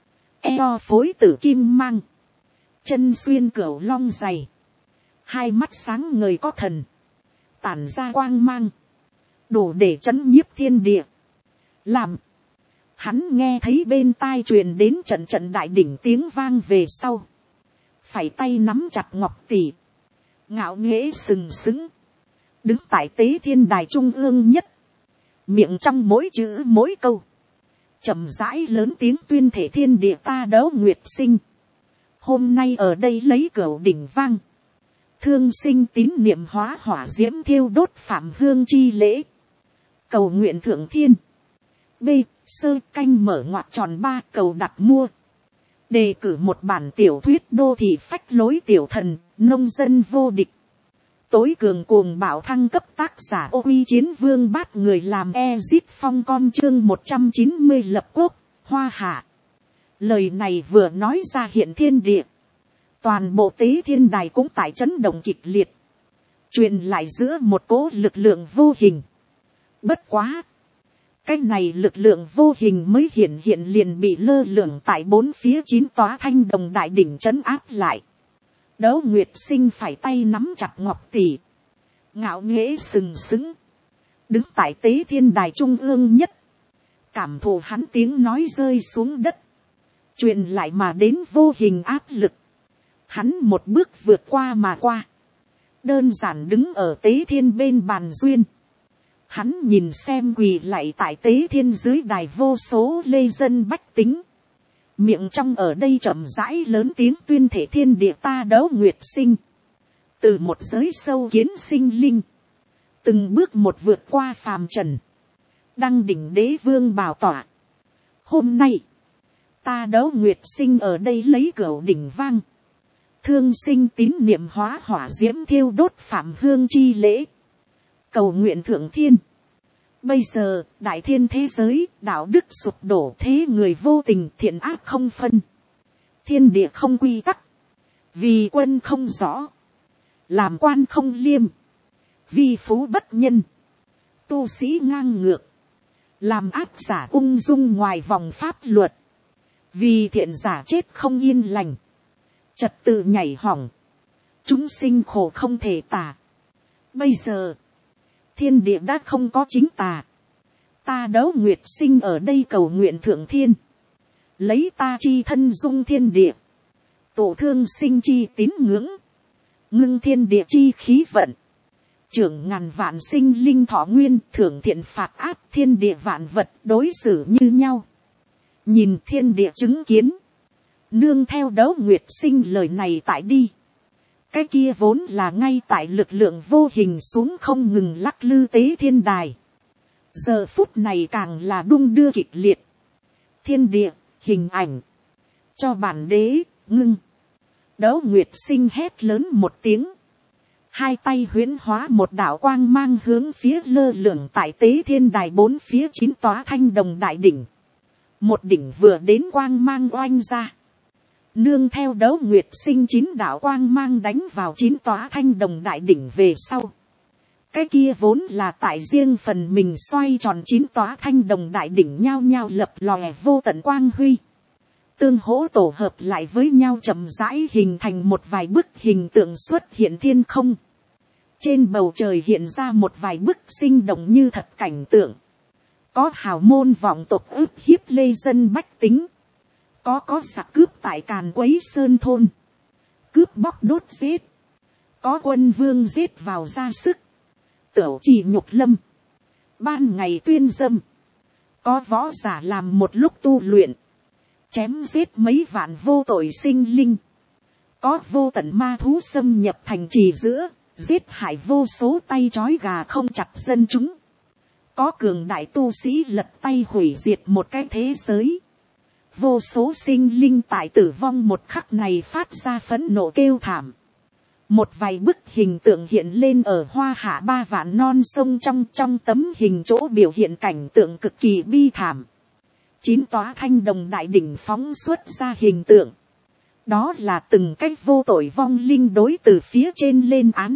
Speaker 1: eo phối tử kim mang, chân xuyên cửu long dày, hai mắt sáng ngời có thần, tản ra quang mang, đủ để chấn nhiếp thiên địa. Làm hắn nghe thấy bên tai truyền đến trận trận đại đỉnh tiếng vang về sau, phải tay nắm chặt ngọc tỷ, ngạo nghễ sừng sững, đứng tại tế thiên đài trung ương nhất, miệng trong mỗi chữ mỗi câu, chậm rãi lớn tiếng tuyên thể thiên địa ta Đấu Nguyệt Sinh, hôm nay ở đây lấy cửu đỉnh vang, thương sinh tín niệm hóa hỏa diễm thiêu đốt phạm hương chi lễ, cầu nguyện thượng thiên, b sơ canh mở ngoặc tròn ba cầu đặt mua, đề cử một bản tiểu thuyết đô thị phách lối tiểu thần, nông dân vô địch, tối cường cuồng bạo thăng cấp tác giả ô uy chiến vương bát người làm Ezip Phong con chương một trăm chín mươi lập quốc, Hoa Hạ. Lời này vừa nói ra hiện thiên địa, toàn bộ tế thiên đài cũng tại chấn động kịch liệt, truyền lại giữa một cỗ lực lượng vô hình. Bất quá, cái này lực lượng vô hình mới hiện hiện liền bị lơ lửng tại bốn phía chín tòa thanh đồng đại đỉnh trấn áp lại. Đấu Nguyệt Sinh phải tay nắm chặt ngọc tỷ, ngạo nghễ sừng sững, đứng tại tế thiên đài trung ương nhất, cảm thụ hắn tiếng nói rơi xuống đất, truyền lại mà đến vô hình áp lực, hắn một bước vượt qua mà qua, đơn giản đứng ở tế thiên bên bàn duyên, hắn nhìn xem quỳ lạy tại tế thiên dưới đài vô số lê dân bách tính, miệng trong ở đây chậm rãi lớn tiếng tuyên thể thiên địa ta Đấu Nguyệt Sinh, từ một giới sâu kiến sinh linh, từng bước một vượt qua phàm trần, đăng đỉnh đế vương bảo tỏa. Hôm nay, ta Đấu Nguyệt Sinh ở đây lấy cửu đỉnh vang, thương sinh tín niệm hóa hỏa diễm thiêu đốt phạm hương chi lễ, cầu nguyện thượng thiên. Bây giờ, đại thiên thế giới, đạo đức sụp đổ, thế người vô tình, thiện ác không phân, thiên địa không quy tắc, vì quân không rõ, làm quan không liêm, vi phú bất nhân, tu sĩ ngang ngược, làm ác giả ung dung ngoài vòng pháp luật, vì thiện giả chết không yên lành, trật tự nhảy hỏng, chúng sinh khổ không thể tả. Bây giờ, thiên địa đã không có chính tà, ta Đấu Nguyệt Sinh ở đây cầu nguyện thượng thiên, lấy ta chi thân dung thiên địa, tổ thương sinh chi tín ngưỡng, ngưng thiên địa chi khí vận, trưởng ngàn vạn sinh linh thọ nguyên, thưởng thiện phạt ác, thiên địa vạn vật đối xử như nhau, nhìn thiên địa chứng kiến, nương theo Đấu Nguyệt Sinh lời này tại đi, cái kia vốn là ngay tại lực lượng vô hình xuống không ngừng lắc lư tế thiên đài, giờ phút này càng là đung đưa kịch liệt, thiên địa, hình ảnh, cho bản đế, ngưng. Đấu Nguyệt Sinh hét lớn một tiếng, hai tay huyễn hóa một đạo quang mang hướng phía lơ lửng tại tế thiên đài bốn phía chín tòa thanh đồng đại đỉnh, một đỉnh vừa đến quang mang oanh ra, nương theo Đấu Nguyệt Sinh chín đạo quang mang đánh vào chín tòa thanh đồng đại đỉnh về sau, cái kia vốn là tại riêng phần mình xoay tròn chín tòa thanh đồng đại đỉnh nhao nhao lập lòe vô tận quang huy, tương hỗ tổ hợp lại với nhau chậm rãi hình thành một vài bức hình tượng xuất hiện thiên không, Trên bầu trời hiện ra một vài bức sinh động như thật cảnh tượng. Có hào môn vọng tộc ức hiếp lê dân bách tính. Có có giặc cướp tại Càn Quấy Sơn thôn. Cướp bóc đốt giết. Có quân vương giết vào ra sức. Tửu trì nhục lâm. Ban ngày tuyên dâm. Có võ giả làm một lúc tu luyện. Chém giết mấy vạn vô tội sinh linh. Có vô tận ma thú xâm nhập thành trì giữa. Giết hại vô số tay trói gà không chặt dân chúng. Có cường đại tu sĩ lật tay hủy diệt một cái thế giới. Vô số sinh linh tại tử vong một khắc này phát ra phẫn nộ kêu thảm. Một vài bức hình tượng hiện lên ở hoa hạ ba vạn non sông trong trong tấm hình chỗ biểu hiện cảnh tượng cực kỳ bi thảm. Chín tóa thanh đồng đại đỉnh phóng xuất ra hình tượng. Đó là từng cách vô tội vong linh đối từ phía trên lên án.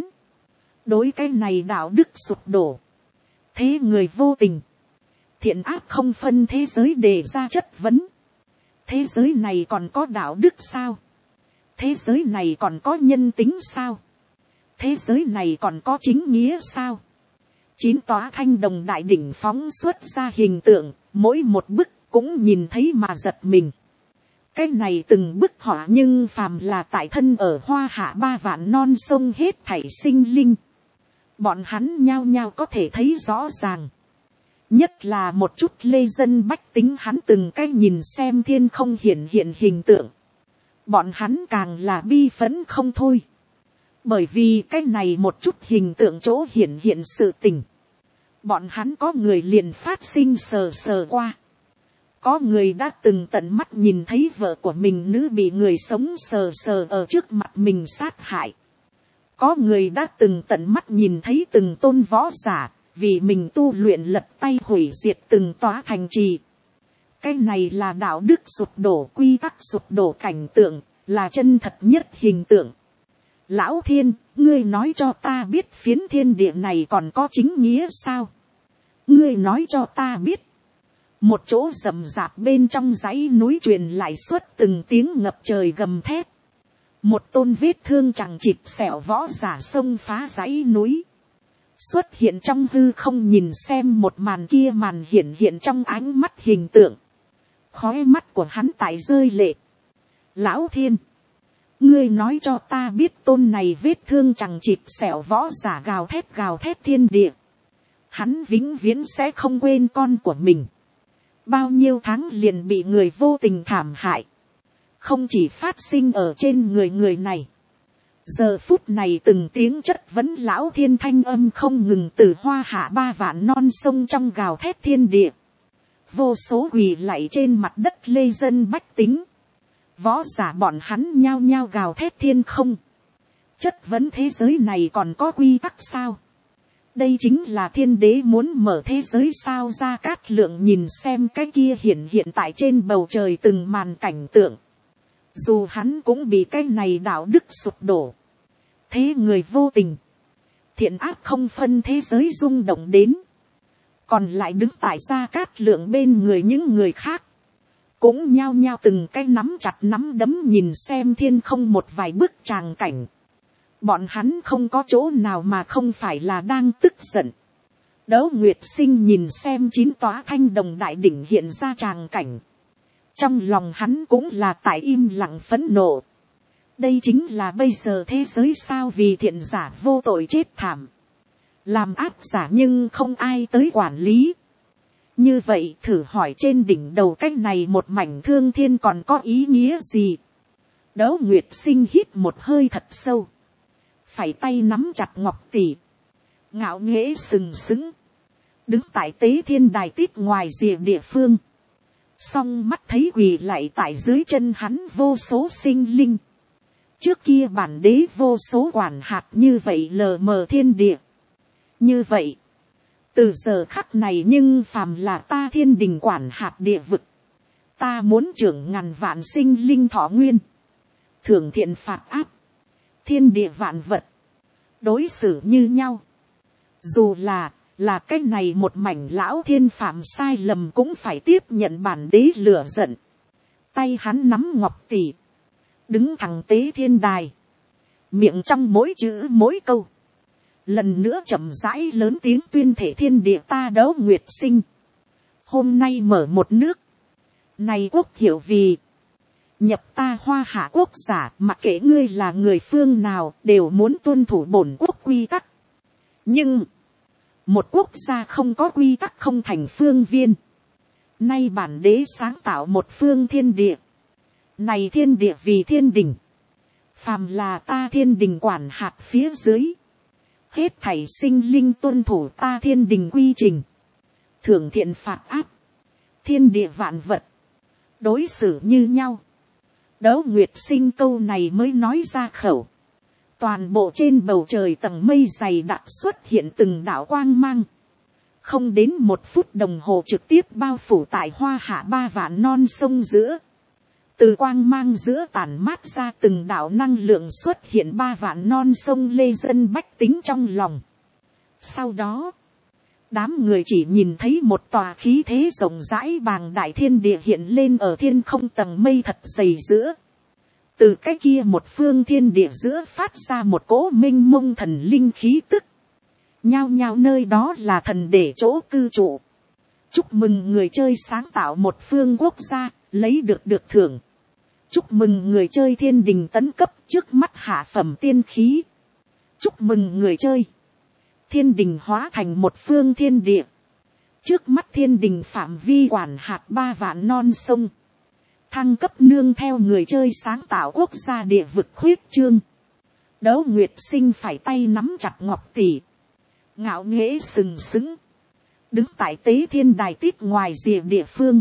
Speaker 1: Đối cái này đạo đức sụp đổ. Thế người vô tình. Thiện ác không phân thế giới đề ra chất vấn. Thế giới này còn có đạo đức sao? Thế giới này còn có nhân tính sao? Thế giới này còn có chính nghĩa sao? Chín tóa thanh đồng đại đỉnh phóng xuất ra hình tượng, mỗi một bức cũng nhìn thấy mà giật mình. Cái này từng bức họa nhưng phàm là tại thân ở hoa hạ ba vạn non sông hết thảy sinh linh. Bọn hắn nhao nhao có thể thấy rõ ràng. Nhất là một chút lê dân bách tính hắn từng cái nhìn xem thiên không hiển hiện hình tượng. Bọn hắn càng là bi phẫn không thôi. Bởi vì cái này một chút hình tượng chỗ hiển hiện sự tình. Bọn hắn có người liền phát sinh sờ sờ qua. Có người đã từng tận mắt nhìn thấy vợ của mình nữ bị người sống sờ sờ ở trước mặt mình sát hại. Có người đã từng tận mắt nhìn thấy từng tôn võ giả, vì mình tu luyện lật tay hủy diệt từng tòa thành trì. Cái này là đạo đức sụp đổ, quy tắc sụp đổ cảnh tượng, là chân thật nhất hình tượng. Lão Thiên, ngươi nói cho ta biết phiến thiên địa này còn có chính nghĩa sao? Ngươi nói cho ta biết. Một chỗ rậm rạp bên trong dãy núi truyền lại suốt từng tiếng ngập trời gầm thét. Một tôn vết thương chẳng chịt xẻo võ giả xông phá dãy núi. Xuất hiện trong hư không nhìn xem một màn kia màn hiện hiện trong ánh mắt hình tượng. Khóe mắt của hắn tại rơi lệ. Lão Thiên. Ngươi nói cho ta biết tôn này vết thương chẳng chịt xẻo võ giả gào thét gào thét thiên địa. Hắn vĩnh viễn sẽ không quên con của mình. Bao nhiêu tháng liền bị người vô tình thảm hại. Không chỉ phát sinh ở trên người người này. Giờ phút này từng tiếng chất vấn Lão Thiên thanh âm không ngừng từ hoa hạ ba vạn non sông trong gào thét thiên địa. Vô số quỳ lạy trên mặt đất lê dân bách tính. Võ giả bọn hắn nhao nhao gào thét thiên không. Chất vấn thế giới này còn có quy tắc sao? Đây chính là thiên đế muốn mở thế giới sao? Gia Cát Lượng nhìn xem cái kia hiện hiện tại trên bầu trời từng màn cảnh tượng. Dù hắn cũng bị cái này đạo đức sụp đổ. Thế người vô tình. Thiện ác không phân thế giới rung động đến. Còn lại đứng tại Gia Cát Lượng bên người những người khác. Cũng nhao nhao từng cái nắm chặt nắm đấm nhìn xem thiên không một vài bức tràng cảnh. Bọn hắn không có chỗ nào mà không phải là đang tức giận. Đỗ Nguyệt Sinh nhìn xem chín tòa thanh đồng đại đỉnh hiện ra tràng cảnh. Trong lòng hắn cũng là tại im lặng phẫn nộ. Đây chính là bây giờ thế giới sao? Vì thiện giả vô tội chết thảm. Làm ác giả nhưng không ai tới quản lý. Như vậy thử hỏi trên đỉnh đầu cách này một mảnh thương thiên còn có ý nghĩa gì? Đỗ Nguyệt Sinh hít một hơi thật sâu. Phải tay nắm chặt ngọc tỷ. Ngạo nghễ sừng sững. Đứng tại tế thiên đài tít ngoài rìa địa phương. Song mắt thấy quỳ lại tại dưới chân hắn vô số sinh linh. Trước kia bản đế vô số quản hạt như vậy lờ mờ thiên địa. Như vậy. Từ giờ khắc này nhưng phàm là ta thiên đình quản hạt địa vực. Ta muốn trưởng ngàn vạn sinh linh thọ nguyên. Thưởng thiện phạt ác. Thiên địa vạn vật. Đối xử như nhau. Dù là, là cái này một mảnh lão thiên phạm sai lầm cũng phải tiếp nhận bản đế lửa giận. Tay hắn nắm ngọc tỷ. Đứng thẳng tế thiên đài. Miệng trong mỗi chữ mỗi câu. lần nữa chậm rãi lớn tiếng tuyên thể thiên địa ta Đấu Nguyệt Sinh. Hôm nay mở một nước, này quốc hiệu vì nhập ta Hoa Hạ quốc giả, mặc kệ ngươi là người phương nào đều muốn tuân thủ bổn quốc quy tắc. Nhưng một quốc gia không có quy tắc không thành phương viên. Nay bản đế sáng tạo một phương thiên địa, này thiên địa vì thiên đình, phàm là ta thiên đình quản hạt phía dưới, hết thảy sinh linh tuân thủ ta thiên đình quy trình, thưởng thiện phạt ác, thiên địa vạn vật đối xử như nhau. Đấu Nguyệt Sinh câu này mới nói ra khẩu, toàn bộ trên bầu trời tầng mây dày đặc xuất hiện từng đạo quang mang, không đến một phút đồng hồ trực tiếp bao phủ tại Hoa Hạ ba vạn non sông giữa. Từ quang mang giữa tản mát ra từng đạo năng lượng xuất hiện ba vạn non sông lê dân bách tính trong lòng. Sau đó, đám người chỉ nhìn thấy một tòa khí thế rộng rãi bàng đại thiên địa hiện lên ở thiên không tầng mây thật dày giữa. Từ cái kia một phương thiên địa giữa phát ra một cỗ minh mông thần linh khí tức. Nhao nhao nơi đó là thần để chỗ cư trụ. Chúc mừng người chơi sáng tạo một phương quốc gia, lấy được được thưởng. Chúc mừng người chơi thiên đình tấn cấp trước mắt hạ phẩm tiên khí. Chúc mừng người chơi thiên đình hóa thành một phương thiên địa. Trước mắt thiên đình phạm vi quản hạt ba vạn non sông. Thăng cấp nương theo người chơi sáng tạo quốc gia địa vực khuyết trương. Đấu Nguyệt Sinh phải tay nắm chặt ngọc tỷ, ngạo nghễ sừng sững, đứng tại tế thiên đài tít ngoài rìa địa phương.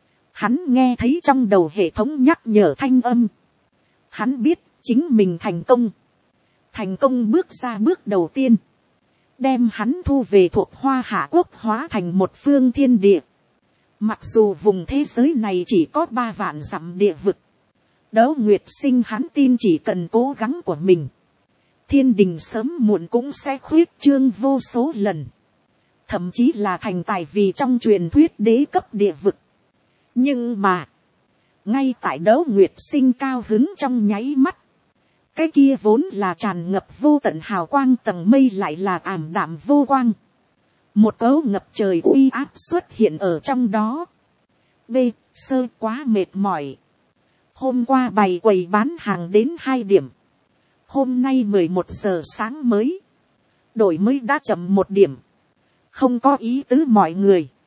Speaker 1: Hắn nghe thấy trong đầu hệ thống nhắc nhở thanh âm. Hắn biết chính mình thành công. Thành công bước ra bước đầu tiên. Đem hắn thu về thuộc Hoa Hạ quốc hóa thành một phương thiên địa. Mặc dù vùng thế giới này chỉ có ba vạn dặm địa vực. Đấu Nguyệt Sinh hắn tin chỉ cần cố gắng của mình, thiên đình sớm muộn cũng sẽ khuyết trương vô số lần. Thậm chí là thành tài vì trong truyền thuyết đế cấp địa vực. Nhưng mà, ngay tại Đấu Nguyệt Sinh cao hứng trong nháy mắt, cái kia vốn là tràn ngập vô tận hào quang tầng mây lại là ảm đạm vô quang. Một cấu ngập trời uy áp xuất hiện ở trong đó. B. Sơ quá mệt mỏi. Hôm qua bày quầy bán hàng đến hai điểm. Hôm nay mười một giờ sáng mới. Đổi mới đã chậm một điểm. Không có ý tứ mọi người.